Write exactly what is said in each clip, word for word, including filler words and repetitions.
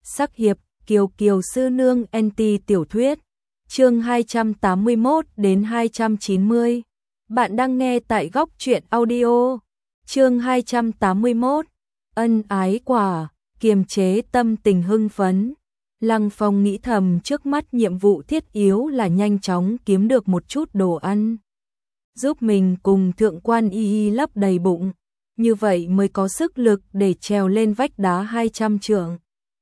Sắc hiệp, Kiều Kiều sư nương en tê tiểu thuyết, chương hai trăm tám mươi mốt đến hai trăm chín mươi. Bạn đang nghe tại Góc Truyện Audio. Chương hai trăm tám mươi mốt. Ân ái quả, kiềm chế tâm tình hưng phấn. Lăng Phong nghĩ thầm, trước mắt nhiệm vụ thiết yếu là nhanh chóng kiếm được một chút đồ ăn, giúp mình cùng Thượng Quan Y Y lấp đầy bụng, như vậy mới có sức lực để trèo lên vách đá hai trăm trượng.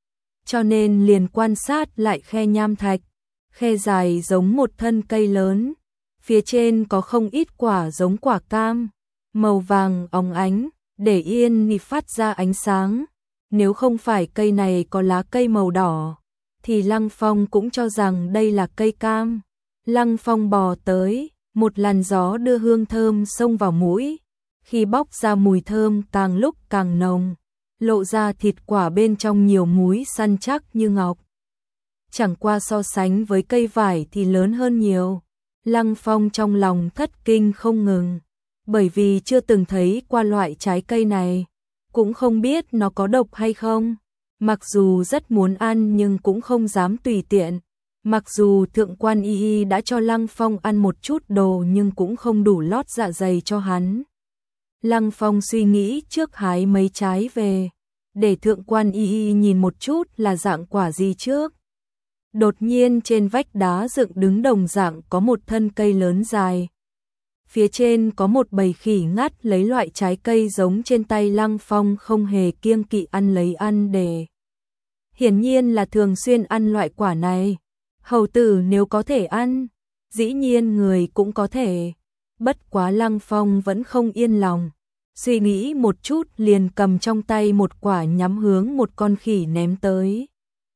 Cho nên liền quan sát lại khe nham thạch, khe dài giống một thân cây lớn, phía trên có không ít quả giống quả cam, màu vàng óng ánh, để yên thì phát ra ánh sáng. Nếu không phải cây này có lá cây màu đỏ, thì Lăng Phong cũng cho rằng đây là cây cam. Lăng Phong bò tới, một làn gió đưa hương thơm xông vào mũi, khi bóc ra mùi thơm càng lúc càng nồng, lộ ra thịt quả bên trong nhiều múi săn chắc như ngọc. Chẳng qua so sánh với cây vải thì lớn hơn nhiều. Lăng Phong trong lòng thất kinh không ngừng, bởi vì chưa từng thấy qua loại trái cây này, cũng không biết nó có độc hay không. Mặc dù rất muốn ăn nhưng cũng không dám tùy tiện. Mặc dù Thượng Quan Y Y đã cho Lăng Phong ăn một chút đồ nhưng cũng không đủ lót dạ dày cho hắn. Lăng Phong suy nghĩ trước hái mấy trái về, để Thượng Quan Y Y nhìn một chút là dạng quả gì trước. Đột nhiên trên vách đá dựng đứng đồng dạng có một thân cây lớn dài. Phía trên có một bầy khỉ ngắt lấy loại trái cây giống trên tay Lăng Phong, không hề kiêng kỵ ăn lấy ăn để. Hiển nhiên là thường xuyên ăn loại quả này. Hầu tử nếu có thể ăn, dĩ nhiên người cũng có thể. Bất quá Lăng Phong vẫn không yên lòng. Suy nghĩ một chút liền cầm trong tay một quả nhắm hướng một con khỉ ném tới.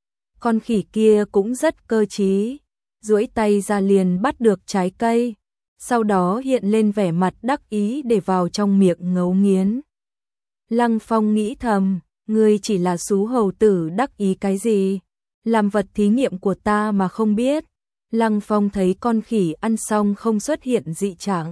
Con khỉ kia cũng rất cơ trí, duỗi tay ra liền bắt được trái cây, sau đó hiện lên vẻ mặt đắc ý để vào trong miệng ngấu nghiến. Lăng Phong nghĩ thầm, ngươi chỉ là sú hầu tử đắc ý cái gì, làm vật thí nghiệm của ta mà không biết. Lăng Phong thấy con khỉ ăn xong không xuất hiện dị trạng.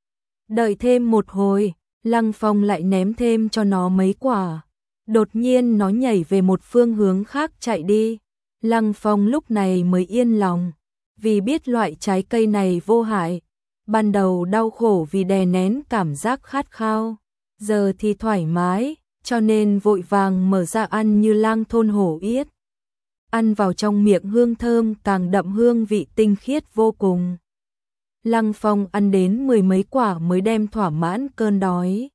Đợi thêm một hồi, Lăng Phong lại ném thêm cho nó mấy quả. Đột nhiên nó nhảy về một phương hướng khác chạy đi. Lăng Phong lúc này mới yên lòng, vì biết loại trái cây này vô hại. Ban đầu đau khổ vì đè nén cảm giác khát khao, giờ thì thoải mái, cho nên vội vàng mở ra ăn như lang thôn hổ yết. Ăn vào trong miệng hương thơm càng đậm, hương vị tinh khiết vô cùng. Lăng Phong ăn đến mười mấy quả mới đem thỏa mãn cơn đói.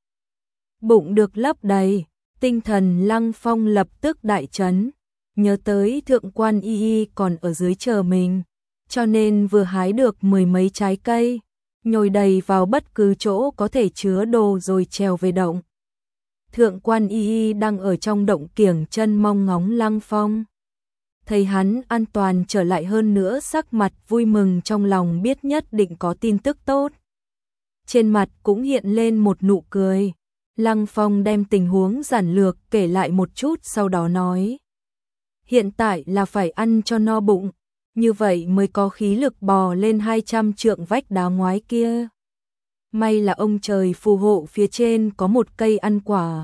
Bụng được lấp đầy, tinh thần Lăng Phong lập tức đại chấn, nhớ tới Thượng Quan Y Y còn ở dưới chờ mình, cho nên vừa hái được mười mấy trái cây, nhồi đầy vào bất cứ chỗ có thể chứa đồ rồi trèo về động. Thượng Quan Y Y đang ở trong động kiểng chân mong ngóng Lăng Phong. Thấy hắn an toàn trở lại hơn nữa, sắc mặt vui mừng, trong lòng biết nhất định có tin tức tốt. Trên mặt cũng hiện lên một nụ cười. Lăng Phong đem tình huống giản lược kể lại một chút, sau đó nói: hiện tại là phải ăn cho no bụng, như vậy mới có khí lực bò lên hai trăm trượng vách đá ngoái kia. May là ông trời phù hộ, phía trên có một cây ăn quả,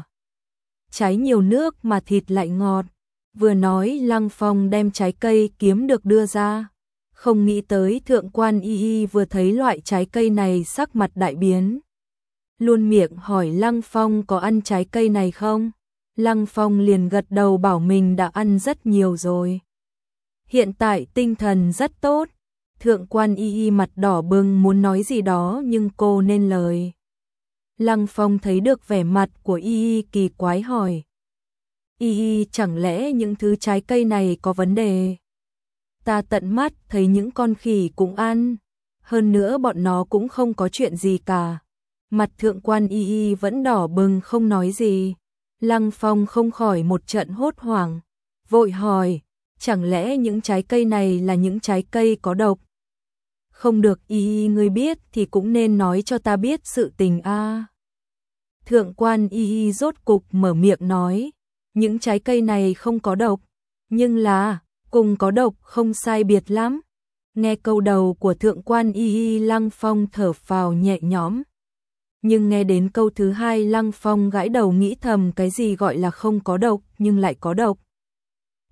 trái nhiều nước mà thịt lại ngọt. Vừa nói Lăng Phong đem trái cây kiếm được đưa ra, không nghĩ tới Thượng Quan Y Y vừa thấy loại trái cây này sắc mặt đại biến, luôn miệng hỏi Lăng Phong có ăn trái cây này không. Lăng Phong liền gật đầu bảo mình đã ăn rất nhiều rồi, hiện tại tinh thần rất tốt. Thượng Quan Y Y mặt đỏ bừng muốn nói gì đó nhưng cô nên lời. Lăng Phong thấy được vẻ mặt của Y Y kỳ quái hỏi: Y Y, chẳng lẽ những thứ trái cây này có vấn đề? Ta tận mắt thấy những con khỉ cũng ăn, hơn nữa bọn nó cũng không có chuyện gì cả. Mặt Thượng Quan Y Y vẫn đỏ bừng không nói gì. Lăng Phong không khỏi một trận hốt hoảng, vội hỏi: chẳng lẽ những trái cây này là những trái cây có độc? Không được, Y Y ngươi biết thì cũng nên nói cho ta biết sự tình a. À. Thượng Quan Y Y rốt cục mở miệng nói: những trái cây này không có độc, nhưng là cùng có độc không sai biệt lắm. Nghe câu đầu của Thượng Quan Y Y, Lăng Phong thở phào nhẹ nhõm. Nhưng nghe đến câu thứ hai, Lăng Phong gãi đầu nghĩ thầm, cái gì gọi là không có độc nhưng lại có độc.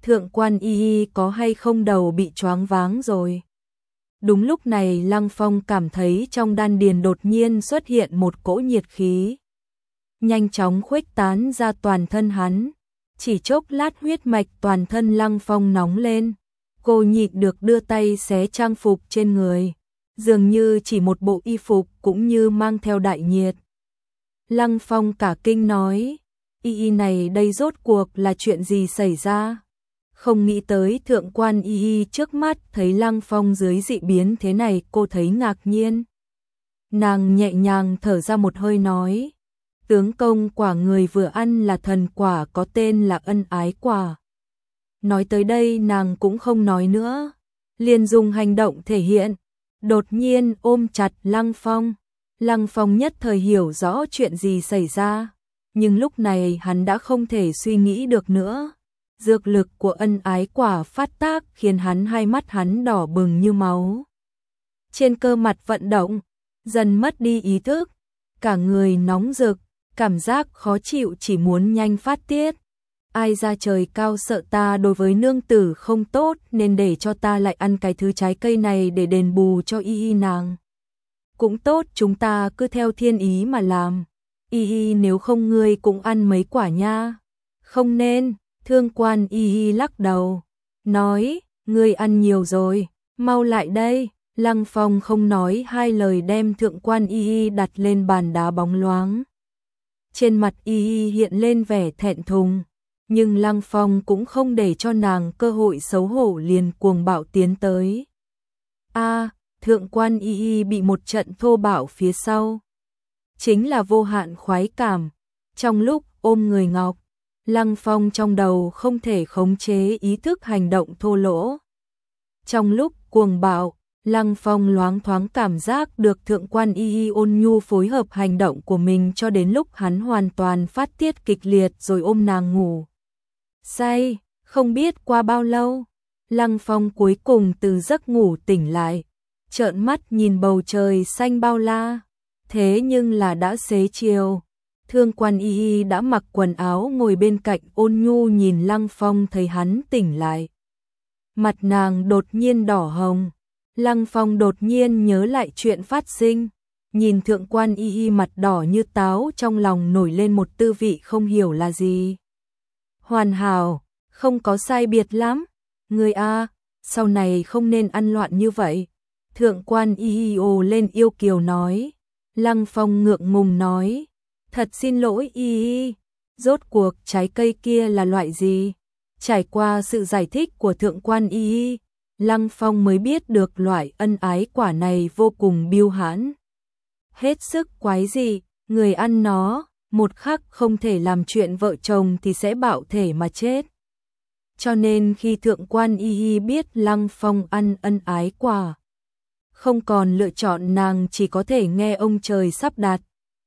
Thượng quan y y có hay không đầu bị choáng váng rồi. Đúng lúc này Lăng Phong cảm thấy trong đan điền đột nhiên xuất hiện một cỗ nhiệt khí. Nhanh chóng khuếch tán ra toàn thân hắn. Chỉ chốc lát huyết mạch toàn thân Lăng Phong nóng lên. Cô nhịn được đưa tay xé trang phục trên người. Dường như chỉ một bộ y phục cũng như mang theo đại nhiệt. Lăng Phong cả kinh nói, y y này đây rốt cuộc là chuyện gì xảy ra? Không nghĩ tới thượng quan y y trước mắt thấy Lăng Phong dưới dị biến thế này, cô thấy ngạc nhiên. Nàng nhẹ nhàng thở ra một hơi nói, tướng công quả người vừa ăn là thần quả có tên là ân ái quả. Nói tới đây nàng cũng không nói nữa, liền dùng hành động thể hiện, đột nhiên ôm chặt Lăng Phong. Lăng Phong nhất thời hiểu rõ chuyện gì xảy ra, nhưng lúc này hắn đã không thể suy nghĩ được nữa. Dược lực của ân ái quả phát tác khiến hắn hai mắt hắn đỏ bừng như máu. Trên cơ mặt vận động, dần mất đi ý thức, cả người nóng rực, cảm giác khó chịu chỉ muốn nhanh phát tiết. Ai ra trời cao sợ ta đối với nương tử không tốt nên để cho ta lại ăn cái thứ trái cây này để đền bù cho y y nàng. Cũng tốt chúng ta cứ theo thiên ý mà làm. Y y nếu không ngươi cũng ăn mấy quả nha. Không nên, Thương quan y y lắc đầu. Nói, ngươi ăn nhiều rồi, mau lại đây. Lăng Phong không nói hai lời đem thượng quan y y đặt lên bàn đá bóng loáng. Trên mặt y y hiện lên vẻ thẹn thùng. Nhưng Lăng Phong cũng không để cho nàng cơ hội xấu hổ liền cuồng bạo tiến tới. A, thượng quan y y bị một trận thô bạo phía sau. Chính là vô hạn khoái cảm. Trong lúc ôm người ngọc, Lăng Phong trong đầu không thể khống chế ý thức hành động thô lỗ. Trong lúc cuồng bạo, Lăng Phong loáng thoáng cảm giác được thượng quan y y ôn nhu phối hợp hành động của mình cho đến lúc hắn hoàn toàn phát tiết kịch liệt rồi ôm nàng ngủ. Say, không biết qua bao lâu, Lăng Phong cuối cùng từ giấc ngủ tỉnh lại, trợn mắt nhìn bầu trời xanh bao la, thế nhưng là đã xế chiều. Thương quan y y đã mặc quần áo ngồi bên cạnh ôn nhu nhìn Lăng Phong thấy hắn tỉnh lại. Mặt nàng đột nhiên đỏ hồng, Lăng Phong đột nhiên nhớ lại chuyện phát sinh, nhìn thượng quan y y mặt đỏ như táo trong lòng nổi lên một tư vị không hiểu là gì. Hoàn hảo, không có sai biệt lắm. Người a, sau này không nên ăn loạn như vậy. Thượng quan y y ồ lên yêu kiều nói. Lăng Phong ngượng ngùng nói. Thật xin lỗi y y, rốt cuộc trái cây kia là loại gì? Trải qua sự giải thích của thượng quan y y, Lăng Phong mới biết được loại ân ái quả này vô cùng biêu hãn. Hết sức quái dị, người ăn nó, một khắc không thể làm chuyện vợ chồng thì sẽ bạo thể mà chết. Cho nên khi thượng quan y y biết Lăng Phong ăn ân ái quả, không còn lựa chọn nàng chỉ có thể nghe ông trời sắp đặt.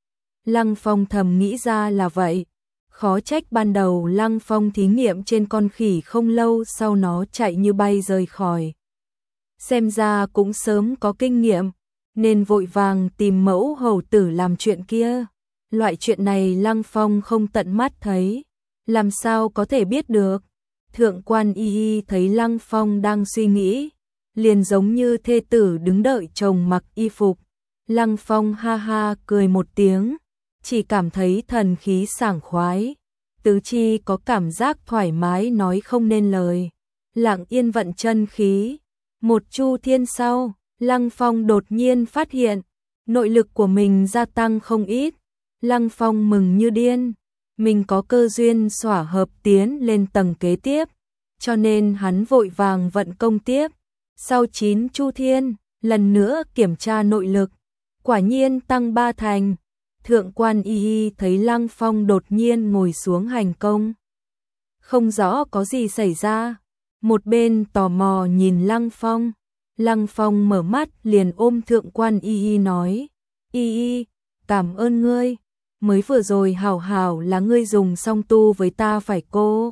Lăng Phong thầm nghĩ ra là vậy. Khó trách ban đầu Lăng Phong thí nghiệm trên con khỉ không lâu sau nó chạy như bay rời khỏi. Xem ra cũng sớm có kinh nghiệm, nên vội vàng tìm mẫu hầu tử làm chuyện kia. Loại chuyện này Lăng Phong không tận mắt thấy, làm sao có thể biết được. Thượng quan y y thấy Lăng Phong đang suy nghĩ, liền giống như thê tử đứng đợi chồng mặc y phục. Lăng Phong ha ha cười một tiếng, chỉ cảm thấy thần khí sảng khoái, tứ chi có cảm giác thoải mái nói không nên lời. Lặng yên vận chân khí, một chu thiên sau, Lăng Phong đột nhiên phát hiện, nội lực của mình gia tăng không ít. Lăng Phong mừng như điên, mình có cơ duyên xỏa hợp tiến lên tầng kế tiếp, cho nên hắn vội vàng vận công tiếp. Sau chín chu thiên, lần nữa kiểm tra nội lực, quả nhiên tăng ba thành. Thượng quan y y thấy Lăng Phong đột nhiên ngồi xuống hành công, không rõ có gì xảy ra, một bên tò mò nhìn Lăng Phong. Lăng Phong mở mắt liền ôm thượng quan y y nói, y y, cảm ơn ngươi, mới vừa rồi hảo hảo là ngươi dùng song tu với ta phải cô.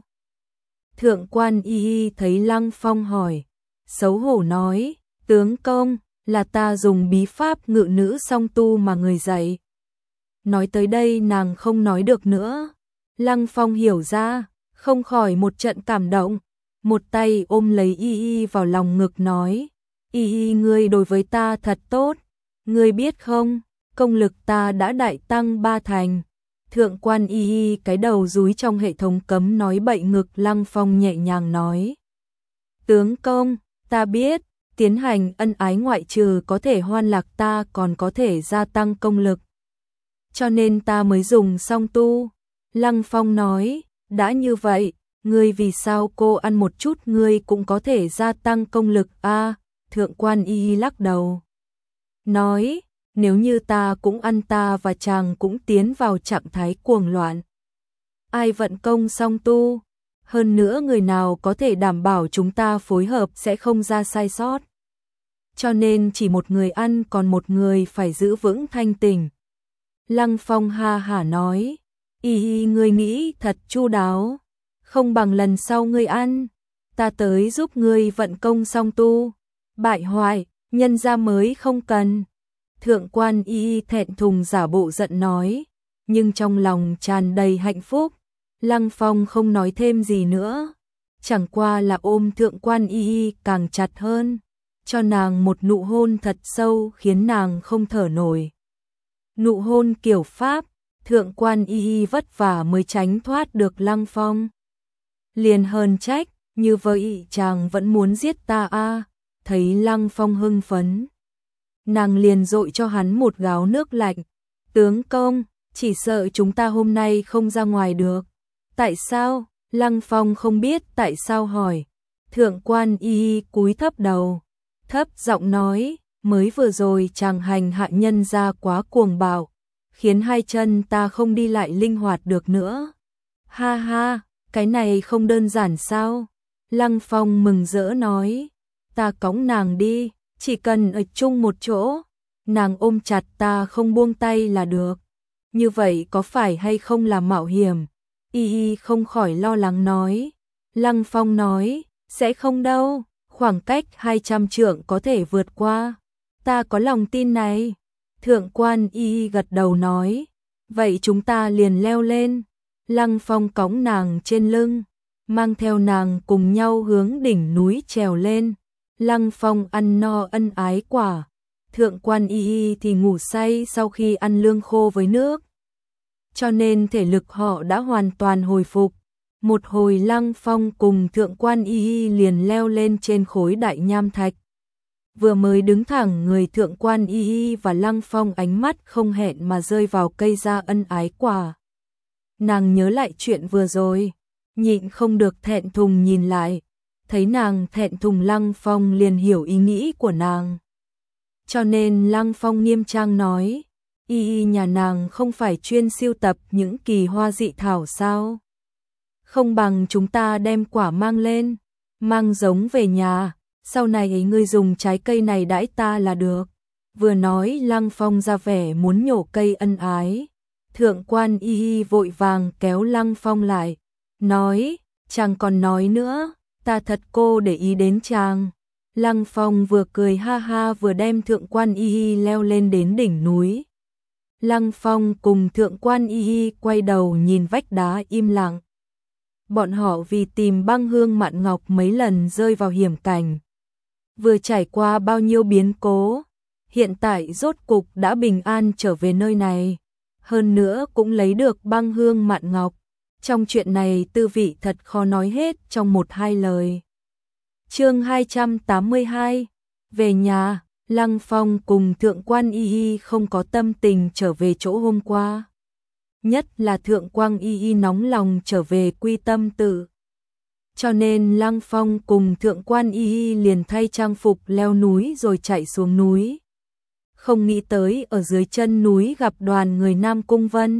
Thượng quan y y thấy Lăng Phong hỏi, xấu hổ nói, tướng công, là ta dùng bí pháp ngự nữ song tu mà người dạy. Nói tới đây nàng không nói được nữa. Lăng Phong hiểu ra, không khỏi một trận cảm động. một tay ôm lấy Y Y vào lòng ngực nói, Y Y ngươi đối với ta thật tốt, ngươi biết không, công lực ta đã đại tăng ba thành. Thượng quan Y Y cái đầu rúi trong hệ thống cấm nói bậy ngực Lăng Phong nhẹ nhàng nói. Tướng công, ta biết, tiến hành ân ái ngoại trừ có thể hoan lạc ta còn có thể gia tăng công lực. Cho nên ta mới dùng song tu. Lăng Phong nói, đã như vậy, ngươi vì sao cô ăn một chút ngươi cũng có thể gia tăng công lực a? À, thượng quan Y Y lắc đầu. Nói, nếu như ta cũng ăn ta và chàng cũng tiến vào trạng thái cuồng loạn. Ai vận công song tu, hơn nữa người nào có thể đảm bảo chúng ta phối hợp sẽ không ra sai sót. Cho nên chỉ một người ăn còn một người phải giữ vững thanh tỉnh. Lăng Phong ha hả nói, Y Y ngươi nghĩ thật chu đáo, không bằng lần sau ngươi ăn, ta tới giúp ngươi vận công song tu, bại hoại, nhân ra mới không cần. Thượng quan Y Y thẹn thùng giả bộ giận nói, nhưng trong lòng tràn đầy hạnh phúc. Lăng Phong không nói thêm gì nữa, chẳng qua là ôm thượng quan Y Y càng chặt hơn, cho nàng một nụ hôn thật sâu khiến nàng không thở nổi. Nụ hôn kiểu Pháp, thượng quan Y Y vất vả mới tránh thoát được Lăng Phong. Liền hờn trách, như vậy chàng vẫn muốn giết ta a? À? Thấy Lăng Phong hưng phấn, nàng liền dội cho hắn một gáo nước lạnh. Tướng công, chỉ sợ chúng ta hôm nay không ra ngoài được. Tại sao? Lăng Phong không biết tại sao hỏi. Thượng quan Y Y cúi thấp đầu, thấp giọng nói, mới vừa rồi chàng hành hạ nhân ra quá cuồng bạo, khiến hai chân ta không đi lại linh hoạt được nữa. Ha ha, cái này không đơn giản sao? Lăng Phong mừng rỡ nói, ta cõng nàng đi, chỉ cần ở chung một chỗ, nàng ôm chặt ta không buông tay là được. Như vậy có phải hay không là mạo hiểm? Y Y không khỏi lo lắng nói. Lăng Phong nói, sẽ không đâu, khoảng cách hai trăm trượng có thể vượt qua. Ta có lòng tin này. Thượng quan Y Y gật đầu nói, vậy chúng ta liền leo lên. Lăng Phong cõng nàng trên lưng, mang theo nàng cùng nhau hướng đỉnh núi trèo lên. Lăng Phong ăn no ân ái quả, thượng quan Y Y thì ngủ say sau khi ăn lương khô với nước. Cho nên thể lực họ đã hoàn toàn hồi phục. Một hồi Lăng Phong cùng thượng quan Y Y liền leo lên trên khối đại nham thạch. Vừa mới đứng thẳng người thượng quan Y Y và Lăng Phong ánh mắt không hẹn mà rơi vào cây da ân ái quả. Nàng nhớ lại chuyện vừa rồi, nhịn không được thẹn thùng nhìn lại, thấy nàng thẹn thùng Lăng Phong liền hiểu ý nghĩ của nàng. Cho nên Lăng Phong nghiêm trang nói, Y Y nhà nàng không phải chuyên sưu tập những kỳ hoa dị thảo sao? Không bằng chúng ta đem quả mang lên, mang giống về nhà, sau này ngươi dùng trái cây này đãi ta là được. Vừa nói Lăng Phong ra vẻ muốn nhổ cây ân ái. Thượng quan Y Y vội vàng kéo Lăng Phong lại, nói, chàng còn nói nữa, ta thật cô để ý đến chàng. Lăng Phong vừa cười ha ha vừa đem thượng quan Y Y leo lên đến đỉnh núi. Lăng Phong cùng thượng quan Y Y quay đầu nhìn vách đá im lặng. Bọn họ vì tìm băng hương mạn ngọc mấy lần rơi vào hiểm cảnh. Vừa trải qua bao nhiêu biến cố, hiện tại rốt cục đã bình an trở về nơi này. Hơn nữa cũng lấy được băng hương mạn ngọc. Trong chuyện này tư vị thật khó nói hết trong một hai lời. Chương hai trăm tám mươi hai, về nhà. Lăng Phong cùng thượng quan Y Y không có tâm tình trở về chỗ hôm qua. Nhất là thượng quan Y Y nóng lòng trở về Quy Tâm Tự. Cho nên Lăng Phong cùng thượng quan Y Y liền thay trang phục leo núi rồi chạy xuống núi. Không nghĩ tới ở dưới chân núi gặp đoàn người Nam Cung Vân.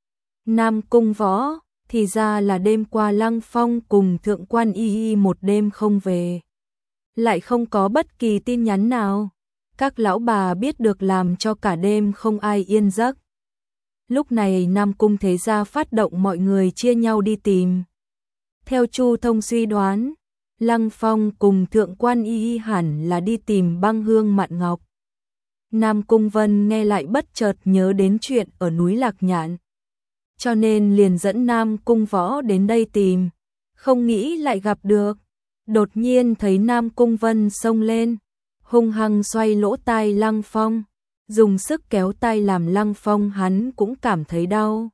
Nam Cung Võ, thì ra là đêm qua Lăng Phong cùng thượng quan Y Y một đêm không về. Lại không có bất kỳ tin nhắn nào. Các lão bà biết được làm cho cả đêm không ai yên giấc. Lúc này Nam Cung Thế Gia phát động mọi người chia nhau đi tìm. Theo Chu Thông suy đoán, Lăng Phong cùng thượng quan Y Y hẳn là đi tìm băng hương mạn ngọc. Nam Cung Vân nghe lại bất chợt nhớ đến chuyện ở núi Lạc Nhạn. Cho nên liền dẫn Nam Cung Võ đến đây tìm, không nghĩ lại gặp được. đột nhiên thấy Nam Cung Vân xông lên, hung hăng xoay lỗ tai Lăng Phong, dùng sức kéo tay làm Lăng Phong hắn cũng cảm thấy đau.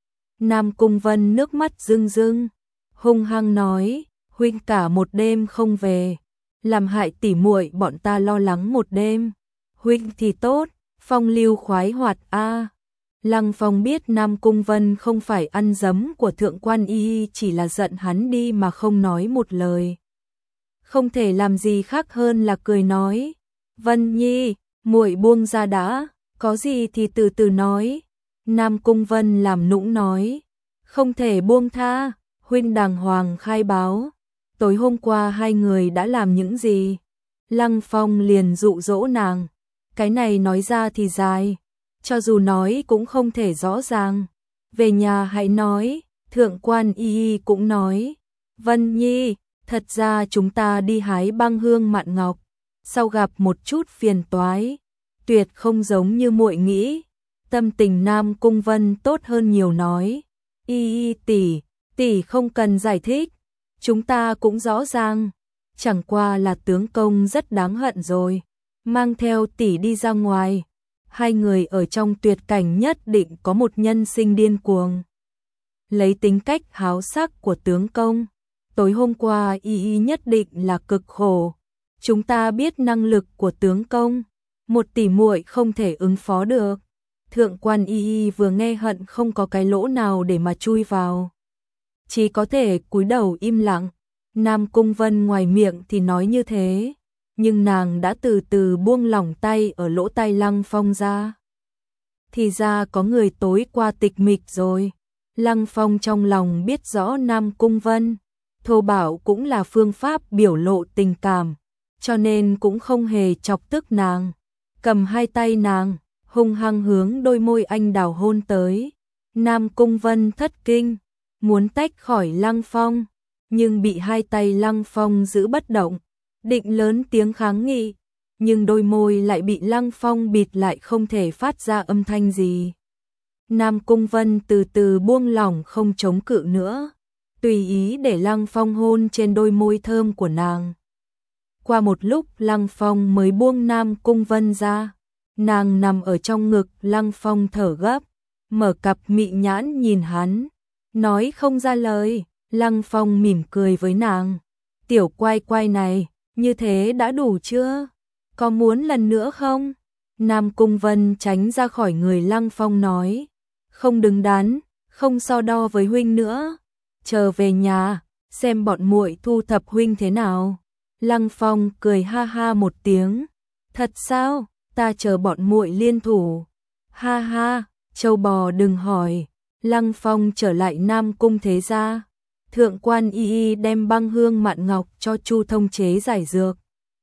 Nam Cung Vân nước mắt rưng rưng, hung hăng nói, huynh cả một đêm không về, làm hại tỉ muội bọn ta lo lắng một đêm. Huynh thì tốt, phong lưu khoái hoạt a. Lăng Phong biết Nam Cung Vân không phải ăn dấm của Thượng Quan Y, chỉ là giận hắn đi mà không nói một lời. Không thể làm gì khác hơn là cười nói, Vân Nhi, muội buông ra đã, có gì thì từ từ nói. Nam Cung Vân làm nũng nói, không thể buông tha, huynh đàng hoàng khai báo, tối hôm qua hai người đã làm những gì? Lăng Phong liền dụ dỗ nàng, cái này nói ra thì dài, cho dù nói cũng không thể rõ ràng, về nhà hãy nói. Thượng Quan Y cũng nói, Vân Nhi, thật ra chúng ta đi hái băng hương mạn ngọc, sau gặp một chút phiền toái, tuyệt không giống như muội nghĩ. Tâm tình Nam Cung Vân tốt hơn nhiều nói, Y Y tỷ, tỷ không cần giải thích, chúng ta cũng rõ ràng, chẳng qua là tướng công rất đáng hận rồi, mang theo tỷ đi ra ngoài, hai người ở trong tuyệt cảnh nhất định có một nhân sinh điên cuồng. Lấy tính cách háo sắc của tướng công, tối hôm qua Y Y nhất định là cực khổ, chúng ta biết năng lực của tướng công, một tỷ muội không thể ứng phó được. Thượng Quan Y vừa nghe hận không có cái lỗ nào để mà chui vào, chỉ có thể cúi đầu im lặng. Nam Cung Vân ngoài miệng thì nói như thế, nhưng nàng đã từ từ buông lỏng tay ở lỗ tai Lăng Phong ra. Thì ra có người tối qua tịch mịch rồi. Lăng Phong trong lòng biết rõ Nam Cung Vân thô bạo cũng là phương pháp biểu lộ tình cảm, cho nên cũng không hề chọc tức nàng, cầm hai tay nàng hung hăng hướng đôi môi anh đào hôn tới. Nam Cung Vân thất kinh, muốn tách khỏi Lăng Phong, nhưng bị hai tay Lăng Phong giữ bất động, định lớn tiếng kháng nghị, nhưng đôi môi lại bị Lăng Phong bịt lại không thể phát ra âm thanh gì. Nam Cung Vân từ từ buông lỏng không chống cự nữa, tùy ý để Lăng Phong hôn trên đôi môi thơm của nàng. Qua một lúc Lăng Phong mới buông Nam Cung Vân ra, nàng nằm ở trong ngực Lăng Phong thở gấp, mở cặp mị nhãn nhìn hắn, nói không ra lời. Lăng Phong mỉm cười với nàng, tiểu quai quai này, như thế đã đủ chưa? Có muốn lần nữa không? Nam Cung Vân tránh ra khỏi người Lăng Phong nói, không đứng đắn, không so đo với huynh nữa, chờ về nhà, xem bọn muội thu thập huynh thế nào. Lăng Phong cười ha ha một tiếng, thật sao, ta chờ bọn muội liên thủ. Ha ha, châu bò đừng hỏi. Lăng Phong trở lại Nam Cung thế gia. Thượng Quan Y Y đem băng hương mạn ngọc cho Chu Thông chế giải dược.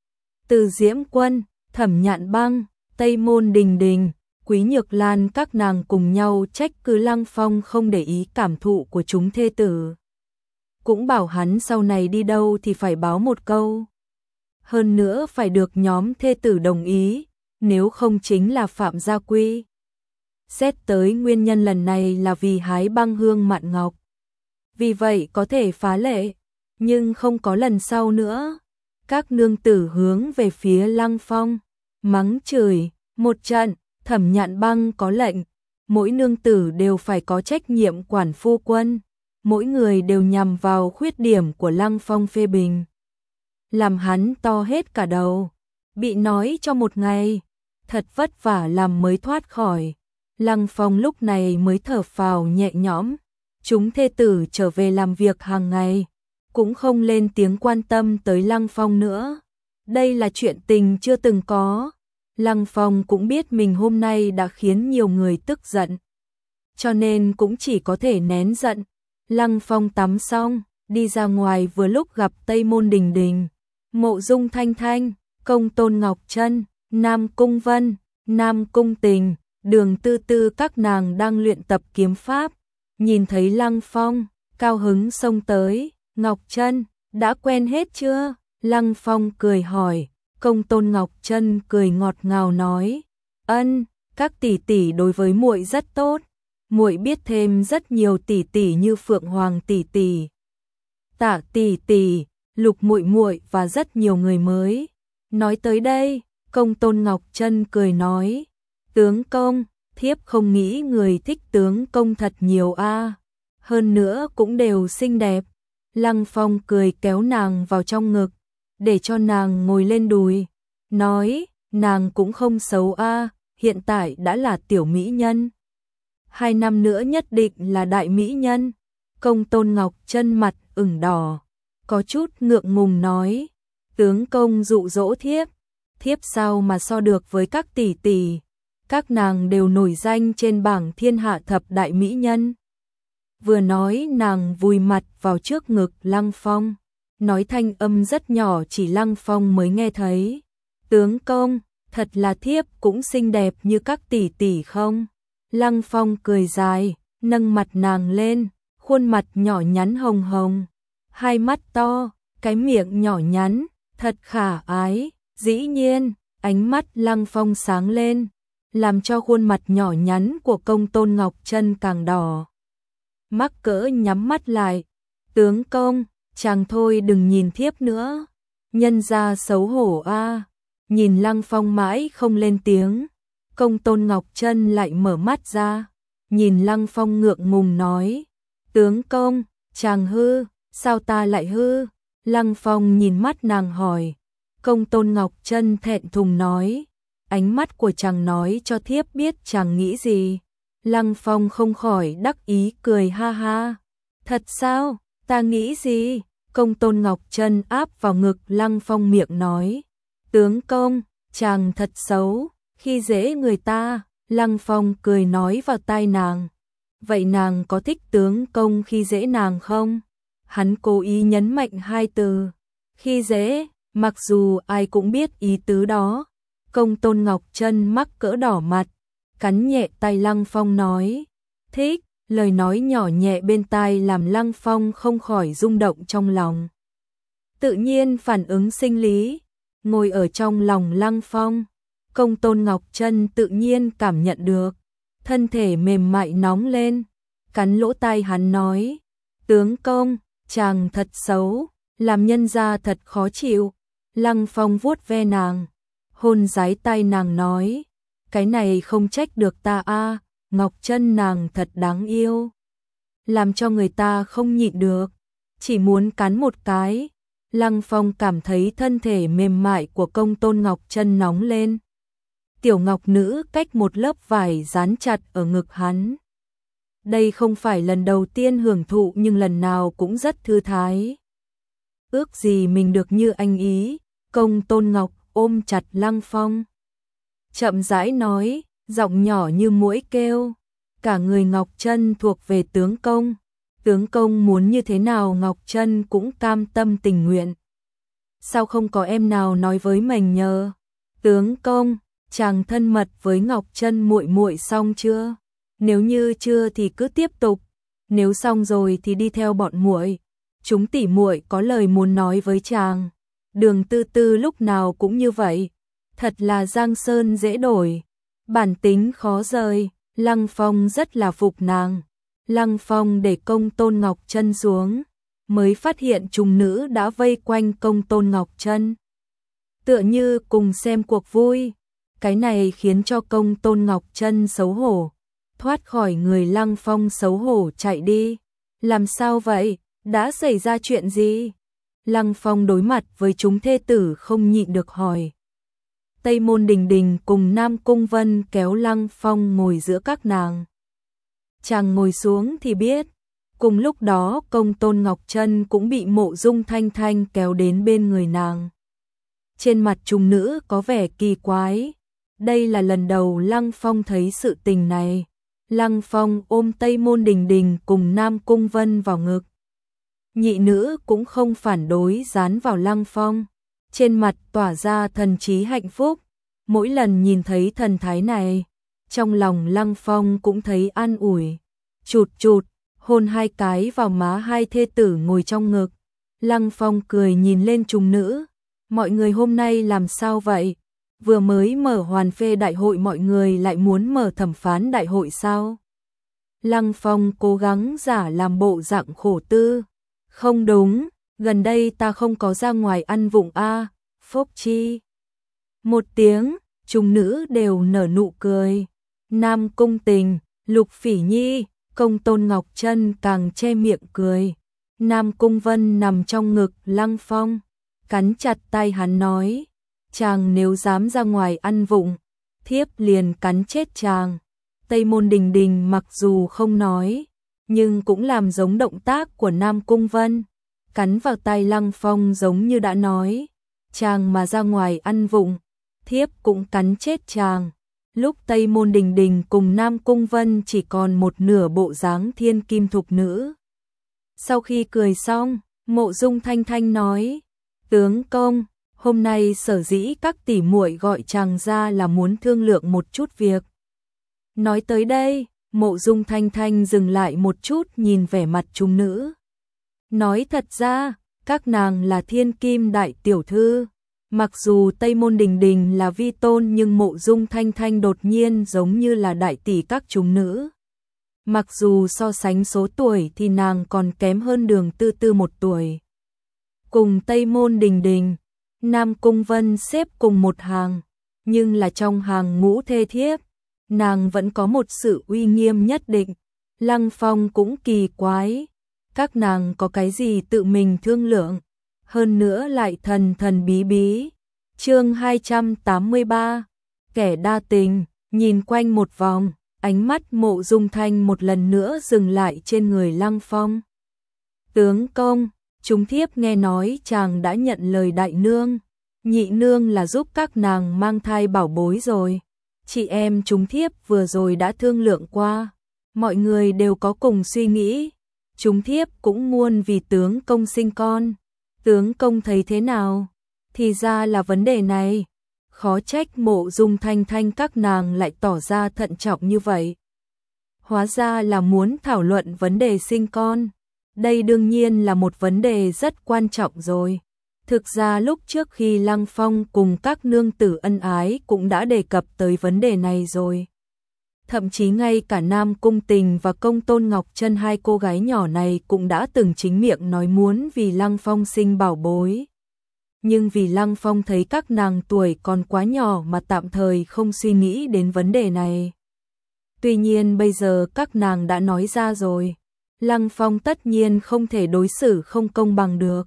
Từ Diễm Quân, Thẩm Nhạn Băng, Tây Môn Đình Đình, Quý Nhược Lan các nàng cùng nhau trách cứ Lăng Phong không để ý cảm thụ của chúng thê tử. Cũng bảo hắn sau này đi đâu thì phải báo một câu. Hơn nữa phải được nhóm thê tử đồng ý, nếu không chính là phạm gia quy. Xét tới nguyên nhân lần này là vì hái băng hương mạn ngọc, vì vậy có thể phá lệ, nhưng không có lần sau nữa. Các nương tử hướng về phía Lăng Phong, mắng chửi một trận. Thẩm Nhạn Băng có lệnh, mỗi nương tử đều phải có trách nhiệm quản phu quân, mỗi người đều nhằm vào khuyết điểm của Lăng Phong phê bình, làm hắn to hết cả đầu, bị nói cho một ngày, thật vất vả làm mới thoát khỏi. Lăng Phong lúc này mới thở phào nhẹ nhõm, chúng thê tử trở về làm việc hàng ngày, cũng không lên tiếng quan tâm tới Lăng Phong nữa. Đây là chuyện tình chưa từng có. Lăng Phong cũng biết mình hôm nay đã khiến nhiều người tức giận, cho nên cũng chỉ có thể nén giận. Lăng Phong tắm xong, đi ra ngoài vừa lúc gặp Tây Môn Đình Đình, Mộ Dung Thanh Thanh, Công Tôn Ngọc Trân, Nam Cung Vân, Nam Cung Tình, Đường Tư Tư các nàng đang luyện tập kiếm pháp. Nhìn thấy Lăng Phong, cao hứng xông tới, Ngọc Trân, đã quen hết chưa? Lăng Phong cười hỏi. Công Tôn Ngọc Trân cười ngọt ngào nói, ân, các tỷ tỷ đối với muội rất tốt, muội biết thêm rất nhiều tỷ tỷ như Phượng Hoàng tỷ tỷ, Tạ tỷ tỷ, Lục muội muội và rất nhiều người mới. Nói tới đây, Công Tôn Ngọc Trân cười nói, tướng công, thiếp không nghĩ người thích tướng công thật nhiều a, hơn nữa cũng đều xinh đẹp. Lăng Phong cười kéo nàng vào trong ngực, để cho nàng ngồi lên đùi, nói, nàng cũng không xấu a, hiện tại đã là tiểu mỹ nhân. Hai năm nữa nhất định là đại mỹ nhân. Công Tôn Ngọc Trân mặt ửng đỏ, có chút ngượng ngùng nói, tướng công dụ dỗ thiếp, thiếp sao mà so được với các tỷ tỷ, các nàng đều nổi danh trên bảng thiên hạ thập đại mỹ nhân. Vừa nói nàng vùi mặt vào trước ngực Lăng Phong, nói thanh âm rất nhỏ chỉ Lăng Phong mới nghe thấy, tướng công, thật là thiếp cũng xinh đẹp như các tỷ tỷ không? Lăng Phong cười dài, nâng mặt nàng lên, khuôn mặt nhỏ nhắn hồng hồng, hai mắt to, cái miệng nhỏ nhắn, thật khả ái. Dĩ nhiên, ánh mắt Lăng Phong sáng lên, làm cho khuôn mặt nhỏ nhắn của Công Tôn Ngọc Trân càng đỏ. Mắc cỡ nhắm mắt lại, tướng công, chàng thôi đừng nhìn thiếp nữa, nhân ra xấu hổ a. Nhìn Lăng Phong mãi không lên tiếng, Công Tôn Ngọc Trân lại mở mắt ra, nhìn Lăng Phong ngượng ngùng nói, tướng công, chàng hư, sao ta lại hư? Lăng Phong nhìn mắt nàng hỏi. Công Tôn Ngọc Trân thẹn thùng nói, ánh mắt của chàng nói cho thiếp biết chàng nghĩ gì. Lăng Phong không khỏi đắc ý cười ha ha. Thật sao, ta nghĩ gì? Công Tôn Ngọc Trân áp vào ngực Lăng Phong miệng nói, tướng công, chàng thật xấu, khi dễ người ta. Lăng Phong cười nói vào tai nàng, vậy nàng có thích tướng công khi dễ nàng không? Hắn cố ý nhấn mạnh hai từ, khi dễ. Mặc dù ai cũng biết ý tứ đó, Công Tôn Ngọc Trân mắc cỡ đỏ mặt, cắn nhẹ tay Lăng Phong nói, thích. Lời nói nhỏ nhẹ bên tai làm Lăng Phong không khỏi rung động trong lòng. Tự nhiên phản ứng sinh lý, ngồi ở trong lòng Lăng Phong, Công Tôn Ngọc Trân tự nhiên cảm nhận được, thân thể mềm mại nóng lên, cắn lỗ tai hắn nói, tướng công, chàng thật xấu, làm nhân gia thật khó chịu. Lăng Phong vuốt ve nàng, hôn dái tay nàng nói, cái này không trách được ta a, Ngọc Trân nàng thật đáng yêu, làm cho người ta không nhịn được, chỉ muốn cắn một cái. Lăng Phong cảm thấy thân thể mềm mại của Công Tôn Ngọc Trân nóng lên. Tiểu ngọc nữ cách một lớp vải dán chặt ở ngực hắn. Đây không phải lần đầu tiên hưởng thụ nhưng lần nào cũng rất thư thái. Ước gì mình được như anh ý. Công Tôn Ngọc ôm chặt Lăng Phong, chậm rãi nói, giọng nhỏ như muỗi kêu, cả người Ngọc Trân thuộc về tướng công, tướng công muốn như thế nào Ngọc Trân cũng cam tâm tình nguyện. Sao không có em nào nói với mình nhờ? Tướng công, chàng thân mật với Ngọc Trân muội muội xong chưa? Nếu như chưa thì cứ tiếp tục, nếu xong rồi thì đi theo bọn muội. Chúng tỷ muội có lời muốn nói với chàng. Đường Tư Tư lúc nào cũng như vậy, thật là giang sơn dễ đổi, bản tính khó rời. Lăng Phong rất là phục nàng. Lăng Phong để Công Tôn Ngọc Trân xuống, mới phát hiện trùng nữ đã vây quanh Công Tôn Ngọc Trân, tựa như cùng xem cuộc vui. Cái này khiến cho Công Tôn Ngọc Trân xấu hổ, thoát khỏi người Lăng Phong xấu hổ chạy đi. Làm sao vậy? Đã xảy ra chuyện gì? Lăng Phong đối mặt với chúng thê tử không nhịn được hỏi. Tây Môn Đình Đình cùng Nam Cung Vân kéo Lăng Phong ngồi giữa các nàng. Chàng ngồi xuống thì biết. Cùng lúc đó Công Tôn Ngọc Trân cũng bị Mộ Dung Thanh Thanh kéo đến bên người nàng. Trên mặt trùng nữ có vẻ kỳ quái. Đây là lần đầu Lăng Phong thấy sự tình này. Lăng Phong ôm Tây Môn Đình Đình cùng Nam Cung Vân vào ngực. Nhị nữ cũng không phản đối dán vào Lăng Phong, trên mặt tỏa ra thần trí hạnh phúc. Mỗi lần nhìn thấy thần thái này, trong lòng Lăng Phong cũng thấy an ủi. Chụt chụt, hôn hai cái vào má hai thê tử ngồi trong ngực. Lăng Phong cười nhìn lên trùng nữ, mọi người hôm nay làm sao vậy? Vừa mới mở hoàn phê đại hội mọi người lại muốn mở thẩm phán đại hội sao? Lăng Phong cố gắng giả làm bộ dạng khổ tư. Không đúng, gần đây ta không có ra ngoài ăn vụng a, phốc chi. Một tiếng, chúng nữ đều nở nụ cười. Nam Cung Tình, Lục Phỉ Nhi, Công Tôn Ngọc Trân càng che miệng cười. Nam Cung Vân nằm trong ngực Lăng Phong, cắn chặt tay hắn nói, chàng nếu dám ra ngoài ăn vụng, thiếp liền cắn chết chàng. Tây Môn Đình Đình mặc dù không nói, nhưng cũng làm giống động tác của Nam Cung Vân, cắn vào tay Lăng Phong giống như đã nói, chàng mà ra ngoài ăn vụng, thiếp cũng cắn chết chàng. Lúc Tây Môn Đình Đình cùng Nam Cung Vân chỉ còn một nửa bộ dáng thiên kim thục nữ. Sau khi cười xong, Mộ Dung Thanh Thanh nói, tướng công, hôm nay sở dĩ các tỷ muội gọi chàng ra là muốn thương lượng một chút việc. Nói tới đây, Mộ Dung Thanh Thanh dừng lại một chút nhìn vẻ mặt chúng nữ. Nói thật ra, các nàng là thiên kim đại tiểu thư. Mặc dù Tây Môn Đình Đình là vi tôn nhưng Mộ Dung Thanh Thanh đột nhiên giống như là đại tỷ các chúng nữ. Mặc dù so sánh số tuổi thì nàng còn kém hơn Đường Tư Tư một tuổi. Cùng Tây Môn Đình Đình, Nam Cung Vân xếp cùng một hàng, nhưng là trong hàng ngũ thê thiếp, nàng vẫn có một sự uy nghiêm nhất định. Lăng Phong cũng kỳ quái, các nàng có cái gì tự mình thương lượng, hơn nữa lại thần thần bí bí. Chương hai trăm tám mươi ba, kẻ đa tình, nhìn quanh một vòng, ánh mắt Mộ Dung Thanh một lần nữa dừng lại trên người Lăng Phong. Tướng công, chúng thiếp nghe nói chàng đã nhận lời đại nương, nhị nương là giúp các nàng mang thai bảo bối rồi. Chị em chúng thiếp vừa rồi đã thương lượng qua, mọi người đều có cùng suy nghĩ, chúng thiếp cũng muốn vì tướng công sinh con. Tướng công thấy thế nào? Thì ra là vấn đề này. Khó trách Mộ Dung Thanh Thanh các nàng lại tỏ ra thận trọng như vậy. Hóa ra là muốn thảo luận vấn đề sinh con. Đây đương nhiên là một vấn đề rất quan trọng rồi. Thực ra lúc trước khi Lăng Phong cùng các nương tử ân ái cũng đã đề cập tới vấn đề này rồi. Thậm chí ngay cả Nam Cung Tình và Công Tôn Ngọc Trân hai cô gái nhỏ này cũng đã từng chính miệng nói muốn vì Lăng Phong sinh bảo bối. Nhưng vì Lăng Phong thấy các nàng tuổi còn quá nhỏ mà tạm thời không suy nghĩ đến vấn đề này. Tuy nhiên bây giờ các nàng đã nói ra rồi, Lăng Phong tất nhiên không thể đối xử không công bằng được.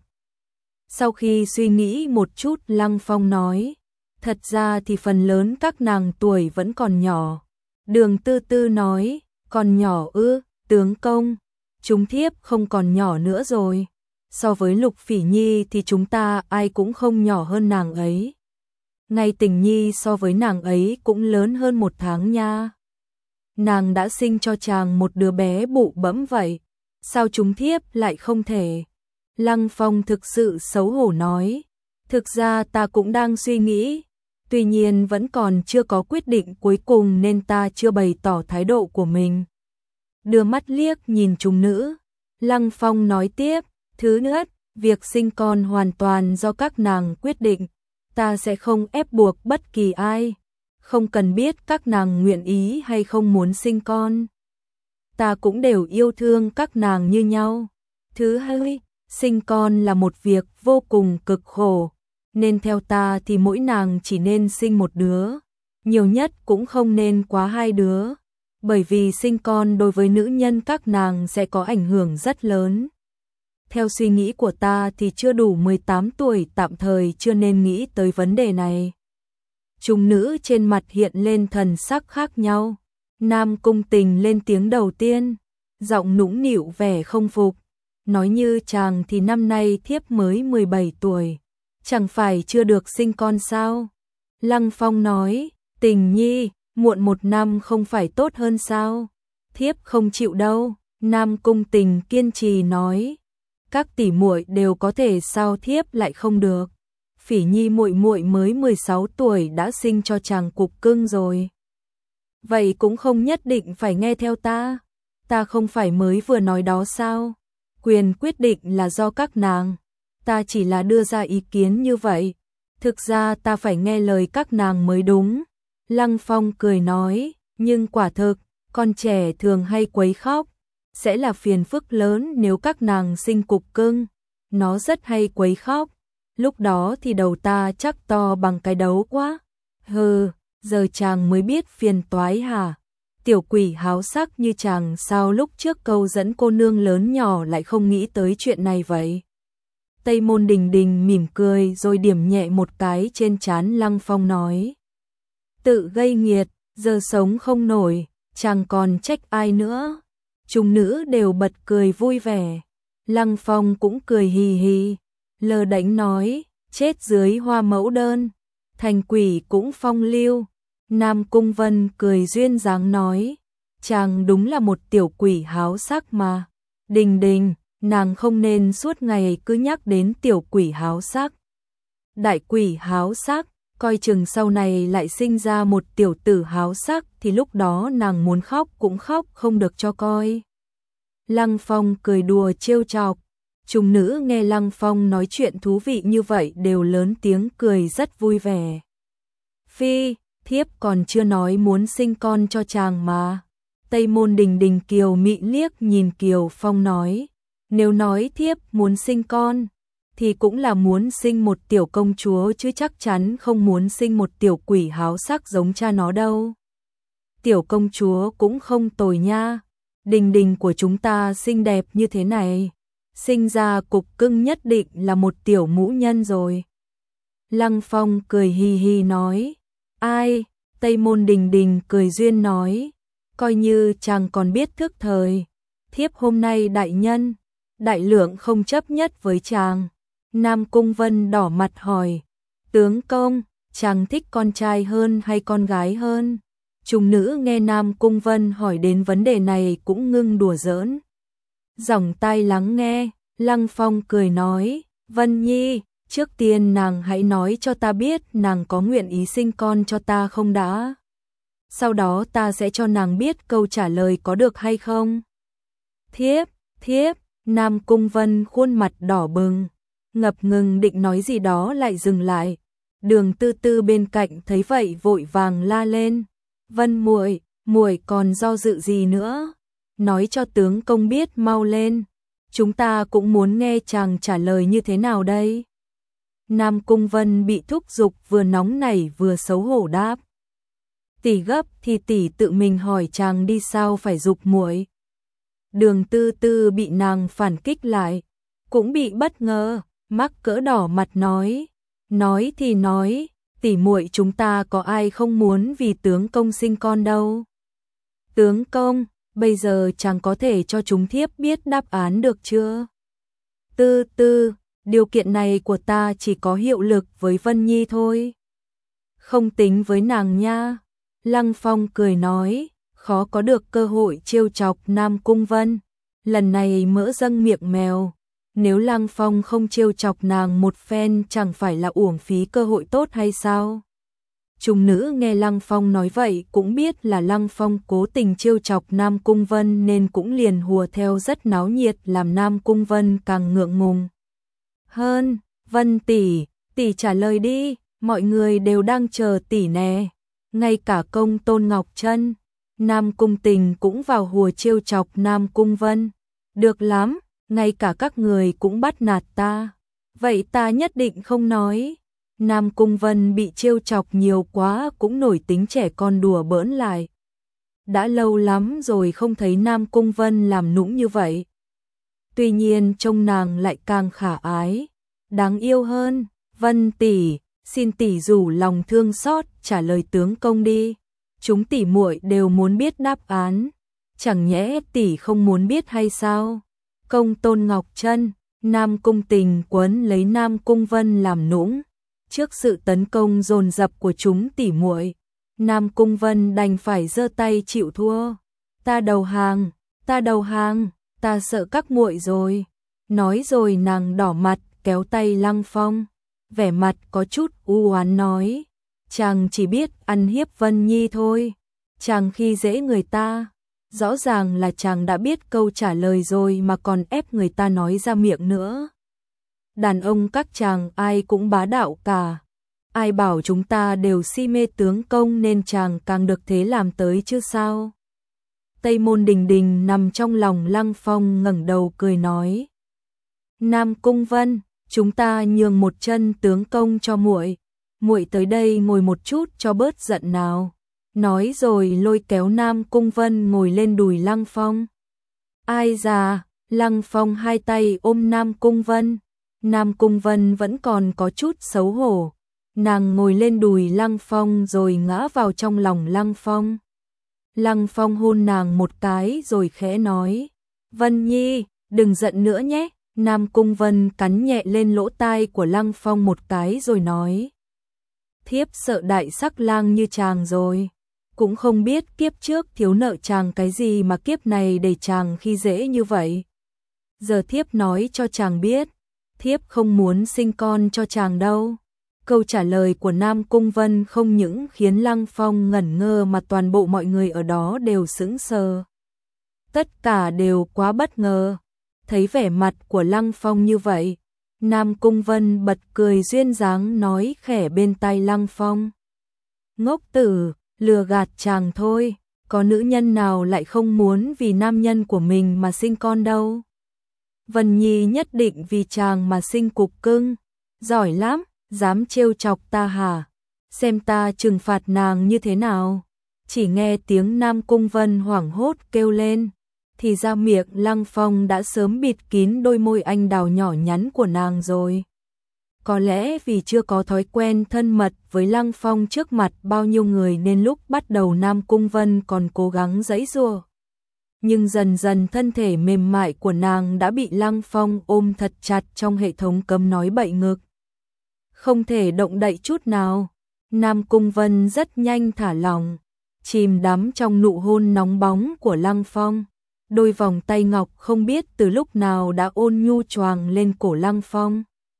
Sau khi suy nghĩ một chút, Lăng Phong nói, thật ra thì phần lớn các nàng tuổi vẫn còn nhỏ. Đường Tư Tư nói, còn nhỏ ư, tướng công, chúng thiếp không còn nhỏ nữa rồi. So với Lục Phỉ Nhi thì chúng ta ai cũng không nhỏ hơn nàng ấy. Ngay Tình Nhi so với nàng ấy cũng lớn hơn một tháng nha. Nàng đã sinh cho chàng một đứa bé bụ bẫm vậy, sao chúng thiếp lại không thể? Lăng Phong thực sự xấu hổ nói, thực ra ta cũng đang suy nghĩ, tuy nhiên vẫn còn chưa có quyết định cuối cùng nên ta chưa bày tỏ thái độ của mình. Đưa mắt liếc nhìn chúng nữ, Lăng Phong nói tiếp, thứ nữa, việc sinh con hoàn toàn do các nàng quyết định, ta sẽ không ép buộc bất kỳ ai, không cần biết các nàng nguyện ý hay không muốn sinh con. Ta cũng đều yêu thương các nàng như nhau. Thứ hai, sinh con là một việc vô cùng cực khổ, nên theo ta thì mỗi nàng chỉ nên sinh một đứa, nhiều nhất cũng không nên quá hai đứa, bởi vì sinh con đối với nữ nhân các nàng sẽ có ảnh hưởng rất lớn. Theo suy nghĩ của ta thì chưa đủ mười tám tuổi, tạm thời chưa nên nghĩ tới vấn đề này. Chúng nữ trên mặt hiện lên thần sắc khác nhau. Nam Cung Tình lên tiếng đầu tiên, giọng nũng nịu vẻ không phục, nói như chàng thì năm nay thiếp mới mười bảy tuổi, chẳng phải chưa được sinh con sao? Lăng Phong nói, Tình Nhi, muộn một năm không phải tốt hơn sao? Thiếp không chịu đâu. Nam Cung Tình kiên trì nói, các tỷ muội đều có thể, sao thiếp lại không được? Phỉ Nhi muội muội mới mười sáu tuổi đã sinh cho chàng cục cưng rồi. Vậy cũng không nhất định phải nghe theo ta. Ta không phải mới vừa nói đó sao? Quyền quyết định là do các nàng. Ta chỉ là đưa ra ý kiến như vậy. Thực ra ta phải nghe lời các nàng mới đúng. Lăng Phong cười nói, nhưng quả thực, con trẻ thường hay quấy khóc, sẽ là phiền phức lớn nếu các nàng sinh cục cưng. nó rất hay quấy khóc. Lúc đó thì đầu ta chắc to bằng cái đấu quá. Hừ, giờ chàng mới biết phiền toái hả? Tiểu quỷ háo sắc như chàng sao lúc trước câu dẫn cô nương lớn nhỏ lại không nghĩ tới chuyện này vậy? Tây Môn Đình Đình mỉm cười rồi điểm nhẹ một cái trên trán Lăng Phong nói. Tự gây nghiệt, giờ sống không nổi, chàng còn trách ai nữa? Chúng nữ đều bật cười vui vẻ. Lăng Phong cũng cười hì hì, lơ đễnh nói, chết dưới hoa mẫu đơn, thành quỷ cũng phong lưu. Nam Cung Vân cười duyên dáng nói, chàng đúng là một tiểu quỷ háo sắc mà. Đình Đình, nàng không nên suốt ngày cứ nhắc đến tiểu quỷ háo sắc. Đại quỷ háo sắc, coi chừng sau này lại sinh ra một tiểu tử háo sắc thì lúc đó nàng muốn khóc cũng khóc không được cho coi. Lăng Phong cười đùa trêu chọc. Chúng nữ nghe Lăng Phong nói chuyện thú vị như vậy đều lớn tiếng cười rất vui vẻ. Phi, thiếp còn chưa nói muốn sinh con cho chàng mà. Tây Môn Đình Đình kiều mị liếc nhìn Kiều Phong nói, nếu nói thiếp muốn sinh con, thì cũng là muốn sinh một tiểu công chúa chứ chắc chắn không muốn sinh một tiểu quỷ háo sắc giống cha nó đâu. Tiểu công chúa cũng không tồi nha, Đình Đình của chúng ta xinh đẹp như thế này, sinh ra cục cưng nhất định là một tiểu mũ nhân rồi. Lăng Phong cười hì hì nói, ai? Tây Môn Đình Đình cười duyên nói, coi như chàng còn biết thức thời, thiếp hôm nay đại nhân, đại lượng không chấp nhất với chàng. Nam Cung Vân đỏ mặt hỏi, tướng công, chàng thích con trai hơn hay con gái hơn? Chúng nữ nghe Nam Cung Vân hỏi đến vấn đề này cũng ngưng đùa giỡn. Dòng tai lắng nghe, Lăng Phong cười nói, Vân Nhi, trước tiên nàng hãy nói cho ta biết nàng có nguyện ý sinh con cho ta không đã. Sau đó ta sẽ cho nàng biết câu trả lời có được hay không. Thiếp, thiếp, Nam Cung Vân khuôn mặt đỏ bừng, ngập ngừng định nói gì đó lại dừng lại. Đường Tư Tư bên cạnh thấy vậy vội vàng la lên, Vân muội, muội còn do dự gì nữa? Nói cho tướng công biết mau lên, chúng ta cũng muốn nghe chàng trả lời như thế nào đây. Nam Cung Vân bị thúc giục vừa nóng nảy vừa xấu hổ đáp, tỷ gấp thì tỷ tự mình hỏi chàng đi sao phải giục muội. Đường Tư Tư bị nàng phản kích lại, cũng bị bất ngờ, mắc cỡ đỏ mặt nói, nói thì nói, tỷ muội chúng ta có ai không muốn vì tướng công sinh con đâu. Tướng công, bây giờ chàng có thể cho chúng thiếp biết đáp án được chưa? Tư Tư, điều kiện này của ta chỉ có hiệu lực với Vân Nhi thôi, không tính với nàng nha. Lăng Phong cười nói, khó có được cơ hội trêu chọc Nam Cung Vân, lần này mỡ dâng miệng mèo. Nếu Lăng Phong không trêu chọc nàng một phen chẳng phải là uổng phí cơ hội tốt hay sao? Chúng nữ nghe Lăng Phong nói vậy cũng biết là Lăng Phong cố tình trêu chọc Nam Cung Vân nên cũng liền hùa theo rất náo nhiệt làm Nam Cung Vân càng ngượng ngùng. Hơn, Vân tỷ, tỷ trả lời đi, mọi người đều đang chờ tỷ nè. Ngay cả công tôn Ngọc Trân, Nam Cung Tình cũng vào hùa trêu chọc Nam Cung Vân. Được lắm, ngay cả các người cũng bắt nạt ta. Vậy ta nhất định không nói. Nam Cung Vân bị trêu chọc nhiều quá cũng nổi tính trẻ con đùa bỡn lại. Đã lâu lắm rồi không thấy Nam Cung Vân làm nũng như vậy. Tuy nhiên trông nàng lại càng khả ái, đáng yêu hơn. Vân tỷ, xin tỷ rủ lòng thương xót trả lời tướng công đi. Chúng tỷ muội đều muốn biết đáp án. Chẳng nhẽ tỷ không muốn biết hay sao? Công tôn Ngọc Trân, Nam Cung Tình quấn lấy Nam Cung Vân làm nũng. Trước sự tấn công dồn dập của chúng tỷ muội, Nam Cung Vân đành phải giơ tay chịu thua. Ta đầu hàng, ta đầu hàng, ta sợ các muội rồi. Nói rồi nàng đỏ mặt kéo tay Lăng Phong, vẻ mặt có chút u oán nói, chàng chỉ biết ăn hiếp Vân Nhi thôi, chàng khi dễ người ta. Rõ ràng là chàng đã biết câu trả lời rồi mà còn ép người ta nói ra miệng nữa. Đàn ông các chàng ai cũng bá đạo cả. Ai bảo chúng ta đều si mê tướng công nên chàng càng được thế làm tới chứ sao? Tây Môn Đình Đình nằm trong lòng Lăng Phong ngẩng đầu cười nói. Nam Cung Vân, chúng ta nhường một chân tướng công cho muội, muội tới đây ngồi một chút cho bớt giận nào. Nói rồi lôi kéo Nam Cung Vân ngồi lên đùi Lăng Phong. Ai già, Lăng Phong hai tay ôm Nam Cung Vân. Nam Cung Vân vẫn còn có chút xấu hổ. Nàng ngồi lên đùi Lăng Phong rồi ngã vào trong lòng Lăng Phong. Lăng Phong hôn nàng một cái rồi khẽ nói, Vân Nhi, đừng giận nữa nhé. Nam Cung Vân cắn nhẹ lên lỗ tai của Lăng Phong một cái rồi nói, thiếp sợ đại sắc lang như chàng rồi. Cũng không biết kiếp trước thiếu nợ chàng cái gì mà kiếp này để chàng khi dễ như vậy. Giờ thiếp nói cho chàng biết, thiếp không muốn sinh con cho chàng đâu. Câu trả lời của Nam Cung Vân không những khiến Lăng Phong ngẩn ngơ mà toàn bộ mọi người ở đó đều sững sờ. Tất cả đều quá bất ngờ. Thấy vẻ mặt của Lăng Phong như vậy, Nam Cung Vân bật cười duyên dáng nói khẽ bên tai Lăng Phong. Ngốc tử, lừa gạt chàng thôi, có nữ nhân nào lại không muốn vì nam nhân của mình mà sinh con đâu. Vân Nhi nhất định vì chàng mà sinh cục cưng, giỏi lắm, dám trêu chọc ta hả? Xem ta trừng phạt nàng như thế nào. Chỉ nghe tiếng Nam Cung Vân hoảng hốt kêu lên, thì ra miệng Lăng Phong đã sớm bịt kín đôi môi anh đào nhỏ nhắn của nàng rồi. Có lẽ vì chưa có thói quen thân mật với Lăng Phong trước mặt bao nhiêu người nên lúc bắt đầu Nam Cung Vân còn cố gắng giãy giụa. Nhưng dần dần thân thể mềm mại của nàng đã bị Lăng Phong ôm thật chặt trong hệ thống cấm nói bậy ngực. Không thể động đậy chút nào. Nam Cung Vân rất nhanh thả lỏng, chìm đắm trong nụ hôn nóng bóng của Lăng Phong. Đôi vòng tay ngọc không biết từ lúc nào đã ôn nhu choàng lên cổ Lăng Phong.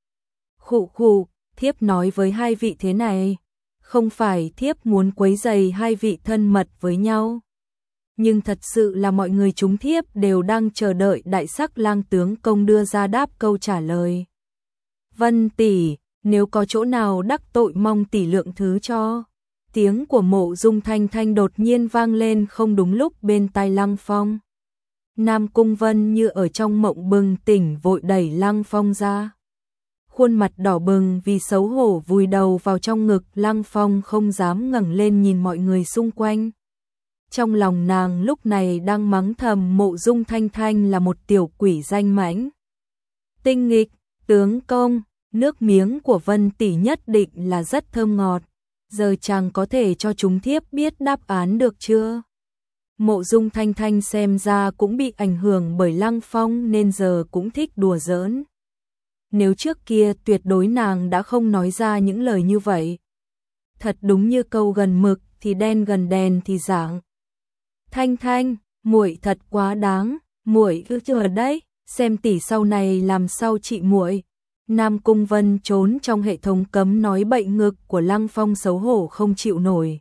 Khụ khụ, thiếp nói với hai vị thế này, không phải thiếp muốn quấy rầy hai vị thân mật với nhau. Nhưng thật sự là mọi người chúng thiếp đều đang chờ đợi đại sắc lang tướng công đưa ra đáp câu trả lời. Vân tỷ, nếu có chỗ nào đắc tội mong tỷ lượng thứ cho. Tiếng của Mộ Dung Thanh Thanh đột nhiên vang lên không đúng lúc bên tai Lăng Phong. Nam Cung Vân như ở trong mộng bừng tỉnh vội đẩy Lăng Phong ra. Khuôn mặt đỏ bừng vì xấu hổ vùi đầu vào trong ngực Lăng Phong không dám ngẩng lên nhìn mọi người xung quanh. Trong lòng nàng lúc này đang mắng thầm Mộ Dung Thanh Thanh là một tiểu quỷ danh mãnh. Tinh nghịch, tướng công, nước miếng của Vân tỷ nhất định là rất thơm ngọt. Giờ chàng có thể cho chúng thiếp biết đáp án được chưa? Mộ Dung Thanh Thanh xem ra cũng bị ảnh hưởng bởi Lăng Phong nên giờ cũng thích đùa giỡn. Nếu trước kia tuyệt đối nàng đã không nói ra những lời như vậy. Thật đúng như câu gần mực thì đen gần đèn thì dạng. Thanh Thanh, muội thật quá đáng, muội cứ chờ đấy, xem tỷ sau này làm sao trị muội. Nam Cung Vân trốn trong hệ thống cấm nói bậy ngực của Lăng Phong xấu hổ không chịu nổi.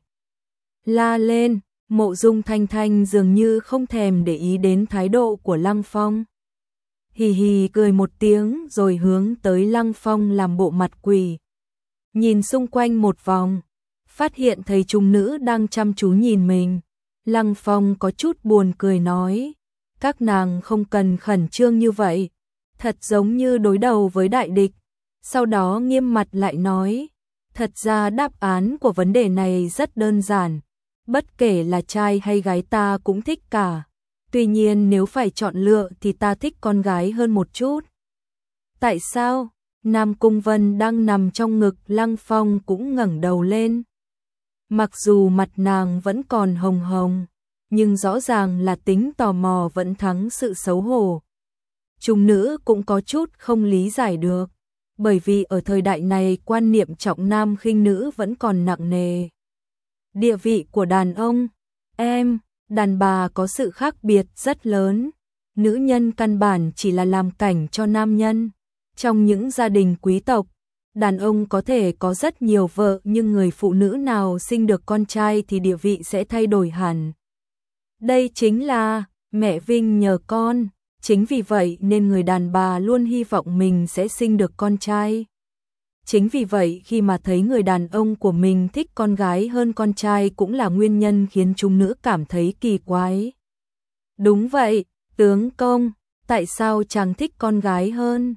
La lên, Mộ Dung Thanh Thanh dường như không thèm để ý đến thái độ của Lăng Phong. Hì hì cười một tiếng rồi hướng tới Lăng Phong làm bộ mặt quỷ. Nhìn xung quanh một vòng, phát hiện thấy chúng nữ đang chăm chú nhìn mình. Lăng Phong có chút buồn cười nói, các nàng không cần khẩn trương như vậy, thật giống như đối đầu với đại địch. Sau đó nghiêm mặt lại nói, thật ra đáp án của vấn đề này rất đơn giản, bất kể là trai hay gái ta cũng thích cả. Tuy nhiên nếu phải chọn lựa thì ta thích con gái hơn một chút. Tại sao? Nam Cung Vân đang nằm trong ngực Lăng Phong cũng ngẩng đầu lên. Mặc dù mặt nàng vẫn còn hồng hồng, nhưng rõ ràng là tính tò mò vẫn thắng sự xấu hổ. Chúng nữ cũng có chút không lý giải được, bởi vì ở thời đại này quan niệm trọng nam khinh nữ vẫn còn nặng nề. Địa vị của đàn ông, em, đàn bà có sự khác biệt rất lớn. Nữ nhân căn bản chỉ là làm cảnh cho nam nhân. Trong những gia đình quý tộc, đàn ông có thể có rất nhiều vợ nhưng người phụ nữ nào sinh được con trai thì địa vị sẽ thay đổi hẳn. Đây chính là mẹ vinh nhờ con, chính vì vậy nên người đàn bà luôn hy vọng mình sẽ sinh được con trai. Chính vì vậy khi mà thấy người đàn ông của mình thích con gái hơn con trai cũng là nguyên nhân khiến chúng nữ cảm thấy kỳ quái. Đúng vậy, tướng công, tại sao chàng thích con gái hơn?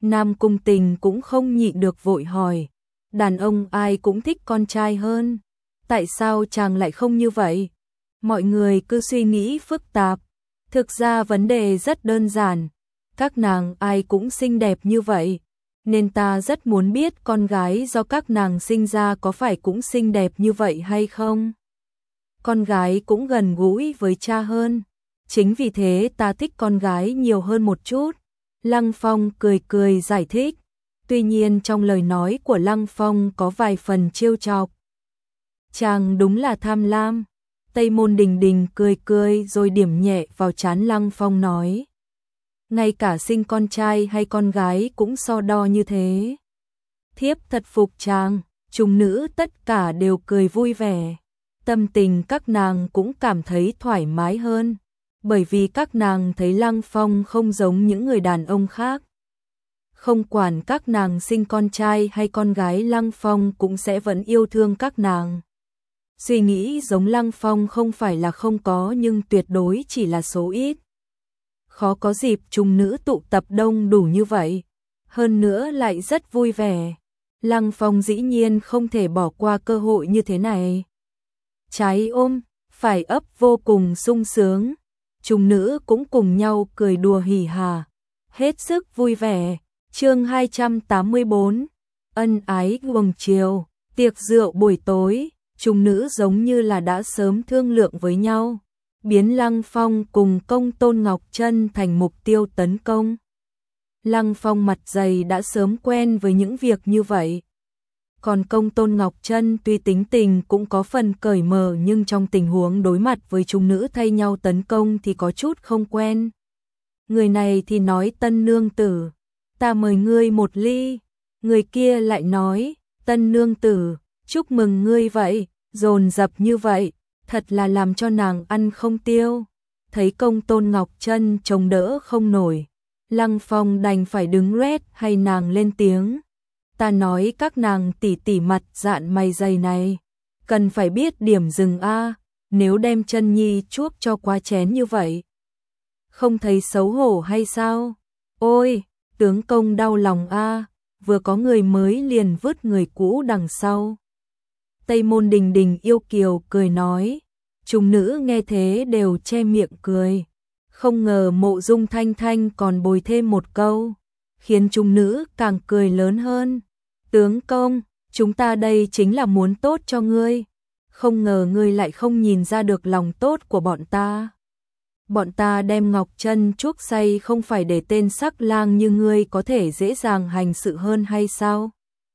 Nam Cung Tình cũng không nhịn được vội hỏi, đàn ông ai cũng thích con trai hơn, tại sao chàng lại không như vậy? Mọi người cứ suy nghĩ phức tạp, thực ra vấn đề rất đơn giản, các nàng ai cũng xinh đẹp như vậy, nên ta rất muốn biết con gái do các nàng sinh ra có phải cũng xinh đẹp như vậy hay không? Con gái cũng gần gũi với cha hơn, chính vì thế ta thích con gái nhiều hơn một chút. Lăng Phong cười cười giải thích, tuy nhiên trong lời nói của Lăng Phong có vài phần trêu chọc. Chàng đúng là tham lam. Tây Môn Đình Đình cười cười rồi điểm nhẹ vào trán Lăng Phong nói, ngay cả sinh con trai hay con gái cũng so đo như thế. Thiếp thật phục chàng. Chúng nữ tất cả đều cười vui vẻ, tâm tình các nàng cũng cảm thấy thoải mái hơn, bởi vì các nàng thấy Lăng Phong không giống những người đàn ông khác. Không quản các nàng sinh con trai hay con gái, Lăng Phong cũng sẽ vẫn yêu thương các nàng. Suy nghĩ giống Lăng Phong không phải là không có, nhưng tuyệt đối chỉ là số ít. Khó có dịp chúng nữ tụ tập đông đủ như vậy, hơn nữa lại rất vui vẻ. Lăng Phong dĩ nhiên không thể bỏ qua cơ hội như thế này. Trái ôm, phải ấp vô cùng sung sướng. Chúng nữ cũng cùng nhau cười đùa hỉ hà, hết sức vui vẻ. Chương hai trăm tám mươi bốn, ân ái buồng chiều, tiệc rượu buổi tối, chúng nữ giống như là đã sớm thương lượng với nhau, biến Lăng Phong cùng Công Tôn Ngọc Chân thành mục tiêu tấn công. Lăng Phong mặt dày đã sớm quen với những việc như vậy. Còn Công Tôn Ngọc Chân tuy tính tình cũng có phần cởi mở, nhưng trong tình huống đối mặt với chúng nữ thay nhau tấn công thì có chút không quen. Người này thì nói, tân nương tử, ta mời ngươi một ly. Người kia lại nói, tân nương tử, chúc mừng ngươi vậy, dồn dập như vậy, thật là làm cho nàng ăn không tiêu. Thấy Công Tôn Ngọc Chân chống đỡ không nổi, Lăng Phong đành phải đứng rét hay nàng lên tiếng. Ta nói các nàng tỉ tỉ mặt dạn mày dày này, cần phải biết điểm dừng a, nếu đem chân nhi chuốc cho quá chén như vậy. Không thấy xấu hổ hay sao? Ôi, tướng công đau lòng a, vừa có người mới liền vứt người cũ đằng sau. Tây Môn Đình Đình yêu kiều cười nói, chúng nữ nghe thế đều che miệng cười. Không ngờ Mộ Dung Thanh Thanh còn bồi thêm một câu, khiến chúng nữ càng cười lớn hơn. Tướng công, chúng ta đây chính là muốn tốt cho ngươi, không ngờ ngươi lại không nhìn ra được lòng tốt của bọn ta. Bọn ta đem Ngọc Chân chuốc say không phải để tên sắc lang như ngươi có thể dễ dàng hành sự hơn hay sao?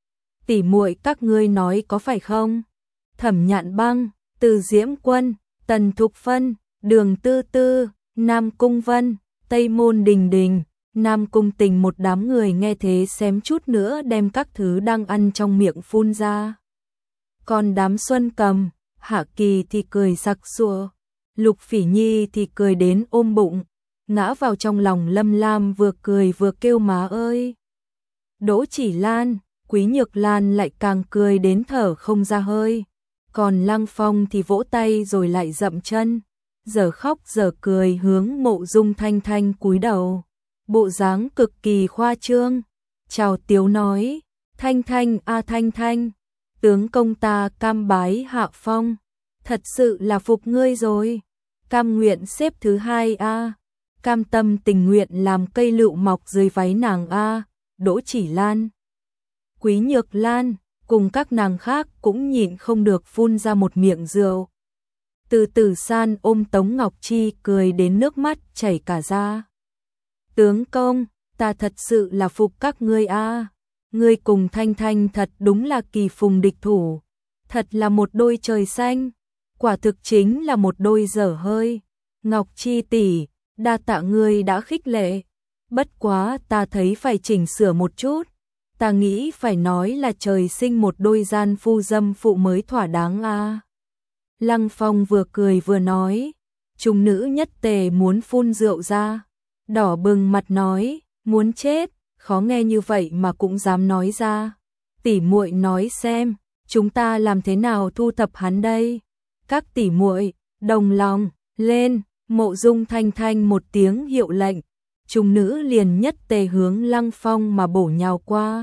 Tỉ muội các ngươi nói có phải không? Thẩm Nhạn Băng, Từ Diễm Quân, Tần Thục Phân, Đường Tư Tư, Nam Cung Vân, Tây Môn Đình Đình, Nam Cung Tình, một đám người nghe thế xém chút nữa đem các thứ đang ăn trong miệng phun ra. Còn đám Xuân Cầm, Hạ Kỳ thì cười sặc sụa, Lục Phỉ Nhi thì cười đến ôm bụng, ngã vào trong lòng Lâm Lam, vừa cười vừa kêu má ơi. Đỗ Chỉ Lan, Quý Nhược Lan lại càng cười đến thở không ra hơi. Còn Lăng Phong thì vỗ tay rồi lại dậm chân, giờ khóc giờ cười hướng Mộ Dung Thanh Thanh cúi đầu, bộ dáng cực kỳ khoa trương. Chào tiếu nói, Thanh Thanh a Thanh Thanh, tướng công ta cam bái hạ phong, thật sự là phục ngươi rồi, cam nguyện xếp thứ hai a, cam tâm tình nguyện làm cây lựu mọc dưới váy nàng a. Đỗ Chỉ Lan, Quý Nhược Lan cùng các nàng khác cũng nhịn không được phun ra một miệng rượu. Từ Tử San ôm Tống Ngọc Chi cười đến nước mắt chảy cả ra. Tướng công, ta thật sự là phục các ngươi a. Ngươi cùng Thanh Thanh thật đúng là kỳ phùng địch thủ, thật là một đôi trời xanh, quả thực chính là một đôi dở hơi. Ngọc Chi tỷ, đa tạ ngươi đã khích lệ, bất quá ta thấy phải chỉnh sửa một chút. Ta nghĩ phải nói là trời sinh một đôi gian phu dâm phụ mới thỏa đáng a. Lăng Phong vừa cười vừa nói, chúng nữ nhất tề muốn phun rượu ra, đỏ bừng mặt nói, muốn chết, khó nghe như vậy mà cũng dám nói ra. Tỷ muội nói xem, chúng ta làm thế nào thu thập hắn đây? Các tỷ muội đồng lòng lên. Mộ Dung Thanh Thanh một tiếng hiệu lệnh, Trung nữ liền nhất tề hướng Lăng Phong mà bổ nhào qua.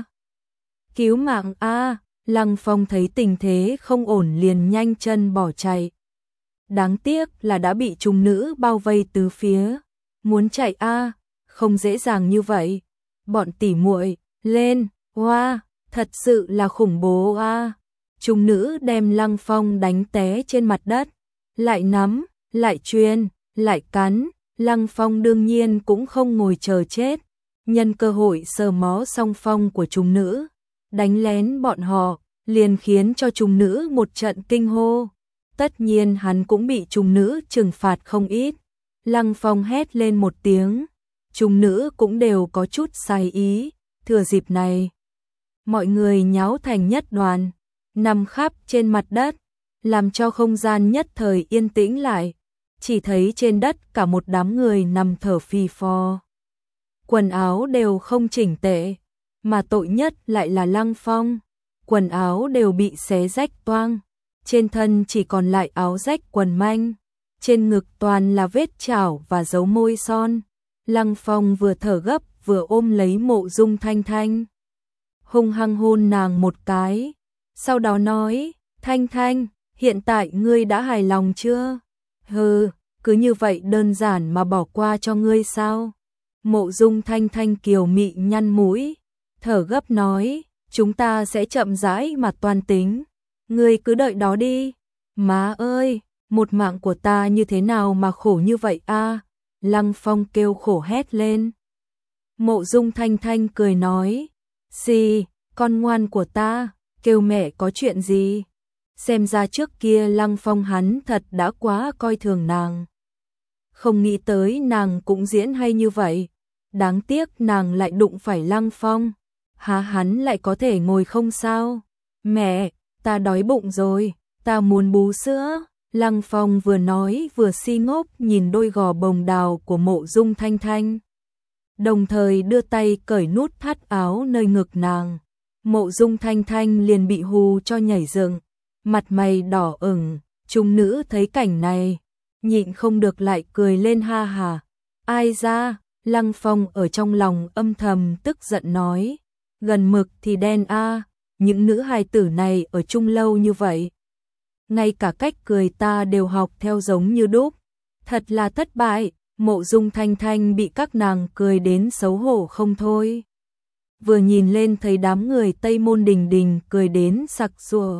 Cứu mạng a! Lăng Phong thấy tình thế không ổn liền nhanh chân bỏ chạy. Đáng tiếc là đã bị trung nữ bao vây tứ phía. Muốn chạy a, không dễ dàng như vậy. Bọn tỉ muội, lên, oa, thật sự là khủng bố a. Trung nữ đem Lăng Phong đánh té trên mặt đất, lại nắm, lại truyền, lại cắn. Lăng Phong đương nhiên cũng không ngồi chờ chết, nhân cơ hội sờ mó song phong của trung nữ, đánh lén bọn họ, liền khiến cho trung nữ một trận kinh hô. Tất nhiên hắn cũng bị trung nữ trừng phạt không ít. Lăng Phong hét lên một tiếng, trung nữ cũng đều có chút sai ý, thừa dịp này. Mọi người nháo thành nhất đoàn, nằm khắp trên mặt đất, làm cho không gian nhất thời yên tĩnh lại. Chỉ thấy trên đất cả một đám người nằm thở phì phò. Quần áo đều không chỉnh tề, mà tội nhất lại là Lăng Phong. Quần áo đều bị xé rách toang, trên thân chỉ còn lại áo rách quần manh, trên ngực toàn là vết chảo và dấu môi son. Lăng Phong vừa thở gấp vừa ôm lấy Mộ Dung Thanh Thanh, hung hăng hôn nàng một cái, sau đó nói, Thanh Thanh, hiện tại ngươi đã hài lòng chưa? Hừ, cứ như vậy đơn giản mà bỏ qua cho ngươi sao? Mộ Dung Thanh Thanh kiều mị nhăn mũi, thở gấp nói, chúng ta sẽ chậm rãi mà toan tính, ngươi cứ đợi đó đi. Má ơi, một mạng của ta như thế nào mà khổ như vậy a? Lăng Phong kêu khổ hét lên. Mộ Dung Thanh Thanh cười nói, xì, con ngoan của ta, kêu mẹ có chuyện gì? Xem ra trước kia Lăng Phong hắn thật đã quá coi thường nàng. Không nghĩ tới nàng cũng diễn hay như vậy. Đáng tiếc nàng lại đụng phải Lăng Phong. Há hắn lại có thể ngồi không sao? Mẹ, ta đói bụng rồi, ta muốn bú sữa. Lăng Phong vừa nói vừa si ngốc nhìn đôi gò bồng đào của Mộ Dung Thanh Thanh. Đồng thời đưa tay cởi nút thắt áo nơi ngực nàng. Mộ Dung Thanh Thanh liền bị hù cho nhảy dựng, mặt mày đỏ ửng. Trung nữ thấy cảnh này, nhịn không được lại cười lên ha hà. Ai ra? Lăng Phong ở trong lòng âm thầm tức giận nói, gần mực thì đen a, những nữ hài tử này ở chung lâu như vậy, ngay cả cách cười ta đều học theo giống như đúc, thật là thất bại. Mộ Dung Thanh Thanh bị các nàng cười đến xấu hổ không thôi. Vừa nhìn lên thấy đám người Tây Môn Đình Đình cười đến sặc sụa,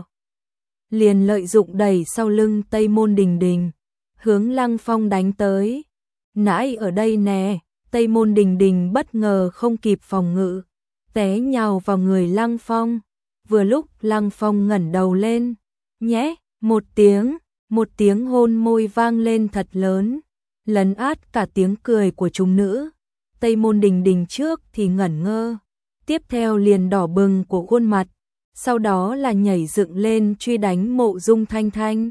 liền lợi dụng đẩy sau lưng Tây Môn Đình Đình, hướng Lăng Phong đánh tới. Nãy ở đây nè. Tây Môn Đình Đình bất ngờ không kịp phòng ngự, té nhào vào người Lăng Phong. Vừa lúc Lăng Phong ngẩng đầu lên, nhé, một tiếng, một tiếng hôn môi vang lên thật lớn, lấn át cả tiếng cười của chúng nữ. Tây Môn Đình Đình trước thì ngẩn ngơ, tiếp theo liền đỏ bừng của khuôn mặt, sau đó là nhảy dựng lên truy đánh Mộ Dung Thanh Thanh.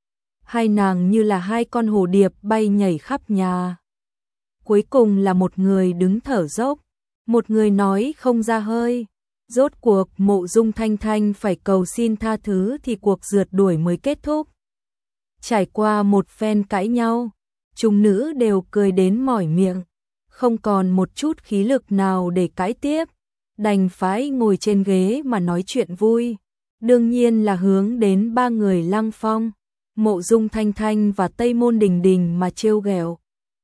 Hai nàng như là hai con hồ điệp bay nhảy khắp nhà. Cuối cùng là một người đứng thở dốc, một người nói không ra hơi. Rốt cuộc Mộ Dung Thanh Thanh phải cầu xin tha thứ thì cuộc rượt đuổi mới kết thúc. Trải qua một phen cãi nhau, chúng nữ đều cười đến mỏi miệng, không còn một chút khí lực nào để cãi tiếp, đành phải ngồi trên ghế mà nói chuyện vui. Đương nhiên là hướng đến ba người Lăng Phong, Mộ Dung Thanh Thanh và Tây Môn Đình Đình mà trêu ghẹo.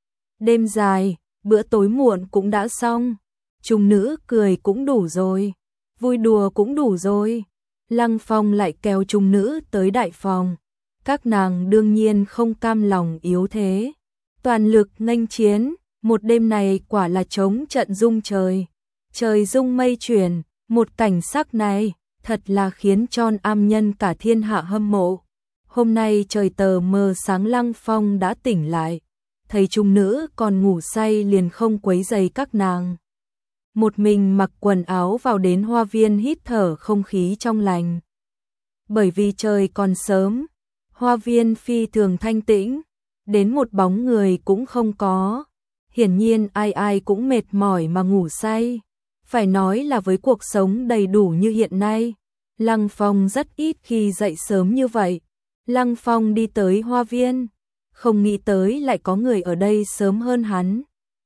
Đêm dài, bữa tối muộn cũng đã xong, chúng nữ cười cũng đủ rồi, vui đùa cũng đủ rồi. Lăng Phong lại kéo chúng nữ tới đại phòng, các nàng đương nhiên không cam lòng yếu thế, toàn lực nghênh chiến. Một đêm này quả là chống trận rung trời, trời rung mây chuyển, một cảnh sắc này thật là khiến cho am nhân cả thiên hạ hâm mộ. Hôm nay trời tờ mờ sáng, Lăng Phong đã tỉnh lại, thấy chúng nữ còn ngủ say liền không quấy rầy các nàng. Một mình mặc quần áo vào đến hoa viên hít thở không khí trong lành. Bởi vì trời còn sớm, hoa viên phi thường thanh tĩnh, đến một bóng người cũng không có. Hiển nhiên ai ai cũng mệt mỏi mà ngủ say. Phải nói là với cuộc sống đầy đủ như hiện nay, Lăng Phong rất ít khi dậy sớm như vậy. Lăng Phong đi tới hoa viên, không nghĩ tới lại có người ở đây sớm hơn hắn.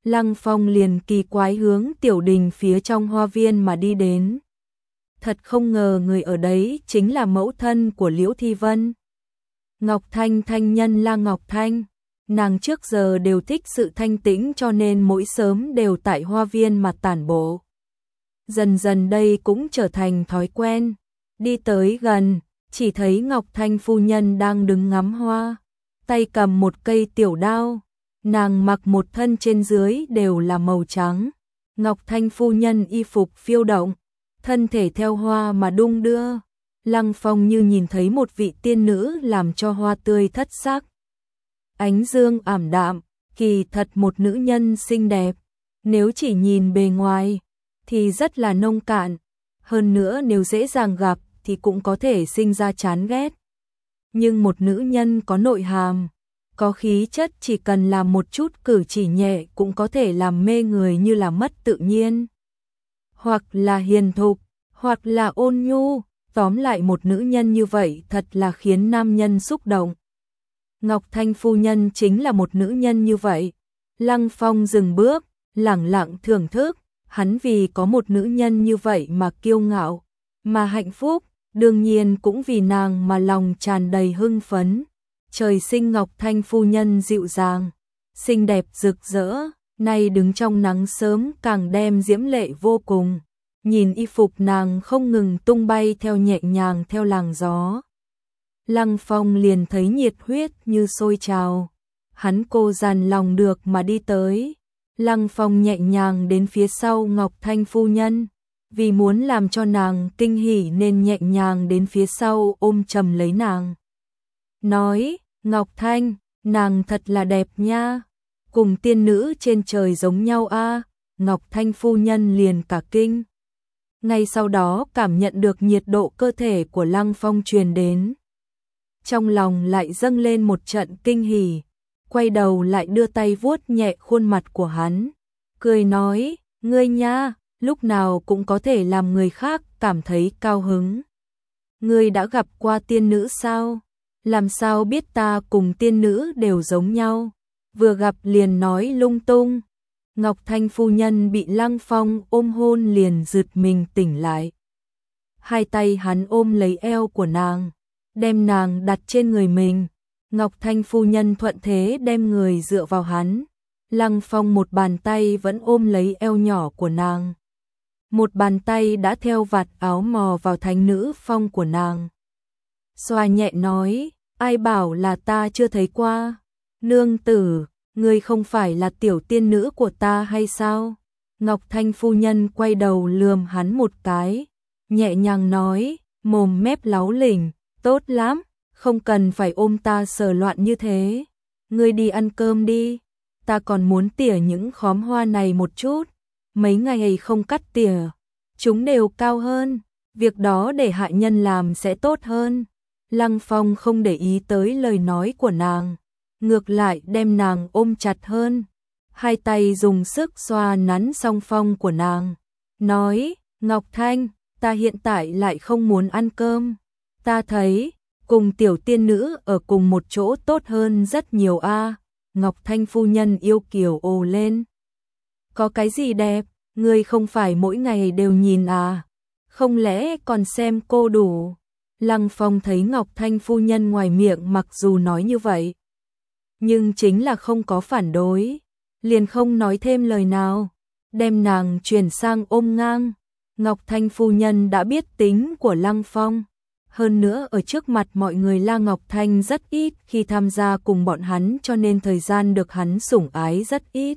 Lăng Phong liền kỳ quái hướng tiểu đình phía trong hoa viên mà đi đến. Thật không ngờ người ở đấy chính là mẫu thân của Liễu Thi Vân. Ngọc Thanh thanh nhân là Ngọc Thanh, nàng trước giờ đều thích sự thanh tĩnh cho nên mỗi sớm đều tại hoa viên mà tản bộ. Dần dần đây cũng trở thành thói quen, đi tới gần, chỉ thấy Ngọc Thanh phu nhân đang đứng ngắm hoa, tay cầm một cây tiểu đao, nàng mặc một thân trên dưới đều là màu trắng. Ngọc Thanh phu nhân y phục phiêu động, thân thể theo hoa mà đung đưa. Lăng Phong như nhìn thấy một vị tiên nữ làm cho hoa tươi thất sắc. Ánh dương ảm đạm, kỳ thật một nữ nhân xinh đẹp, nếu chỉ nhìn bề ngoài thì rất là nông cạn, hơn nữa nếu dễ dàng gặp thì cũng có thể sinh ra chán ghét. Nhưng một nữ nhân có nội hàm, có khí chất chỉ cần làm một chút cử chỉ nhẹ cũng có thể làm mê người như là mất tự nhiên. Hoặc là hiền thục, hoặc là ôn nhu, tóm lại một nữ nhân như vậy thật là khiến nam nhân xúc động. Ngọc Thanh phu nhân chính là một nữ nhân như vậy. Lăng Phong dừng bước, lẳng lặng thưởng thức, hắn vì có một nữ nhân như vậy mà kiêu ngạo, mà hạnh phúc, đương nhiên cũng vì nàng mà lòng tràn đầy hưng phấn. Trời sinh Ngọc Thanh phu nhân dịu dàng, xinh đẹp rực rỡ, nay đứng trong nắng sớm càng đem diễm lệ vô cùng. Nhìn y phục nàng không ngừng tung bay theo nhẹ nhàng theo làn gió. Lăng Phong liền thấy nhiệt huyết như sôi trào. Hắn cô dằn lòng được mà đi tới. Lăng Phong nhẹ nhàng đến phía sau Ngọc Thanh phu nhân, vì muốn làm cho nàng kinh hỉ nên nhẹ nhàng đến phía sau ôm chầm lấy nàng. Nói, Ngọc Thanh, nàng thật là đẹp nha, cùng tiên nữ trên trời giống nhau a. Ngọc Thanh phu nhân liền cả kinh. Ngay sau đó cảm nhận được nhiệt độ cơ thể của Lăng Phong truyền đến. Trong lòng lại dâng lên một trận kinh hỉ, quay đầu lại đưa tay vuốt nhẹ khuôn mặt của hắn, cười nói, ngươi nha, lúc nào cũng có thể làm người khác cảm thấy cao hứng. Ngươi đã gặp qua tiên nữ sao? Làm sao biết ta cùng tiên nữ đều giống nhau? Vừa gặp liền nói lung tung. Ngọc Thanh phu nhân bị Lăng Phong ôm hôn liền giật mình tỉnh lại. Hai tay hắn ôm lấy eo của nàng, đem nàng đặt trên người mình. Ngọc Thanh phu nhân thuận thế đem người dựa vào hắn. Lăng Phong một bàn tay vẫn ôm lấy eo nhỏ của nàng, một bàn tay đã theo vạt áo mò vào thánh nữ phong của nàng. Xoa nhẹ nói, ai bảo là ta chưa thấy qua? Nương tử, ngươi không phải là tiểu tiên nữ của ta hay sao? Ngọc Thanh phu nhân quay đầu lườm hắn một cái, nhẹ nhàng nói, mồm mép láu lỉnh, tốt lắm, không cần phải ôm ta sờ loạn như thế. Ngươi đi ăn cơm đi, ta còn muốn tỉa những khóm hoa này một chút, mấy ngày không cắt tỉa, chúng đều cao hơn, việc đó để hạ nhân làm sẽ tốt hơn. Lăng Phong không để ý tới lời nói của nàng, ngược lại đem nàng ôm chặt hơn, hai tay dùng sức xoa nắn song phong của nàng, nói, Ngọc Thanh, ta hiện tại lại không muốn ăn cơm, ta thấy cùng tiểu tiên nữ ở cùng một chỗ tốt hơn rất nhiều a. Ngọc Thanh phu nhân yêu kiều ồ lên. Có cái gì đẹp, ngươi không phải mỗi ngày đều nhìn à? Không lẽ còn xem cô đủ? Lăng Phong thấy Ngọc Thanh phu nhân ngoài miệng mặc dù nói như vậy, nhưng chính là không có phản đối, liền không nói thêm lời nào, đem nàng chuyển sang ôm ngang. Ngọc Thanh phu nhân đã biết tính của Lăng Phong, hơn nữa ở trước mặt mọi người La Ngọc Thanh rất ít khi tham gia cùng bọn hắn cho nên thời gian được hắn sủng ái rất ít.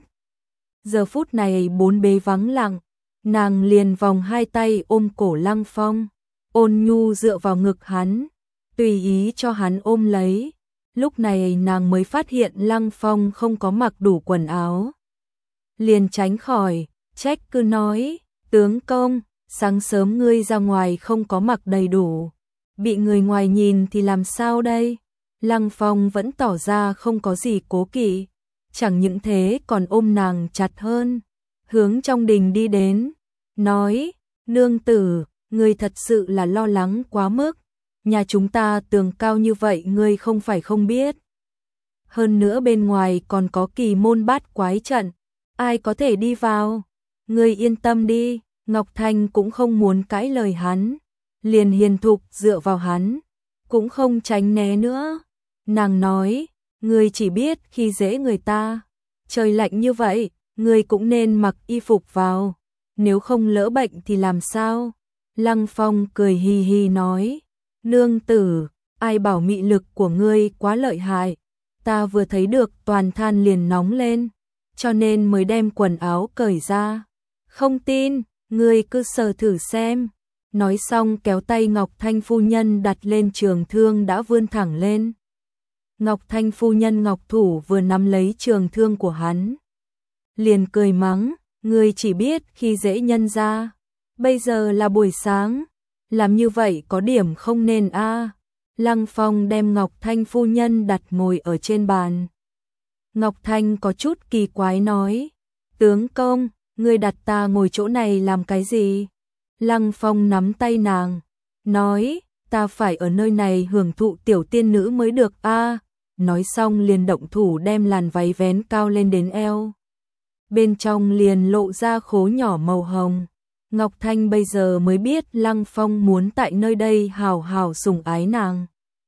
Giờ phút này bốn bề vắng lặng, nàng liền vòng hai tay ôm cổ Lăng Phong, ôn nhu dựa vào ngực hắn, tùy ý cho hắn ôm lấy. Lúc này nàng mới phát hiện Lăng Phong không có mặc đủ quần áo, liền tránh khỏi, trách cứ nói, tướng công, sáng sớm ngươi ra ngoài không có mặc đầy đủ, bị người ngoài nhìn thì làm sao đây? Lăng Phong vẫn tỏ ra không có gì cố kỵ, chẳng những thế còn ôm nàng chặt hơn, hướng trong đình đi đến, nói, nương tử, ngươi thật sự là lo lắng quá mức, nhà chúng ta tường cao như vậy ngươi không phải không biết. Hơn nữa bên ngoài còn có kỳ môn bát quái trận, ai có thể đi vào? Ngươi yên tâm đi, Ngọc Thanh cũng không muốn cãi lời hắn, liền hiền thục dựa vào hắn, cũng không tránh né nữa. Nàng nói, ngươi chỉ biết khi dễ người ta, trời lạnh như vậy, ngươi cũng nên mặc y phục vào, nếu không lỡ bệnh thì làm sao? Lăng Phong cười hì hì nói, nương tử, ai bảo mị lực của ngươi quá lợi hại, ta vừa thấy được toàn than liền nóng lên, cho nên mới đem quần áo cởi ra. Không tin, ngươi cứ sờ thử xem. Nói xong kéo tay Ngọc Thanh phu nhân đặt lên trường thương đã vươn thẳng lên. Ngọc Thanh phu nhân Ngọc Thủ vừa nắm lấy trường thương của hắn, liền cười mắng, ngươi chỉ biết khi dễ nhân ra, bây giờ là buổi sáng, làm như vậy có điểm không nên a. À. Lăng Phong đem Ngọc Thanh phu nhân đặt ngồi ở trên bàn. Ngọc Thanh có chút kỳ quái nói, tướng công, ngươi đặt ta ngồi chỗ này làm cái gì? Lăng Phong nắm tay nàng, nói, ta phải ở nơi này hưởng thụ tiểu tiên nữ mới được a. À. Nói xong liền động thủ đem làn váy vén cao lên đến eo. Bên trong liền lộ ra khố nhỏ màu hồng. Ngọc Thanh bây giờ mới biết Lăng Phong muốn tại nơi đây hào hào sủng ái nàng.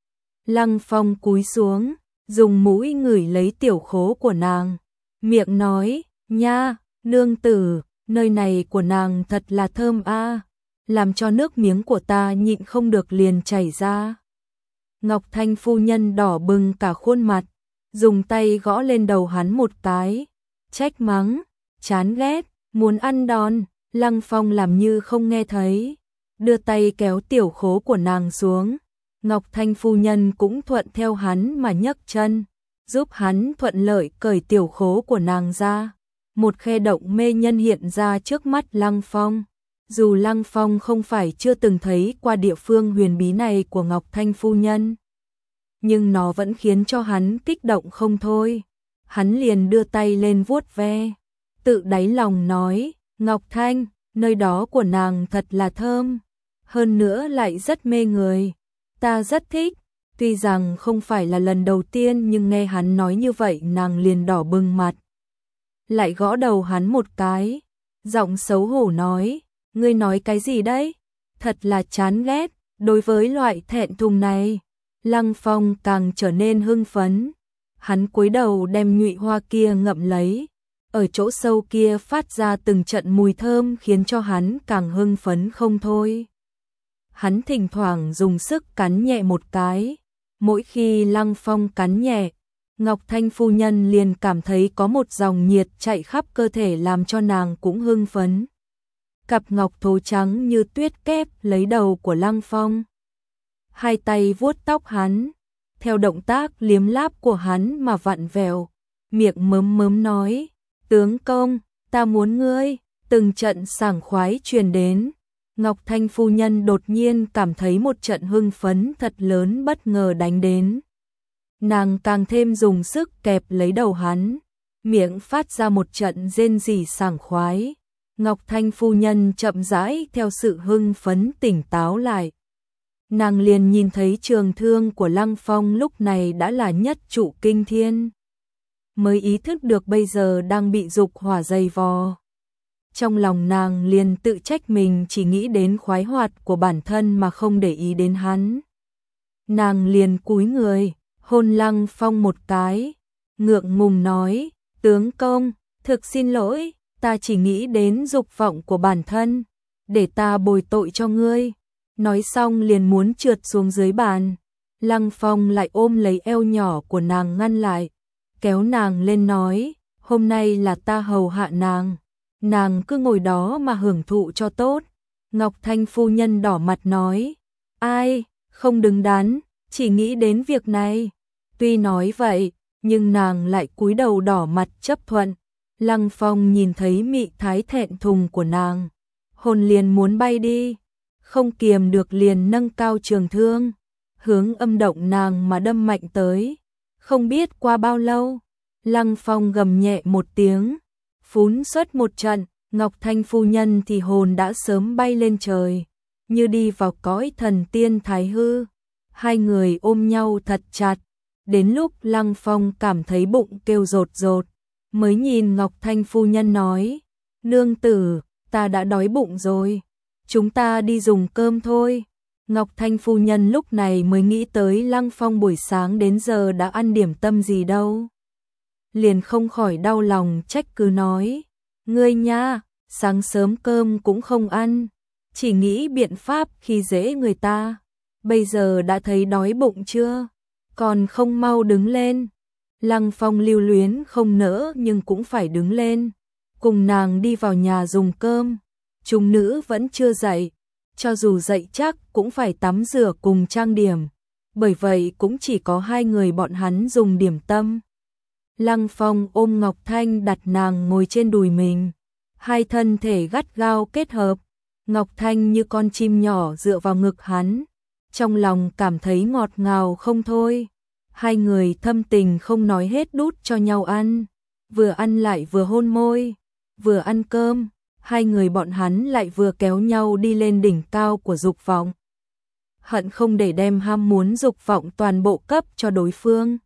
Lăng Phong cúi xuống, dùng mũi ngửi lấy tiểu khố của nàng, miệng nói, nha, nương tử, nơi này của nàng thật là thơm a, à, làm cho nước miếng của ta nhịn không được liền chảy ra. Ngọc Thanh phu nhân đỏ bừng cả khuôn mặt, dùng tay gõ lên đầu hắn một cái, trách mắng, chán ghét, muốn ăn đòn. Lăng Phong làm như không nghe thấy, đưa tay kéo tiểu khố của nàng xuống. Ngọc Thanh phu nhân cũng thuận theo hắn mà nhấc chân, giúp hắn thuận lợi cởi tiểu khố của nàng ra. Một khe động mê nhân hiện ra trước mắt Lăng Phong. Dù Lăng Phong không phải chưa từng thấy qua địa phương huyền bí này của Ngọc Thanh phu nhân, nhưng nó vẫn khiến cho hắn kích động không thôi. Hắn liền đưa tay lên vuốt ve, tự đáy lòng nói, Ngọc Thanh, nơi đó của nàng thật là thơm, hơn nữa lại rất mê người. Ta rất thích, tuy rằng không phải là lần đầu tiên nhưng nghe hắn nói như vậy nàng liền đỏ bừng mặt. Lại gõ đầu hắn một cái, giọng xấu hổ nói, ngươi nói cái gì đấy? Thật là chán ghét, đối với loại thẹn thùng này. Lăng Phong càng trở nên hưng phấn, hắn cúi đầu đem nhụy hoa kia ngậm lấy. Ở chỗ sâu kia phát ra từng trận mùi thơm khiến cho hắn càng hưng phấn không thôi. Hắn thỉnh thoảng dùng sức cắn nhẹ một cái. Mỗi khi Lăng Phong cắn nhẹ, Ngọc Thanh phu nhân liền cảm thấy có một dòng nhiệt chạy khắp cơ thể làm cho nàng cũng hưng phấn. Cặp ngọc thố trắng như tuyết kép lấy đầu của Lăng Phong. Hai tay vuốt tóc hắn, theo động tác liếm láp của hắn mà vặn vẹo, miệng mớm mớm nói, tướng công, ta muốn ngươi. Từng trận sảng khoái truyền đến. Ngọc Thanh phu nhân đột nhiên cảm thấy một trận hưng phấn thật lớn bất ngờ đánh đến. Nàng càng thêm dùng sức kẹp lấy đầu hắn, miệng phát ra một trận rên rỉ sảng khoái. Ngọc Thanh phu nhân chậm rãi theo sự hưng phấn tỉnh táo lại. Nàng liền nhìn thấy trường thương của Lăng Phong lúc này đã là nhất trụ kinh thiên. Mới ý thức được bây giờ đang bị dục hỏa dày vò. Trong lòng nàng liền tự trách mình chỉ nghĩ đến khoái hoạt của bản thân mà không để ý đến hắn. Nàng liền cúi người, hôn Lăng Phong một cái, ngượng ngùng nói, tướng công, thực xin lỗi, ta chỉ nghĩ đến dục vọng của bản thân, để ta bồi tội cho ngươi. Nói xong liền muốn trượt xuống dưới bàn. Lăng Phong lại ôm lấy eo nhỏ của nàng ngăn lại, kéo nàng lên nói, hôm nay là ta hầu hạ nàng, nàng cứ ngồi đó mà hưởng thụ cho tốt. Ngọc Thanh phu nhân đỏ mặt nói, ai, không đứng đắn, chỉ nghĩ đến việc này. Tuy nói vậy, nhưng nàng lại cúi đầu đỏ mặt chấp thuận. Lăng Phong nhìn thấy mị thái thẹn thùng của nàng, hồn liền muốn bay đi, không kiềm được liền nâng cao trường thương, hướng âm động nàng mà đâm mạnh tới. Không biết qua bao lâu, Lăng Phong gầm nhẹ một tiếng, phún xuất một trận, Ngọc Thanh phu nhân thì hồn đã sớm bay lên trời, như đi vào cõi thần tiên thái hư. Hai người ôm nhau thật chặt, đến lúc Lăng Phong cảm thấy bụng kêu rột rột, mới nhìn Ngọc Thanh phu nhân nói, nương tử, ta đã đói bụng rồi, chúng ta đi dùng cơm thôi. Ngọc Thanh phu nhân lúc này mới nghĩ tới Lăng Phong buổi sáng đến giờ đã ăn điểm tâm gì đâu. Liền không khỏi đau lòng trách cứ nói, ngươi nha, sáng sớm cơm cũng không ăn, chỉ nghĩ biện pháp khi dễ người ta, bây giờ đã thấy đói bụng chưa, còn không mau đứng lên. Lăng Phong lưu luyến không nỡ nhưng cũng phải đứng lên, cùng nàng đi vào nhà dùng cơm. Chúng nữ vẫn chưa dậy, cho dù dậy chắc cũng phải tắm rửa cùng trang điểm, bởi vậy cũng chỉ có hai người bọn hắn dùng điểm tâm. Lăng Phong ôm Ngọc Thanh đặt nàng ngồi trên đùi mình, hai thân thể gắt gao kết hợp, Ngọc Thanh như con chim nhỏ dựa vào ngực hắn, trong lòng cảm thấy ngọt ngào không thôi. Hai người thâm tình không nói hết đút cho nhau ăn, vừa ăn lại vừa hôn môi, vừa ăn cơm, hai người bọn hắn lại vừa kéo nhau đi lên đỉnh cao của dục vọng. Hận không để đem ham muốn dục vọng toàn bộ cấp cho đối phương.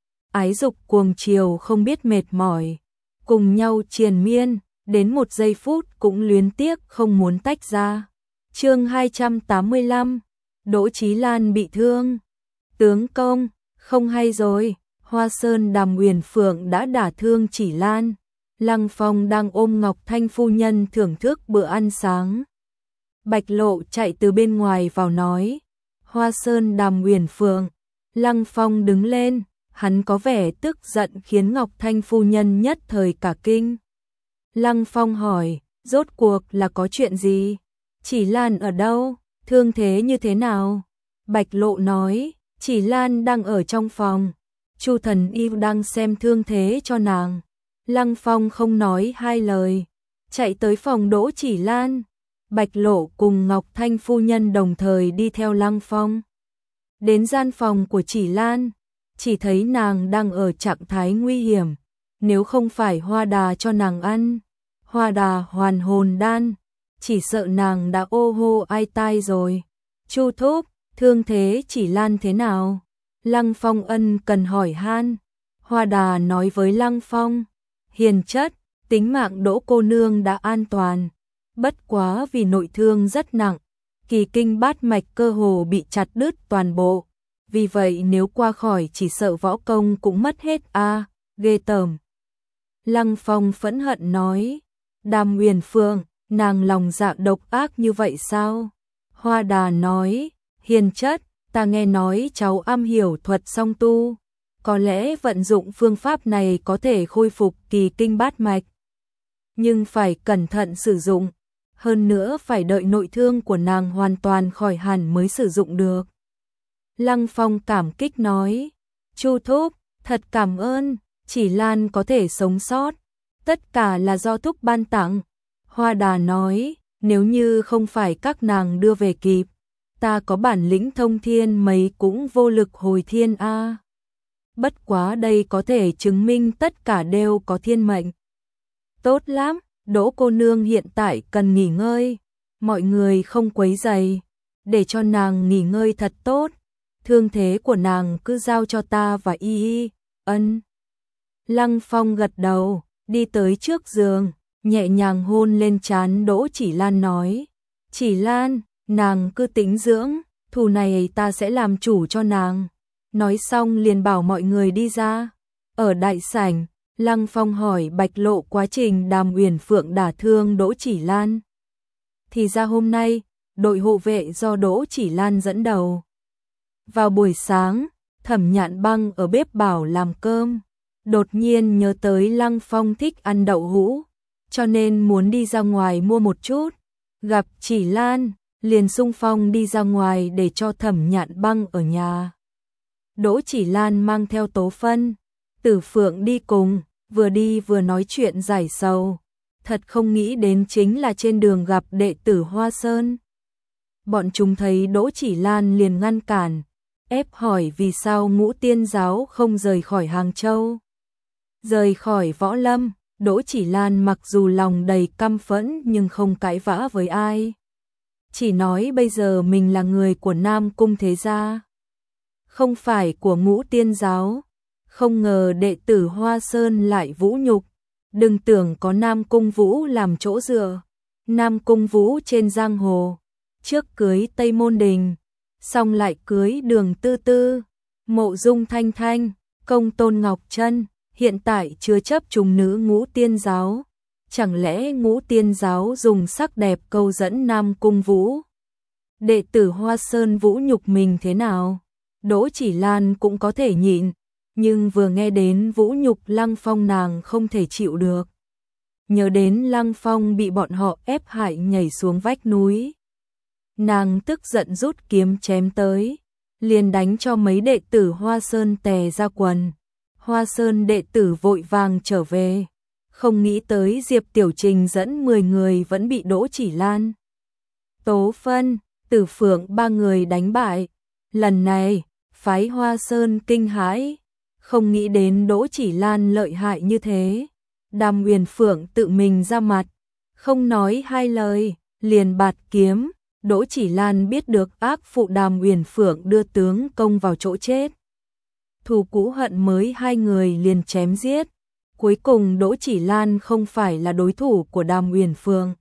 Ái dục cuồng chiều không biết mệt mỏi, cùng nhau triền miên, đến một giây phút cũng luyến tiếc không muốn tách ra. Chương hai trăm tám mươi lăm, Đỗ Chí Lan bị thương. Tướng công, không hay rồi, Hoa Sơn Đàm Uyển Phượng đã đả thương Chỉ Lan. Lăng Phong đang ôm Ngọc Thanh phu nhân thưởng thức bữa ăn sáng. Bạch Lộ chạy từ bên ngoài vào nói, Hoa Sơn Đàm Uyển Phượng. Lăng Phong đứng lên, hắn có vẻ tức giận khiến Ngọc Thanh phu nhân nhất thời cả kinh. Lăng Phong hỏi, rốt cuộc là có chuyện gì? Chỉ Lan ở đâu? Thương thế như thế nào? Bạch Lộ nói, Chỉ Lan đang ở trong phòng, Chu thần y đang xem thương thế cho nàng. Lăng Phong không nói hai lời, chạy tới phòng Đỗ Chỉ Lan. Bạch Lộ cùng Ngọc Thanh phu nhân đồng thời đi theo Lăng Phong. Đến gian phòng của Chỉ Lan, chỉ thấy nàng đang ở trạng thái nguy hiểm, nếu không phải Hoa Đà cho nàng ăn, Hoa Đà hoàn hồn đan, chỉ sợ nàng đã ô hô ai tai rồi. Chu thúc, thương thế Chỉ Lan thế nào? Lăng Phong ân cần hỏi han. Hoa Đà nói với Lăng Phong, hiền chất, tính mạng Đỗ cô nương đã an toàn, bất quá vì nội thương rất nặng, kỳ kinh bát mạch cơ hồ bị chặt đứt toàn bộ, vì vậy nếu qua khỏi chỉ sợ võ công cũng mất hết a, à, ghê tởm. Lăng Phong phẫn hận nói, Đàm Uyển Phượng, nàng lòng dạ độc ác như vậy sao? Hoa Đà nói, hiền chất, ta nghe nói cháu am hiểu thuật song tu, có lẽ vận dụng phương pháp này có thể khôi phục kỳ kinh bát mạch, nhưng phải cẩn thận sử dụng, hơn nữa phải đợi nội thương của nàng hoàn toàn khỏi hẳn mới sử dụng được. Lăng Phong cảm kích nói, Chu thúc, thật cảm ơn, Chỉ Lan có thể sống sót, tất cả là do thúc ban tặng. Hoa Đà nói, nếu như không phải các nàng đưa về kịp, ta có bản lĩnh thông thiên mấy cũng vô lực hồi thiên a. À. Bất quá đây có thể chứng minh tất cả đều có thiên mệnh. Tốt lắm, Đỗ cô nương hiện tại cần nghỉ ngơi, mọi người không quấy rầy, để cho nàng nghỉ ngơi thật tốt, thương thế của nàng cứ giao cho ta và y y. Ân. Lăng Phong gật đầu, đi tới trước giường, nhẹ nhàng hôn lên trán Đỗ Chỉ Lan nói, Chỉ Lan, nàng cứ tĩnh dưỡng, thù này ta sẽ làm chủ cho nàng. Nói xong liền bảo mọi người đi ra. Ở đại sảnh, Lăng Phong hỏi Bạch Lộ quá trình Đàm Uyển Phượng đả thương Đỗ Chỉ Lan. Thì ra hôm nay, đội hộ vệ do Đỗ Chỉ Lan dẫn đầu. Vào buổi sáng, Thẩm Nhạn Băng ở bếp bảo làm cơm, đột nhiên nhớ tới Lăng Phong thích ăn đậu hũ, cho nên muốn đi ra ngoài mua một chút. Gặp Chỉ Lan, liền xung phong đi ra ngoài để cho Thẩm Nhạn Băng ở nhà. Đỗ Chỉ Lan mang theo Tố Phân, Tử Phượng đi cùng, vừa đi vừa nói chuyện giải sầu. Thật không nghĩ đến chính là trên đường gặp đệ tử Hoa Sơn. Bọn chúng thấy Đỗ Chỉ Lan liền ngăn cản, ép hỏi vì sao Ngũ Tiên giáo không rời khỏi Hàng Châu. Rời khỏi Võ Lâm, Đỗ Chỉ Lan mặc dù lòng đầy căm phẫn nhưng không cãi vã với ai. Chỉ nói bây giờ mình là người của Nam Cung thế gia, không phải của Ngũ Tiên giáo. Không ngờ đệ tử Hoa Sơn lại vũ nhục, Đừng tưởng có Nam Cung Vũ làm chỗ dựa. Nam Cung Vũ trên giang hồ, trước cưới Tây Môn Đình, xong lại cưới Đường Tư Tư, Mộ Dung Thanh Thanh, Công Tôn Ngọc Trân, hiện tại chứa chấp trùng nữ Ngũ Tiên Giáo. Chẳng lẽ Ngũ Tiên Giáo dùng sắc đẹp câu dẫn Nam Cung Vũ? Đệ tử Hoa Sơn vũ nhục mình thế nào? Đỗ Chỉ Lan cũng có thể nhịn, nhưng vừa nghe đến vũ nhục Lăng Phong nàng không thể chịu được. Nhớ đến Lăng Phong bị bọn họ ép hại nhảy xuống vách núi. Nàng tức giận rút kiếm chém tới, liền đánh cho mấy đệ tử Hoa Sơn tè ra quần. Hoa Sơn đệ tử vội vàng trở về, không nghĩ tới Diệp Tiểu Trình dẫn mười người vẫn bị Đỗ Chỉ Lan, Tố Phân, Tử Phượng ba người đánh bại. Lần này, phái Hoa Sơn kinh hãi, không nghĩ đến Đỗ Chỉ Lan lợi hại như thế. Đàm Uyển Phượng tự mình ra mặt, không nói hai lời, liền bạt kiếm. Đỗ Chỉ Lan biết được ác phụ Đàm Uyển Phượng đưa tướng công vào chỗ chết. Thù cũ hận mới hai người liền chém giết. Cuối cùng Đỗ Chỉ Lan không phải là đối thủ của Đàm Uyển Phượng.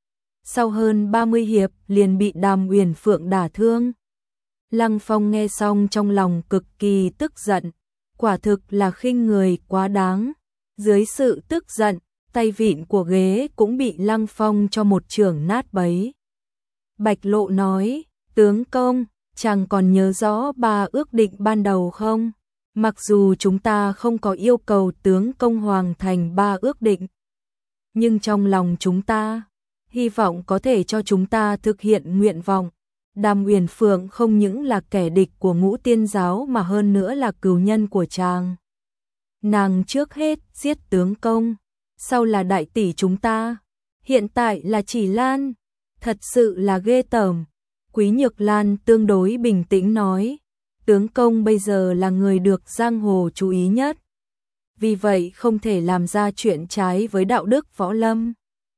Sau hơn ba mươi hiệp liền bị Đàm Uyển Phượng đả thương. Lăng Phong nghe xong trong lòng cực kỳ tức giận, quả thực là khinh người quá đáng. Dưới sự tức giận, tay vịn của ghế cũng bị Lăng Phong cho một chưởng nát bấy. Bạch Lộ nói, tướng công, chàng còn nhớ rõ ba ước định ban đầu không? Mặc dù chúng ta không có yêu cầu tướng công hoàn thành ba ước định, nhưng trong lòng chúng ta, hy vọng có thể cho chúng ta thực hiện nguyện vọng. Đàm Uyển Phượng không những là kẻ địch của Ngũ Tiên Giáo mà hơn nữa là cừu nhân của chàng. Nàng trước hết giết tướng công, sau là đại tỷ chúng ta, hiện tại là Chỉ Lan, thật sự là ghê tởm. Quý Nhược Lan tương đối bình tĩnh nói, tướng công bây giờ là người được giang hồ chú ý nhất, vì vậy không thể làm ra chuyện trái với đạo đức võ lâm.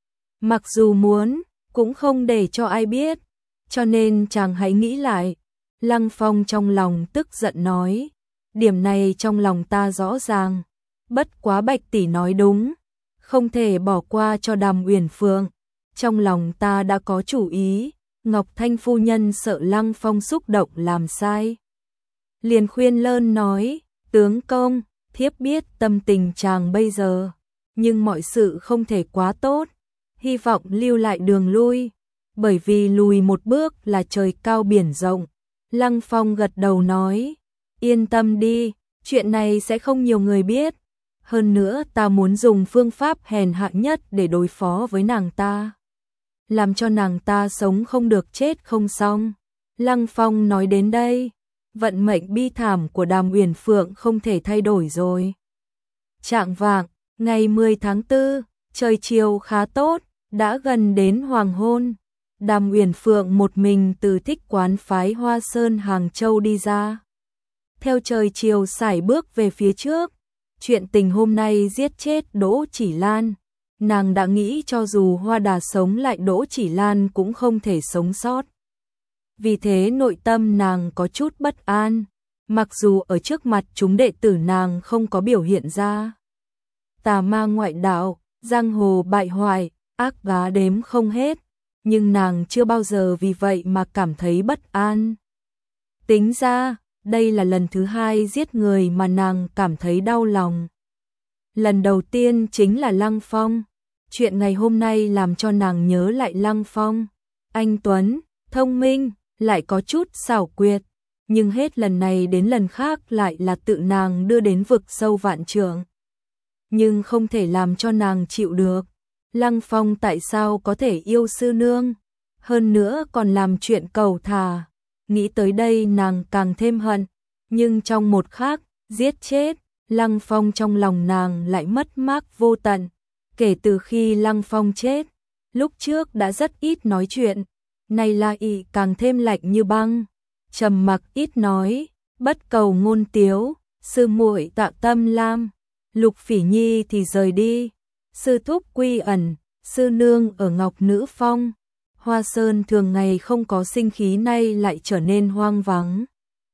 Mặc dù muốn, cũng không để cho ai biết, cho nên chàng hãy nghĩ lại. Lăng Phong trong lòng tức giận nói, điểm này trong lòng ta rõ ràng, bất quá Bạch tỷ nói đúng, không thể bỏ qua cho Đàm Uyển Phượng. Trong lòng ta đã có chủ ý. Ngọc Thanh phu nhân sợ Lăng Phong xúc động làm sai, liền khuyên lơn nói, tướng công, thiếp biết tâm tình chàng bây giờ, nhưng mọi sự không thể quá tốt, hy vọng lưu lại đường lui, bởi vì lùi một bước là trời cao biển rộng. Lăng Phong gật đầu nói, yên tâm đi, chuyện này sẽ không nhiều người biết, hơn nữa ta muốn dùng phương pháp hèn hạ nhất để đối phó với nàng ta, làm cho nàng ta sống không được chết không xong. Lăng Phong nói đến đây, vận mệnh bi thảm của Đàm Uyển Phượng không thể thay đổi rồi. Chạng vạng, ngày mười tháng tư, trời chiều khá tốt, đã gần đến hoàng hôn. Đàm Uyển Phượng một mình từ Thích Quán phái Hoa Sơn Hàng Châu đi ra. Theo trời chiều sải bước về phía trước, chuyện tình hôm nay giết chết Đỗ Chỉ Lan. Nàng đã nghĩ cho dù Hoa Đà sống lại Đỗ Chỉ Lan cũng không thể sống sót. Vì thế nội tâm nàng có chút bất an, mặc dù ở trước mặt chúng đệ tử nàng không có biểu hiện ra. Tà ma ngoại đạo, giang hồ bại hoại, ác gá đếm không hết, nhưng nàng chưa bao giờ vì vậy mà cảm thấy bất an. Tính ra, đây là lần thứ hai giết người mà nàng cảm thấy đau lòng. Lần đầu tiên chính là Lăng Phong. Chuyện ngày hôm nay làm cho nàng nhớ lại Lăng Phong. Anh tuấn, thông minh, lại có chút xảo quyệt, nhưng hết lần này đến lần khác lại là tự nàng đưa đến vực sâu vạn trượng. Nhưng không thể làm cho nàng chịu được. Lăng Phong tại sao có thể yêu sư nương, hơn nữa còn làm chuyện cầu thả. Nghĩ tới đây nàng càng thêm hận, nhưng trong một khắc, giết chết, Lăng Phong trong lòng nàng lại mất mát vô tận. Kể từ khi Lăng Phong chết, lúc trước đã rất ít nói chuyện, nay La Y càng thêm lạnh như băng, trầm mặc ít nói, bất cầu ngôn tiếu, sư muội Tạ Tâm Lam, Lục Phỉ Nhi thì rời đi, sư thúc quy ẩn, sư nương ở Ngọc Nữ Phong. Hoa Sơn thường ngày không có sinh khí nay lại trở nên hoang vắng,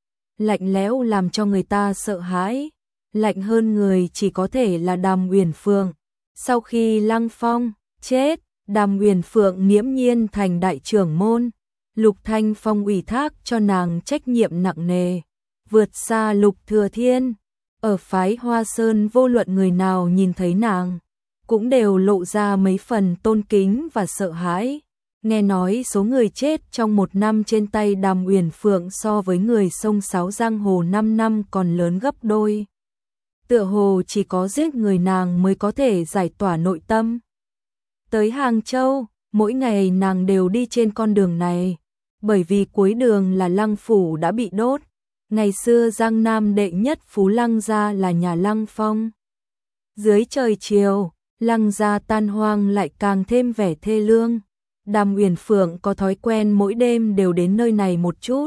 lạnh lẽo làm cho người ta sợ hãi. Lạnh hơn người chỉ có thể là Đàm Uyển Phượng. Sau khi Lăng Phong chết, Đàm Uyển Phượng nghiễm nhiên thành đại trưởng môn. Lục Thanh Phong ủy thác cho nàng trách nhiệm nặng nề, vượt xa Lục Thừa Thiên. Ở phái Hoa Sơn vô luận người nào nhìn thấy nàng, cũng đều lộ ra mấy phần tôn kính và sợ hãi. Nghe nói số người chết trong một năm trên tay Đàm Uyển Phượng so với người sông sáo giang hồ năm năm còn lớn gấp đôi. Tựa hồ chỉ có giết người nàng mới có thể giải tỏa nội tâm. Tới Hàng Châu, mỗi ngày nàng đều đi trên con đường này, bởi vì cuối đường là Lăng phủ đã bị đốt. Ngày xưa Giang Nam đệ nhất phú Lăng gia là nhà Lăng Phong. Dưới trời chiều, Lăng gia tan hoang lại càng thêm vẻ thê lương. Đàm Uyển Phượng có thói quen mỗi đêm đều đến nơi này một chút.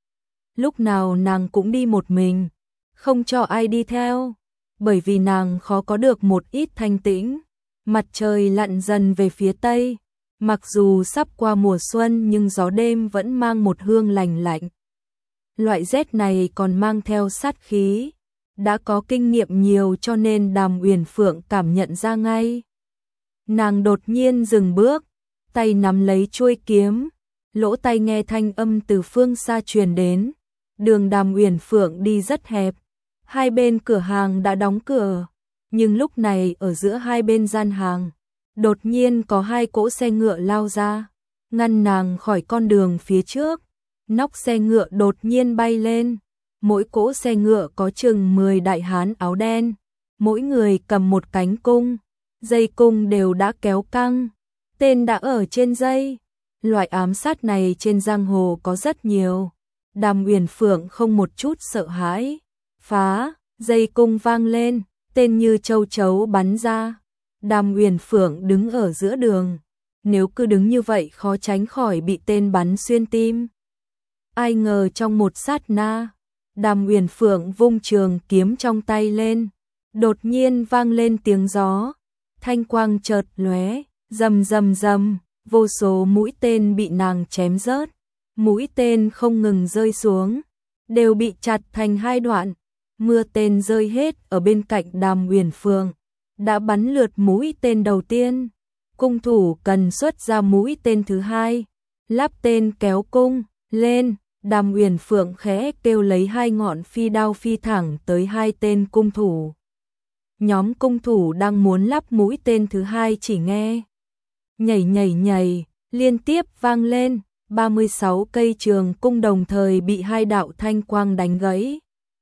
Lúc nào nàng cũng đi một mình, không cho ai đi theo, bởi vì nàng khó có được một ít thanh tĩnh. Mặt trời lặn dần về phía tây, mặc dù sắp qua mùa xuân nhưng gió đêm vẫn mang một hương lành lạnh. Loại rét này còn mang theo sát khí, đã có kinh nghiệm nhiều cho nên Đàm Uyển Phượng cảm nhận ra ngay. Nàng đột nhiên dừng bước, tay nắm lấy chuôi kiếm, lỗ tai nghe thanh âm từ phương xa truyền đến. Đường Đàm Uyển Phượng đi rất hẹp, hai bên cửa hàng đã đóng cửa, nhưng lúc này ở giữa hai bên gian hàng, đột nhiên có hai cỗ xe ngựa lao ra, ngăn nàng khỏi con đường phía trước. Nóc xe ngựa đột nhiên bay lên, mỗi cỗ xe ngựa có chừng mười đại hán áo đen, mỗi người cầm một cánh cung, dây cung đều đã kéo căng, tên đã ở trên dây. Loại ám sát này trên giang hồ có rất nhiều. Đàm Uyển Phượng không một chút sợ hãi, phá, dây cung vang lên, tên như châu chấu bắn ra. Đàm Uyển Phượng đứng ở giữa đường, nếu cứ đứng như vậy khó tránh khỏi bị tên bắn xuyên tim. Ai ngờ trong một sát na, Đàm Uyển Phượng vung trường kiếm trong tay lên, đột nhiên vang lên tiếng gió, thanh quang chợt lóe, rầm rầm rầm, vô số mũi tên bị nàng chém rớt, mũi tên không ngừng rơi xuống, đều bị chặt thành hai đoạn. Mưa tên rơi hết ở bên cạnh Đàm Uyển Phượng, đã bắn lượt mũi tên đầu tiên, cung thủ cần xuất ra mũi tên thứ hai, lắp tên kéo cung lên. Đàm Uyển Phượng khẽ kêu lấy hai ngọn phi đao phi thẳng tới hai tên cung thủ. Nhóm cung thủ đang muốn lắp mũi tên thứ hai chỉ nghe nhảy nhảy nhảy liên tiếp vang lên, ba mươi sáu cây trường cung đồng thời bị hai đạo thanh quang đánh gãy.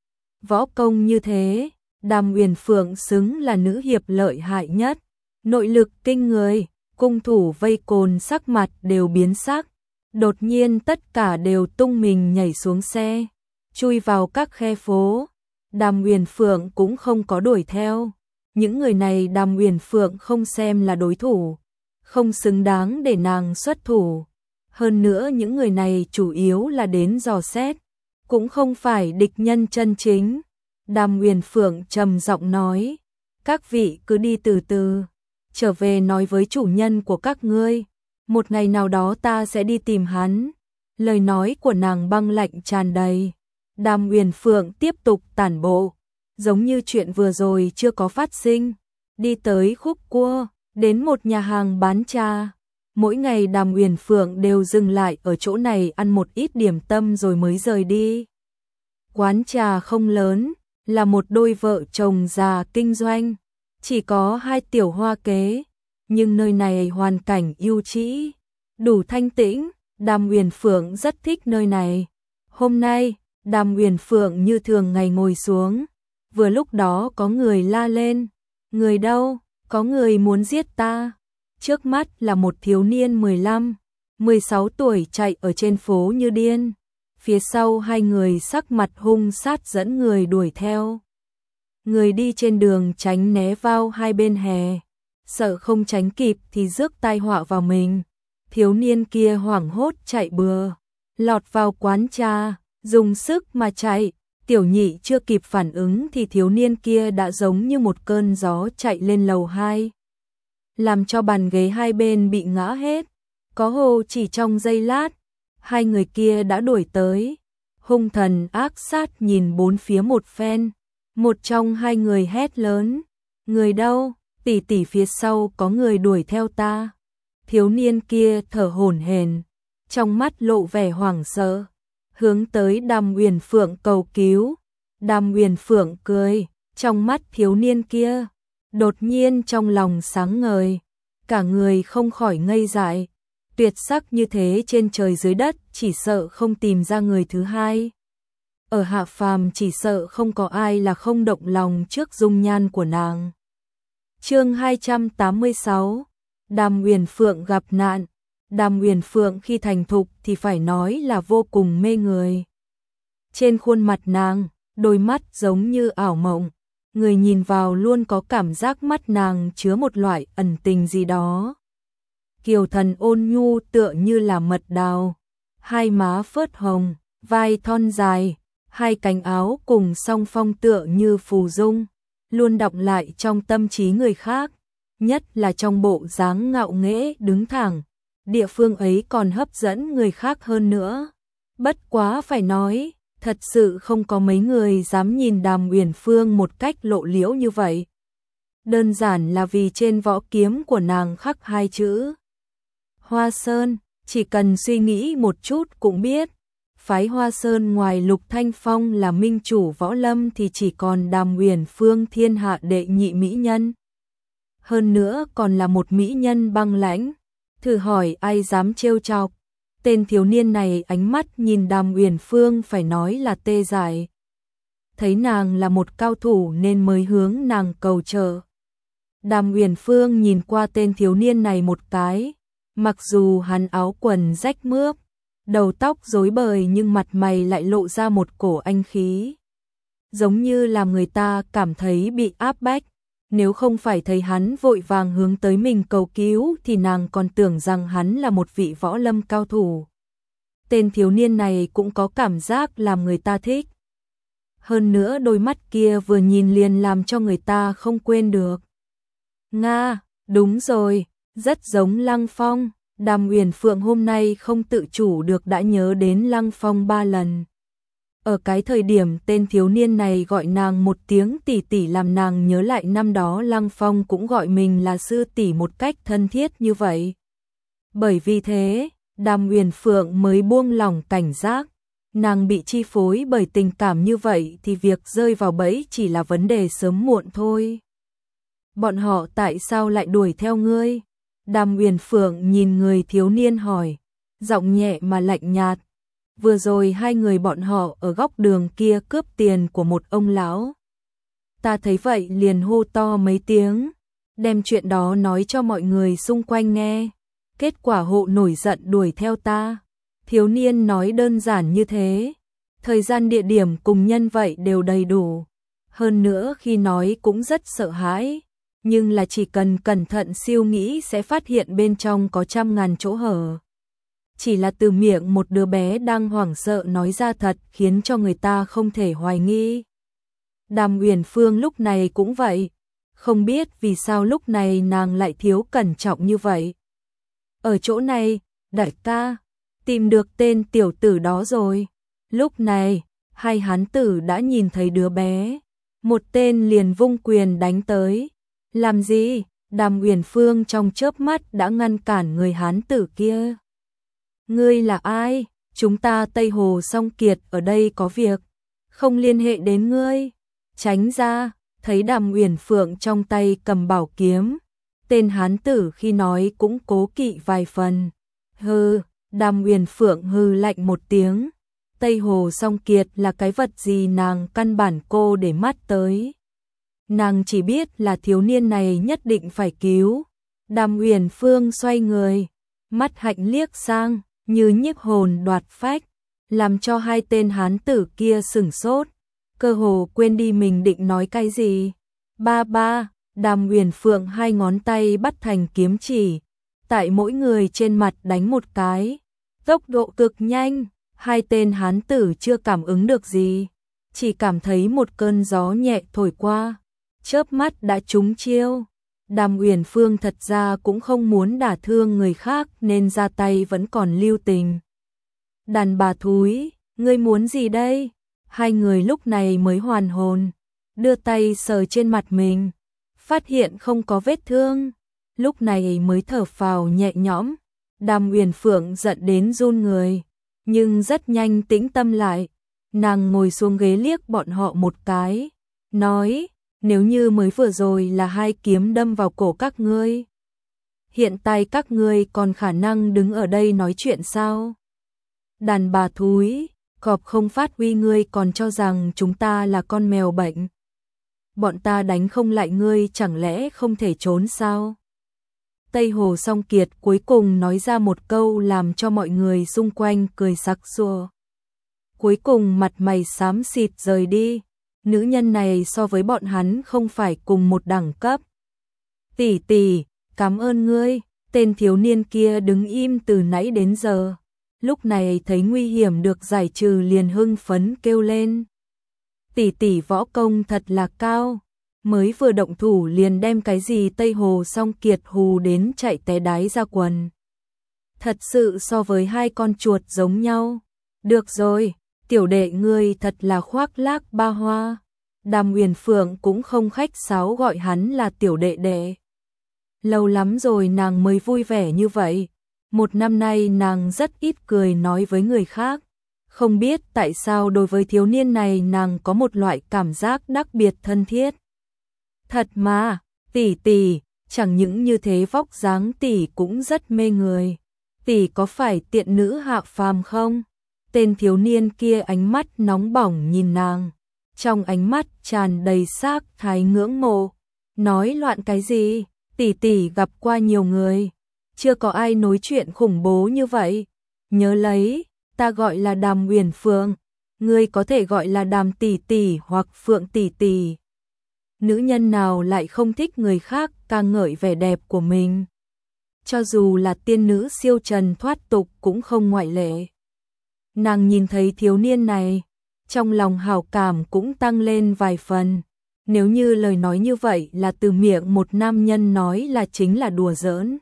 Võ công như thế, Đàm Uyển Phượng xứng là nữ hiệp lợi hại nhất, nội lực kinh người, cung thủ vây cồn sắc mặt đều biến sắc. Đột nhiên tất cả đều tung mình nhảy xuống xe, chui vào các khe phố. Đàm Uyển Phượng cũng không có đuổi theo. Những người này Đàm Uyển Phượng không xem là đối thủ, không xứng đáng để nàng xuất thủ. Hơn nữa những người này chủ yếu là đến dò xét, cũng không phải địch nhân chân chính. Đàm Uyển Phượng trầm giọng nói, các vị cứ đi từ từ, trở về nói với chủ nhân của các ngươi. Một ngày nào đó ta sẽ đi tìm hắn. Lời nói của nàng băng lạnh tràn đầy. Đàm Uyển Phượng tiếp tục tản bộ, giống như chuyện vừa rồi chưa có phát sinh. Đi tới khúc cua, đến một nhà hàng bán trà. Mỗi ngày Đàm Uyển Phượng đều dừng lại ở chỗ này ăn một ít điểm tâm rồi mới rời đi. Quán trà không lớn, là một đôi vợ chồng già kinh doanh, chỉ có hai tiểu hoa kế. Nhưng nơi này hoàn cảnh ưu trĩ, đủ thanh tĩnh, Đàm Uyển Phượng rất thích nơi này. Hôm nay, Đàm Uyển Phượng như thường ngày ngồi xuống, vừa lúc đó có người la lên, người đâu, có người muốn giết ta. Trước mắt là một thiếu niên mười lăm, mười sáu tuổi chạy ở trên phố như điên, phía sau hai người sắc mặt hung sát dẫn người đuổi theo. Người đi trên đường tránh né vào hai bên hè, sợ không tránh kịp thì rước tai họa vào mình. Thiếu niên kia hoảng hốt chạy bừa, lọt vào quán trà, dùng sức mà chạy. Tiểu nhị chưa kịp phản ứng thì thiếu niên kia đã giống như một cơn gió chạy lên lầu hai, làm cho bàn ghế hai bên bị ngã hết. Có hồ chỉ trong giây lát, hai người kia đã đuổi tới, hung thần ác sát nhìn bốn phía một phen. Một trong hai người hét lớn, người đâu, tỷ tỷ phía sau có người đuổi theo ta. Thiếu niên kia thở hổn hển, trong mắt lộ vẻ hoảng sợ, hướng tới Đàm Uyển Phượng cầu cứu. Đàm Uyển Phượng cười, trong mắt thiếu niên kia, đột nhiên trong lòng sáng ngời, cả người không khỏi ngây dại. Tuyệt sắc như thế trên trời dưới đất, chỉ sợ không tìm ra người thứ hai. Ở hạ phàm chỉ sợ không có ai là không động lòng trước dung nhan của nàng. Chương hai trăm tám mươi sáu, Đàm Uyển Phượng gặp nạn. Đàm Uyển Phượng khi thành thục thì phải nói là vô cùng mê người. Trên khuôn mặt nàng, đôi mắt giống như ảo mộng, người nhìn vào luôn có cảm giác mắt nàng chứa một loại ẩn tình gì đó. Kiều thần ôn nhu tựa như là mật đào, hai má phớt hồng, vai thon dài, hai cánh áo cùng song phong tựa như phù dung, luôn đọng lại trong tâm trí người khác, nhất là trong bộ dáng ngạo nghễ đứng thẳng, địa phương ấy còn hấp dẫn người khác hơn nữa. Bất quá phải nói, thật sự không có mấy người dám nhìn Đàm Uyển Phương một cách lộ liễu như vậy. Đơn giản là vì trên võ kiếm của nàng khắc hai chữ Hoa Sơn, chỉ cần suy nghĩ một chút cũng biết. Phái Hoa Sơn ngoài Lục Thanh Phong là minh chủ võ lâm thì chỉ còn Đàm Uyển Phương thiên hạ đệ nhị mỹ nhân. Hơn nữa còn là một mỹ nhân băng lãnh. Thử hỏi ai dám trêu chọc. Tên thiếu niên này ánh mắt nhìn Đàm Uyển Phương phải nói là tê dại. Thấy nàng là một cao thủ nên mới hướng nàng cầu trợ. Đàm Uyển Phương nhìn qua tên thiếu niên này một cái. Mặc dù hắn áo quần rách mướp, đầu tóc rối bời nhưng mặt mày lại lộ ra một cổ anh khí. Giống như làm người ta cảm thấy bị áp bách. Nếu không phải thấy hắn vội vàng hướng tới mình cầu cứu thì nàng còn tưởng rằng hắn là một vị võ lâm cao thủ. Tên thiếu niên này cũng có cảm giác làm người ta thích. Hơn nữa đôi mắt kia vừa nhìn liền làm cho người ta không quên được. Nga, đúng rồi, rất giống Lăng Phong. Đàm Uyển Phượng hôm nay không tự chủ được đã nhớ đến Lăng Phong ba lần. Ở cái thời điểm tên thiếu niên này gọi nàng một tiếng tỷ tỷ làm nàng nhớ lại năm đó Lăng Phong cũng gọi mình là sư tỷ một cách thân thiết như vậy. Bởi vì thế, Đàm Uyển Phượng mới buông lỏng cảnh giác. Nàng bị chi phối bởi tình cảm như vậy thì việc rơi vào bẫy chỉ là vấn đề sớm muộn thôi. Bọn họ tại sao lại đuổi theo ngươi? Đàm Uyển Phượng nhìn người thiếu niên hỏi, giọng nhẹ mà lạnh nhạt. Vừa rồi hai người bọn họ ở góc đường kia cướp tiền của một ông lão. Ta thấy vậy liền hô to mấy tiếng, đem chuyện đó nói cho mọi người xung quanh nghe. Kết quả hộ nổi giận đuổi theo ta. Thiếu niên nói đơn giản như thế. Thời gian địa điểm cùng nhân vậy đều đầy đủ. Hơn nữa khi nói cũng rất sợ hãi. Nhưng là chỉ cần cẩn thận siêu nghĩ sẽ phát hiện bên trong có trăm ngàn chỗ hở. Chỉ là từ miệng một đứa bé đang hoảng sợ nói ra thật khiến cho người ta không thể hoài nghi. Đàm Uyển Phương lúc này cũng vậy. Không biết vì sao lúc này nàng lại thiếu cẩn trọng như vậy. Ở chỗ này, đại ca, tìm được tên tiểu tử đó rồi. Lúc này, hai hán tử đã nhìn thấy đứa bé. Một tên liền vung quyền đánh tới. Làm gì? Đàm Uyển Phương trong chớp mắt đã ngăn cản người hán tử kia. Ngươi là ai? Chúng ta Tây Hồ Song Kiệt ở đây có việc, không liên hệ đến ngươi. Tránh ra, thấy Đàm Uyển Phượng trong tay cầm bảo kiếm. Tên hán tử khi nói cũng cố kỵ vài phần. Hừ, Đàm Uyển Phượng hừ lạnh một tiếng. Tây Hồ Song Kiệt là cái vật gì nàng căn bản cô để mắt tới. Nàng chỉ biết là thiếu niên này nhất định phải cứu. Đàm Uyển Phương xoay người, mắt hạnh liếc sang, như nhiếp hồn đoạt phách, làm cho hai tên hán tử kia sửng sốt, cơ hồ quên đi mình định nói cái gì. Ba ba, Đàm Uyển Phượng hai ngón tay bắt thành kiếm chỉ, tại mỗi người trên mặt đánh một cái, tốc độ cực nhanh, hai tên hán tử chưa cảm ứng được gì, chỉ cảm thấy một cơn gió nhẹ thổi qua, chớp mắt đã trúng chiêu. Đàm Uyển Phương thật ra cũng không muốn đả thương người khác nên ra tay vẫn còn lưu tình. Đàn bà thúi, ngươi muốn gì đây? Hai người lúc này mới hoàn hồn, đưa tay sờ trên mặt mình, phát hiện không có vết thương, lúc này mới thở phào nhẹ nhõm. Đàm Uyển Phượng giận đến run người, nhưng rất nhanh tĩnh tâm lại, nàng ngồi xuống ghế liếc bọn họ một cái, nói, nếu như mới vừa rồi là hai kiếm đâm vào cổ các ngươi, hiện tại các ngươi còn khả năng đứng ở đây nói chuyện sao? Đàn bà thúi, cọp không phát huy ngươi còn cho rằng chúng ta là con mèo bệnh. Bọn ta đánh không lại ngươi chẳng lẽ không thể trốn sao? Tây Hồ Song Kiệt cuối cùng nói ra một câu làm cho mọi người xung quanh cười sặc sụa. Cuối cùng mặt mày xám xịt rời đi, nữ nhân này so với bọn hắn không phải cùng một đẳng cấp. Tỷ tỷ, cảm ơn ngươi, tên thiếu niên kia đứng im từ nãy đến giờ. Lúc này thấy nguy hiểm được giải trừ liền hưng phấn kêu lên. Tỷ tỷ võ công thật là cao, mới vừa động thủ liền đem cái gì Tây Hồ Song Kiệt hù đến chạy té đái ra quần. Thật sự so với hai con chuột giống nhau. Được rồi, tiểu đệ ngươi thật là khoác lác ba hoa. Đàm Uyển Phượng cũng không khách sáo gọi hắn là tiểu đệ đệ. Lâu lắm rồi nàng mới vui vẻ như vậy. Một năm nay nàng rất ít cười nói với người khác. Không biết tại sao đối với thiếu niên này nàng có một loại cảm giác đặc biệt thân thiết. Thật mà, tỷ tỷ, chẳng những như thế vóc dáng tỷ cũng rất mê người. Tỷ có phải tiện nữ hạ phàm không? Tên thiếu niên kia ánh mắt nóng bỏng nhìn nàng. Trong ánh mắt tràn đầy sắc thái ngưỡng mộ. Nói loạn cái gì? Tỷ tỷ gặp qua nhiều người. Chưa có ai nói chuyện khủng bố như vậy. Nhớ lấy, ta gọi là Đàm Uyển Phượng. Ngươi có thể gọi là Đàm tỷ tỷ hoặc Phượng tỷ tỷ. Nữ nhân nào lại không thích người khác ca ngợi vẻ đẹp của mình. Cho dù là tiên nữ siêu trần thoát tục cũng không ngoại lệ. Nàng nhìn thấy thiếu niên này, trong lòng hảo cảm cũng tăng lên vài phần. Nếu như lời nói như vậy là từ miệng một nam nhân nói là chính là đùa giỡn.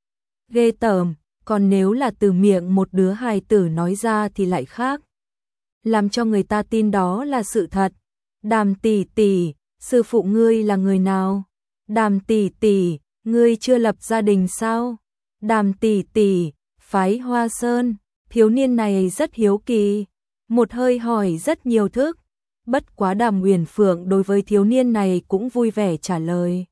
Ghê tởm, còn nếu là từ miệng một đứa hài tử nói ra thì lại khác. Làm cho người ta tin đó là sự thật. Đàm tỷ tỷ, sư phụ ngươi là người nào? Đàm tỷ tỷ, ngươi chưa lập gia đình sao? Đàm tỷ tỷ, phái Hoa Sơn. Thiếu niên này rất hiếu kỳ, một hơi hỏi rất nhiều thức. Bất quá Đàm Uyển Phượng đối với thiếu niên này cũng vui vẻ trả lời.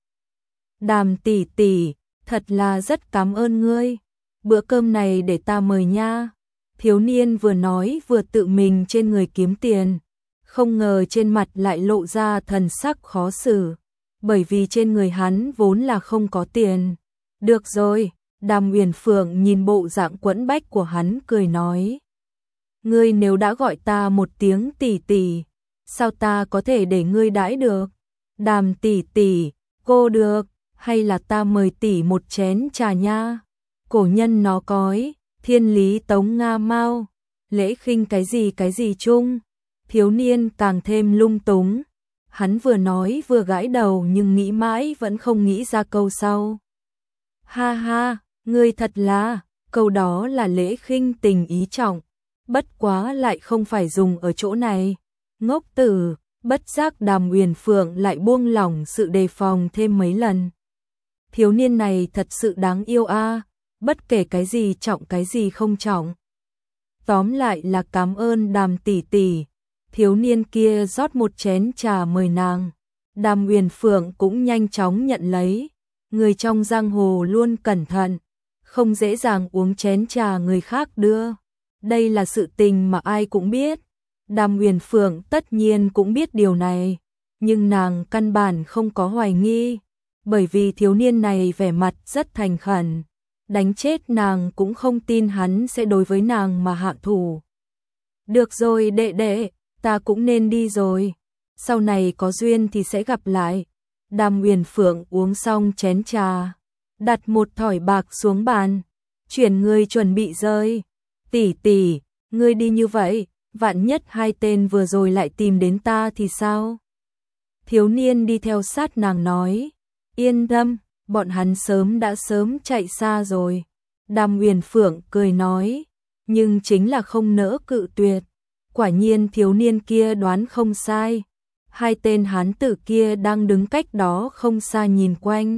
Đàm tỷ tỷ, thật là rất cảm ơn ngươi. Bữa cơm này để ta mời nha. Thiếu niên vừa nói vừa tự mình trên người kiếm tiền. Không ngờ trên mặt lại lộ ra thần sắc khó xử. Bởi vì trên người hắn vốn là không có tiền. Được rồi, Đàm Uyển Phượng nhìn bộ dạng quẫn bách của hắn cười nói. Ngươi nếu đã gọi ta một tiếng tỷ tỷ, sao ta có thể để ngươi đãi được? Đàm tỷ tỷ, cô được, hay là ta mời tỷ một chén trà nha? Cổ nhân nó cói, thiên lý tống nga mau, lễ khinh cái gì cái gì chung. Thiếu niên càng thêm lung túng. Hắn vừa nói vừa gãi đầu nhưng nghĩ mãi vẫn không nghĩ ra câu sau. Ha ha, ngươi thật là, câu đó là lễ khinh tình ý trọng. Bất quá lại không phải dùng ở chỗ này. Ngốc tử, bất giác Đàm Uyển Phượng lại buông lỏng sự đề phòng thêm mấy lần. Thiếu niên này thật sự đáng yêu a, à, bất kể cái gì trọng cái gì không trọng. Tóm lại là cảm ơn Đàm tỷ tỷ. Thiếu niên kia rót một chén trà mời nàng. Đàm Uyển Phượng cũng nhanh chóng nhận lấy. Người trong giang hồ luôn cẩn thận, không dễ dàng uống chén trà người khác đưa. Đây là sự tình mà ai cũng biết. Đàm Uyển Phượng tất nhiên cũng biết điều này, nhưng nàng căn bản không có hoài nghi, bởi vì thiếu niên này vẻ mặt rất thành khẩn, đánh chết nàng cũng không tin hắn sẽ đối với nàng mà hạ thủ. Được rồi đệ đệ, ta cũng nên đi rồi, sau này có duyên thì sẽ gặp lại. Đàm Uyển Phượng uống xong chén trà, đặt một thỏi bạc xuống bàn, chuyển người chuẩn bị rơi. Tỷ tỷ, ngươi đi như vậy, vạn nhất hai tên vừa rồi lại tìm đến ta thì sao? Thiếu niên đi theo sát nàng nói, yên tâm, bọn hắn sớm đã sớm chạy xa rồi. Đàm Uyển Phượng cười nói, nhưng chính là không nỡ cự tuyệt. Quả nhiên thiếu niên kia đoán không sai. hai tên hán tử kia đang đứng cách đó không xa nhìn quanh.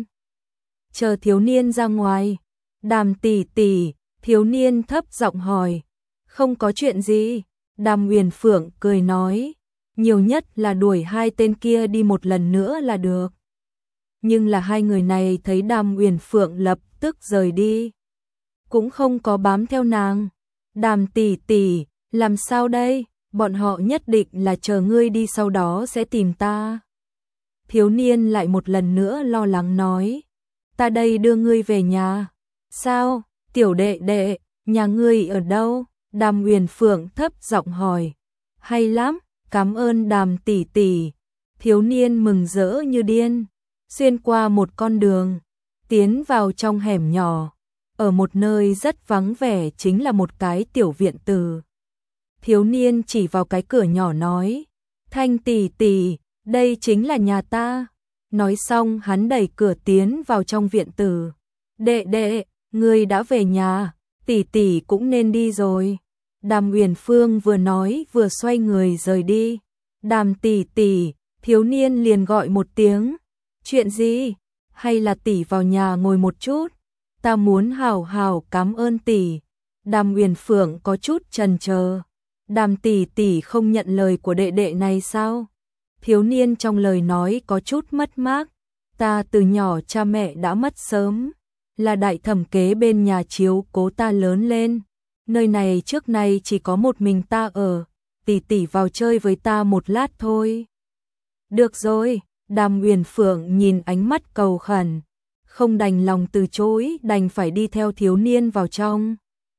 Chờ thiếu niên ra ngoài, Đàm tỷ tỷ, thiếu niên thấp giọng hỏi. Không có chuyện gì, Đàm Uyển Phượng cười nói, nhiều nhất là đuổi hai tên kia đi một lần nữa là được. Nhưng là hai người này thấy Đàm Uyển Phượng lập tức rời đi, cũng không có bám theo nàng. Đàm tỷ tỷ, làm sao đây? Bọn họ nhất định là chờ ngươi đi sau đó sẽ tìm ta. Thiếu niên lại một lần nữa lo lắng nói, ta đây đưa ngươi về nhà. Sao? Tiểu đệ đệ, nhà ngươi ở đâu? Đàm Uyển Phượng thấp giọng hỏi. Hay lắm, cảm ơn Đàm tỷ tỷ. Thiếu niên mừng rỡ như điên, xuyên qua một con đường, tiến vào trong hẻm nhỏ, ở một nơi rất vắng vẻ chính là một cái tiểu viện từ. Thiếu niên chỉ vào cái cửa nhỏ nói, Thanh tỷ tỷ, đây chính là nhà ta. Nói xong hắn đẩy cửa tiến vào trong viện tử. Đệ đệ, ngươi đã về nhà, tỷ tỷ cũng nên đi rồi. Đàm Uyển Phương vừa nói vừa xoay người rời đi. Đàm tỷ tỷ, thiếu niên liền gọi một tiếng. Chuyện gì? Hay là tỷ vào nhà ngồi một chút? Ta muốn hào hào cảm ơn tỷ. Đàm Uyển Phượng có chút chần chờ. Đàm tỷ tỷ không nhận lời của đệ đệ này sao? Thiếu niên trong lời nói có chút mất mát. Ta từ nhỏ cha mẹ đã mất sớm, là đại thẩm kế bên nhà chiếu cố ta lớn lên. Nơi này trước nay chỉ có một mình ta ở, tỷ tỷ vào chơi với ta một lát thôi. Được rồi, Đàm Uyển Phượng nhìn ánh mắt cầu khẩn, không đành lòng từ chối, đành phải đi theo thiếu niên vào trong.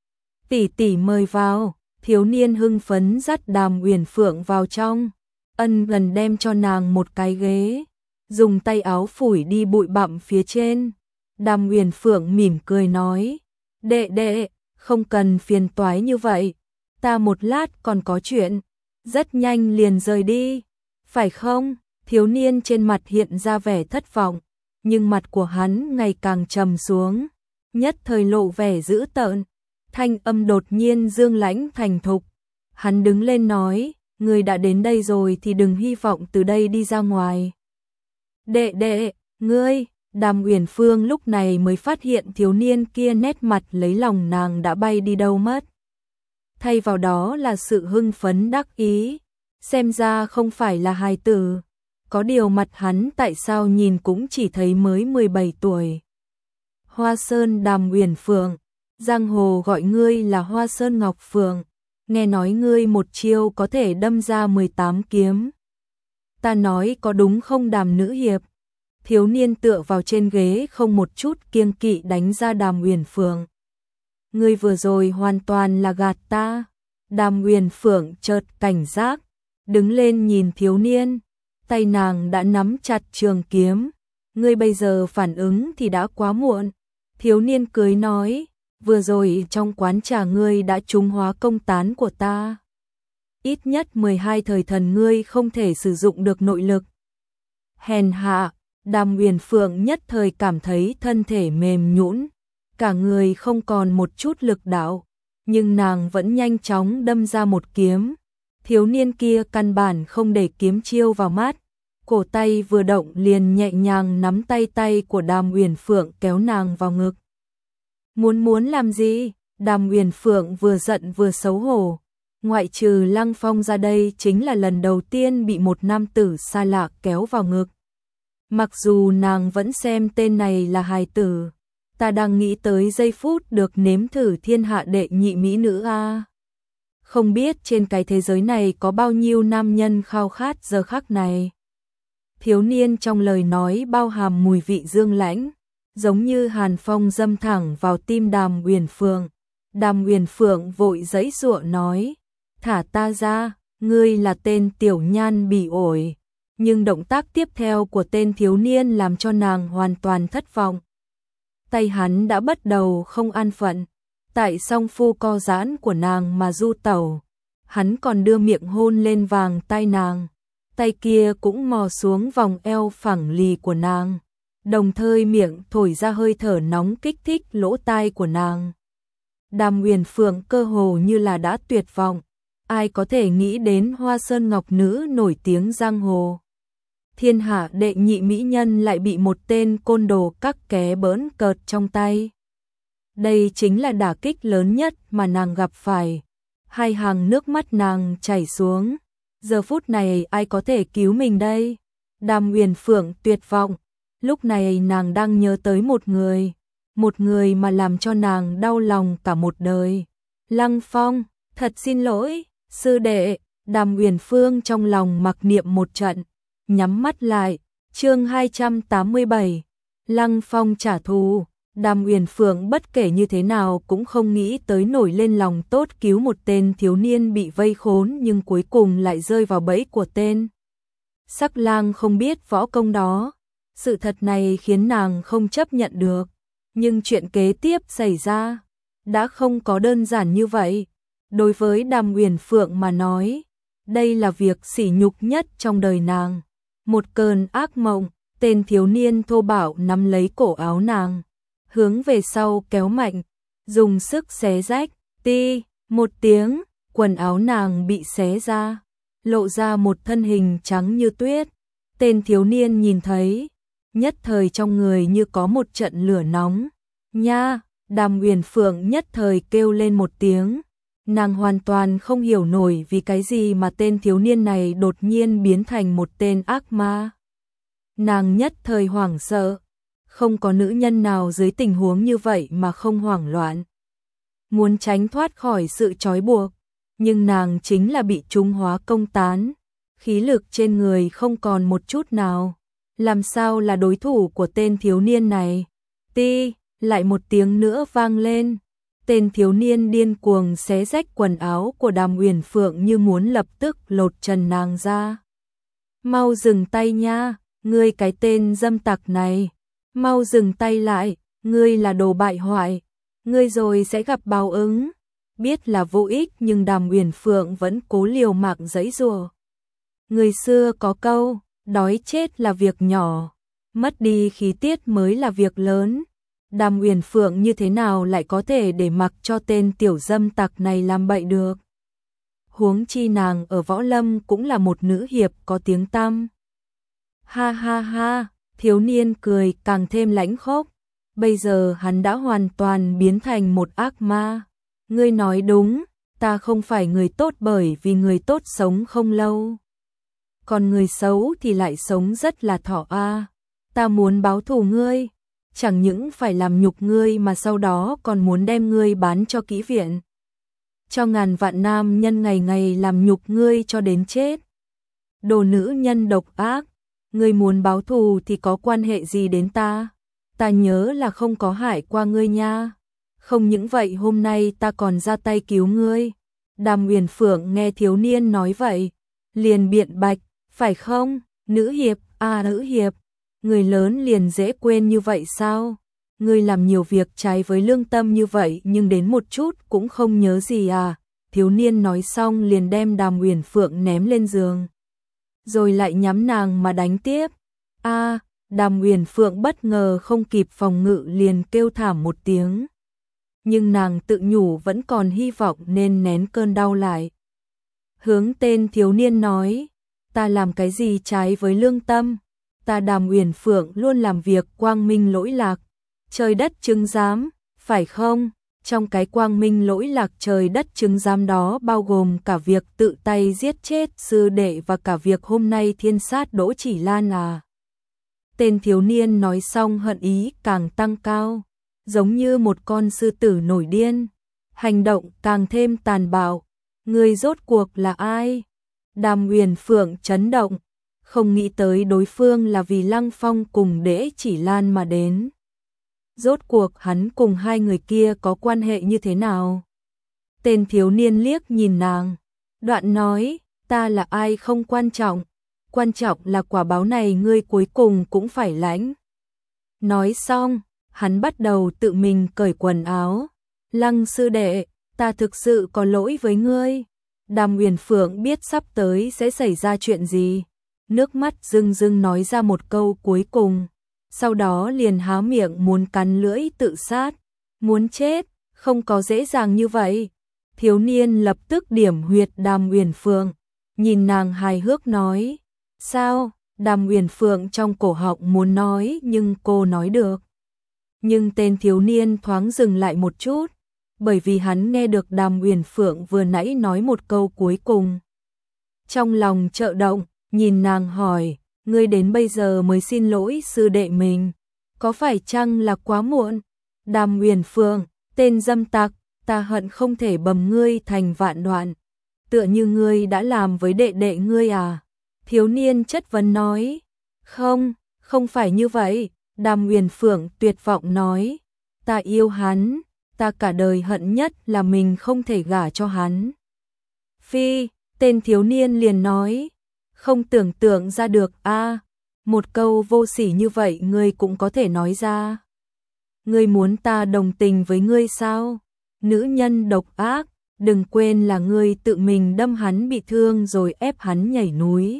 Tỷ tỷ mời vào. Thiếu niên hưng phấn dắt Đàm Uyển Phượng vào trong, ân gần đem cho nàng một cái ghế, dùng tay áo phủi đi bụi bặm phía trên. Đàm Uyển Phượng mỉm cười nói, đệ đệ, không cần phiền toái như vậy, ta một lát còn có chuyện, rất nhanh liền rời đi, phải không? Thiếu niên trên mặt hiện ra vẻ thất vọng, nhưng mặt của hắn ngày càng trầm xuống, nhất thời lộ vẻ dữ tợn. Thanh âm đột nhiên dương lãnh thành thục. Hắn đứng lên nói, người đã đến đây rồi thì đừng hy vọng từ đây đi ra ngoài. Đệ đệ, ngươi, Đàm Uyển Phương lúc này mới phát hiện thiếu niên kia nét mặt lấy lòng nàng đã bay đi đâu mất. Thay vào đó là sự hưng phấn đắc ý, xem ra không phải là hài tử. Có điều mặt hắn tại sao nhìn cũng chỉ thấy mới mười bảy tuổi. Hoa Sơn Đàm Uyển Phượng, giang hồ gọi ngươi là Hoa Sơn Ngọc Phượng, nghe nói ngươi một chiêu có thể đâm ra mười tám kiếm. Ta nói có đúng không Đàm nữ hiệp? Thiếu niên tựa vào trên ghế không một chút kiêng kỵ đánh ra Đàm Uyển Phượng. Ngươi vừa rồi hoàn toàn là gạt ta. Đàm Uyển Phượng chợt cảnh giác, đứng lên nhìn thiếu niên, tay nàng đã nắm chặt trường kiếm. Ngươi bây giờ phản ứng thì đã quá muộn. Thiếu niên cười nói, vừa rồi trong quán trà ngươi đã trúng hóa công tán của ta. Ít nhất mười hai thời thần ngươi không thể sử dụng được nội lực. Hèn hạ, Đàm Uyển Phượng nhất thời cảm thấy thân thể mềm nhũn, cả người không còn một chút lực đạo, nhưng nàng vẫn nhanh chóng đâm ra một kiếm. Thiếu niên kia căn bản không để kiếm chiêu vào mắt, cổ tay vừa động liền nhẹ nhàng nắm tay tay của Đàm Uyển Phượng kéo nàng vào ngực. Muốn muốn làm gì? Đàm Uyển Phượng vừa giận vừa xấu hổ. Ngoại trừ Lăng Phong ra đây chính là lần đầu tiên bị một nam tử xa lạ kéo vào ngực. Mặc dù nàng vẫn xem tên này là hài tử, ta đang nghĩ tới giây phút được nếm thử thiên hạ đệ nhị mỹ nữ a. Không biết trên cái thế giới này có bao nhiêu nam nhân khao khát giờ khắc này. Thiếu niên trong lời nói bao hàm mùi vị dương lãnh, giống như hàn phong dâm thẳng vào tim Đàm Uyển Phượng. Đàm Uyển Phượng vội giãy giụa nói, thả ta ra, ngươi là tên tiểu nhan bỉ ổi. Nhưng động tác tiếp theo của tên thiếu niên làm cho nàng hoàn toàn thất vọng. Tay hắn đã bắt đầu không an phận, tại song phu co giãn của nàng mà du tẩu. Hắn còn đưa miệng hôn lên vàng tai nàng, tay kia cũng mò xuống vòng eo phẳng lì của nàng, đồng thời miệng thổi ra hơi thở nóng kích thích lỗ tai của nàng. Đàm Uyển Phượng cơ hồ như là đã tuyệt vọng, ai có thể nghĩ đến Hoa Sơn Ngọc nữ nổi tiếng giang hồ. thiên hạ đệ nhị mỹ nhân lại bị một tên côn đồ các ké bỡn cợt trong tay. Đây chính là đả kích lớn nhất mà nàng gặp phải. Hai hàng nước mắt nàng chảy xuống. Giờ phút này ai có thể cứu mình đây? Đàm Uyển Phượng tuyệt vọng. Lúc này nàng đang nhớ tới một người. Một người mà làm cho nàng đau lòng cả một đời. Lăng Phong, thật xin lỗi, sư đệ. Đàm Uyển Phương trong lòng mặc niệm một trận. Nhắm mắt lại. Chương hai trăm tám mươi bảy. Lăng Phong trả thù. Đàm Uyển Phượng bất kể như thế nào cũng không nghĩ tới nổi lên lòng tốt cứu một tên thiếu niên bị vây khốn nhưng cuối cùng lại rơi vào bẫy của tên Sắc Lang không biết võ công đó. Sự thật này khiến nàng không chấp nhận được. Nhưng chuyện kế tiếp xảy ra đã không có đơn giản như vậy. Đối với Đàm Uyển Phượng mà nói, đây là việc sỉ nhục nhất trong đời nàng. Một cơn ác mộng, tên thiếu niên thô bạo nắm lấy cổ áo nàng, hướng về sau kéo mạnh, dùng sức xé rách, ti, một tiếng, quần áo nàng bị xé ra, lộ ra một thân hình trắng như tuyết. Tên thiếu niên nhìn thấy, nhất thời trong người như có một trận lửa nóng. Nha, Đàm Uyển Phượng nhất thời kêu lên một tiếng. Nàng hoàn toàn không hiểu nổi vì cái gì mà tên thiếu niên này đột nhiên biến thành một tên ác ma. Nàng nhất thời hoảng sợ. Không có nữ nhân nào dưới tình huống như vậy mà không hoảng loạn. Muốn tránh thoát khỏi sự trói buộc, nhưng nàng chính là bị trúng hóa công tán. Khí lực trên người không còn một chút nào. Làm sao là đối thủ của tên thiếu niên này? Ti, lại một tiếng nữa vang lên. Tên thiếu niên điên cuồng xé rách quần áo của Đàm Uyển Phượng như muốn lập tức lột trần nàng ra. Mau dừng tay nha, ngươi cái tên dâm tặc này. Mau dừng tay lại, ngươi là đồ bại hoại. Ngươi rồi sẽ gặp báo ứng. Biết là vô ích nhưng Đàm Uyển Phượng vẫn cố liều mạng giãy giụa. Người xưa có câu, đói chết là việc nhỏ, mất đi khí tiết mới là việc lớn. Đàm Uyển Phượng như thế nào lại có thể để mặc cho tên tiểu dâm tặc này làm bậy được. Huống chi nàng ở võ lâm cũng là một nữ hiệp có tiếng tăm. Ha ha ha, thiếu niên cười càng thêm lãnh khốc. Bây giờ hắn đã hoàn toàn biến thành một ác ma. Ngươi nói đúng, ta không phải người tốt bởi vì người tốt sống không lâu. Còn người xấu thì lại sống rất là thọ a. Ta muốn báo thù ngươi. Chẳng những phải làm nhục ngươi mà sau đó còn muốn đem ngươi bán cho kỹ viện. Cho ngàn vạn nam nhân ngày ngày làm nhục ngươi cho đến chết. Đồ nữ nhân độc ác, ngươi muốn báo thù thì có quan hệ gì đến ta? Ta nhớ là không có hại qua ngươi nha. Không những vậy hôm nay ta còn ra tay cứu ngươi. Đàm Uyển Phượng nghe thiếu niên nói vậy, liền biện bạch, phải không? Nữ hiệp, à nữ hiệp. Người lớn liền dễ quên như vậy sao? Ngươi làm nhiều việc trái với lương tâm như vậy nhưng đến một chút cũng không nhớ gì à? Thiếu niên nói xong liền đem Đàm Uyển Phượng ném lên giường. Rồi lại nhắm nàng mà đánh tiếp. A, à, Đàm Uyển Phượng bất ngờ không kịp phòng ngự liền kêu thảm một tiếng. Nhưng nàng tự nhủ vẫn còn hy vọng nên nén cơn đau lại. Hướng tên thiếu niên nói, ta làm cái gì trái với lương tâm? Ta Đàm Uyển Phượng luôn làm việc quang minh lỗi lạc, trời đất chứng giám, phải không? Trong cái quang minh lỗi lạc trời đất chứng giám đó bao gồm cả việc tự tay giết chết sư đệ và cả việc hôm nay thiên sát Đỗ Chỉ Lan à. Tên thiếu niên nói xong hận ý càng tăng cao, giống như một con sư tử nổi điên, hành động càng thêm tàn bạo. Người rốt cuộc là ai? Đàm Uyển Phượng chấn động. Không nghĩ tới đối phương là vì Lăng Phong cùng Đễ Chỉ Lan mà đến. Rốt cuộc hắn cùng hai người kia có quan hệ như thế nào? Tên thiếu niên liếc nhìn nàng, đoạn nói, ta là ai không quan trọng, quan trọng là quả báo này ngươi cuối cùng cũng phải lãnh. Nói xong, hắn bắt đầu tự mình cởi quần áo. Lăng sư đệ, ta thực sự có lỗi với ngươi. Đàm Uyển Phượng biết sắp tới sẽ xảy ra chuyện gì. Nước mắt rưng rưng nói ra một câu cuối cùng, sau đó liền há miệng muốn cắn lưỡi tự sát. Muốn chết, không có dễ dàng như vậy. Thiếu niên lập tức điểm huyệt Đàm Uyển Phượng, nhìn nàng hài hước nói, sao, Đàm Uyển Phượng trong cổ họng muốn nói nhưng cô nói được. Nhưng tên thiếu niên thoáng dừng lại một chút, bởi vì hắn nghe được Đàm Uyển Phượng vừa nãy nói một câu cuối cùng. Trong lòng chợ động, nhìn nàng hỏi, ngươi đến bây giờ mới xin lỗi sư đệ mình, có phải chăng là quá muộn? Đàm Uyển Phượng, tên dâm tặc, ta hận không thể bầm ngươi thành vạn đoạn, tựa như ngươi đã làm với đệ đệ ngươi à? Thiếu niên chất vấn nói, không, không phải như vậy. Đàm Uyển Phượng tuyệt vọng nói, ta yêu hắn, ta cả đời hận nhất là mình không thể gả cho hắn. Phi, tên thiếu niên liền nói, không tưởng tượng ra được a, một câu vô sỉ như vậy ngươi cũng có thể nói ra. Ngươi muốn ta đồng tình với ngươi sao? Nữ nhân độc ác, đừng quên là ngươi tự mình đâm hắn bị thương rồi ép hắn nhảy núi.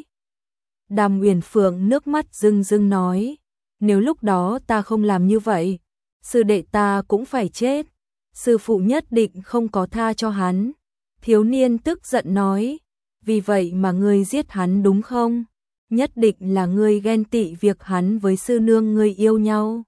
Đàm Uyển Phượng nước mắt rưng rưng nói, nếu lúc đó ta không làm như vậy, sư đệ ta cũng phải chết, sư phụ nhất định không có tha cho hắn. Thiếu niên tức giận nói, vì vậy mà ngươi giết hắn đúng không? Nhất định là ngươi ghen tị việc hắn với sư nương ngươi yêu nhau,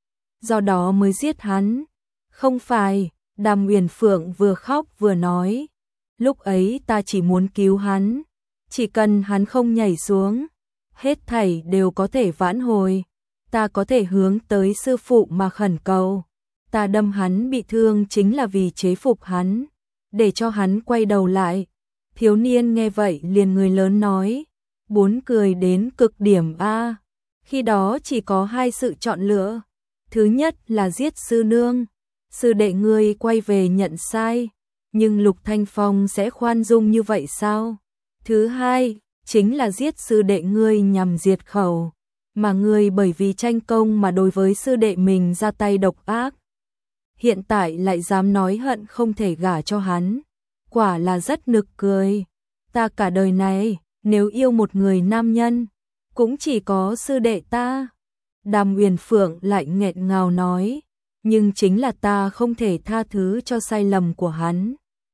do đó mới giết hắn. Không phải, Đàm Uyển Phượng vừa khóc vừa nói, lúc ấy ta chỉ muốn cứu hắn, chỉ cần hắn không nhảy xuống, hết thảy đều có thể vãn hồi. Ta có thể hướng tới sư phụ mà khẩn cầu. Ta đâm hắn bị thương chính là vì chế phục hắn, để cho hắn quay đầu lại. Thiếu niên nghe vậy liền người lớn nói, buồn cười đến cực điểm a. Khi đó chỉ có hai sự chọn lựa. Thứ nhất là giết sư nương, sư đệ ngươi quay về nhận sai, nhưng Lục Thanh Phong sẽ khoan dung như vậy sao? Thứ hai, chính là giết sư đệ ngươi nhằm diệt khẩu, mà ngươi bởi vì tranh công mà đối với sư đệ mình ra tay độc ác. Hiện tại lại dám nói hận không thể gả cho hắn, quả là rất nực cười. Ta cả đời này, nếu yêu một người nam nhân, cũng chỉ có sư đệ ta. Đàm Uyển Phượng lại nghẹn ngào nói, nhưng chính là ta không thể tha thứ cho sai lầm của hắn.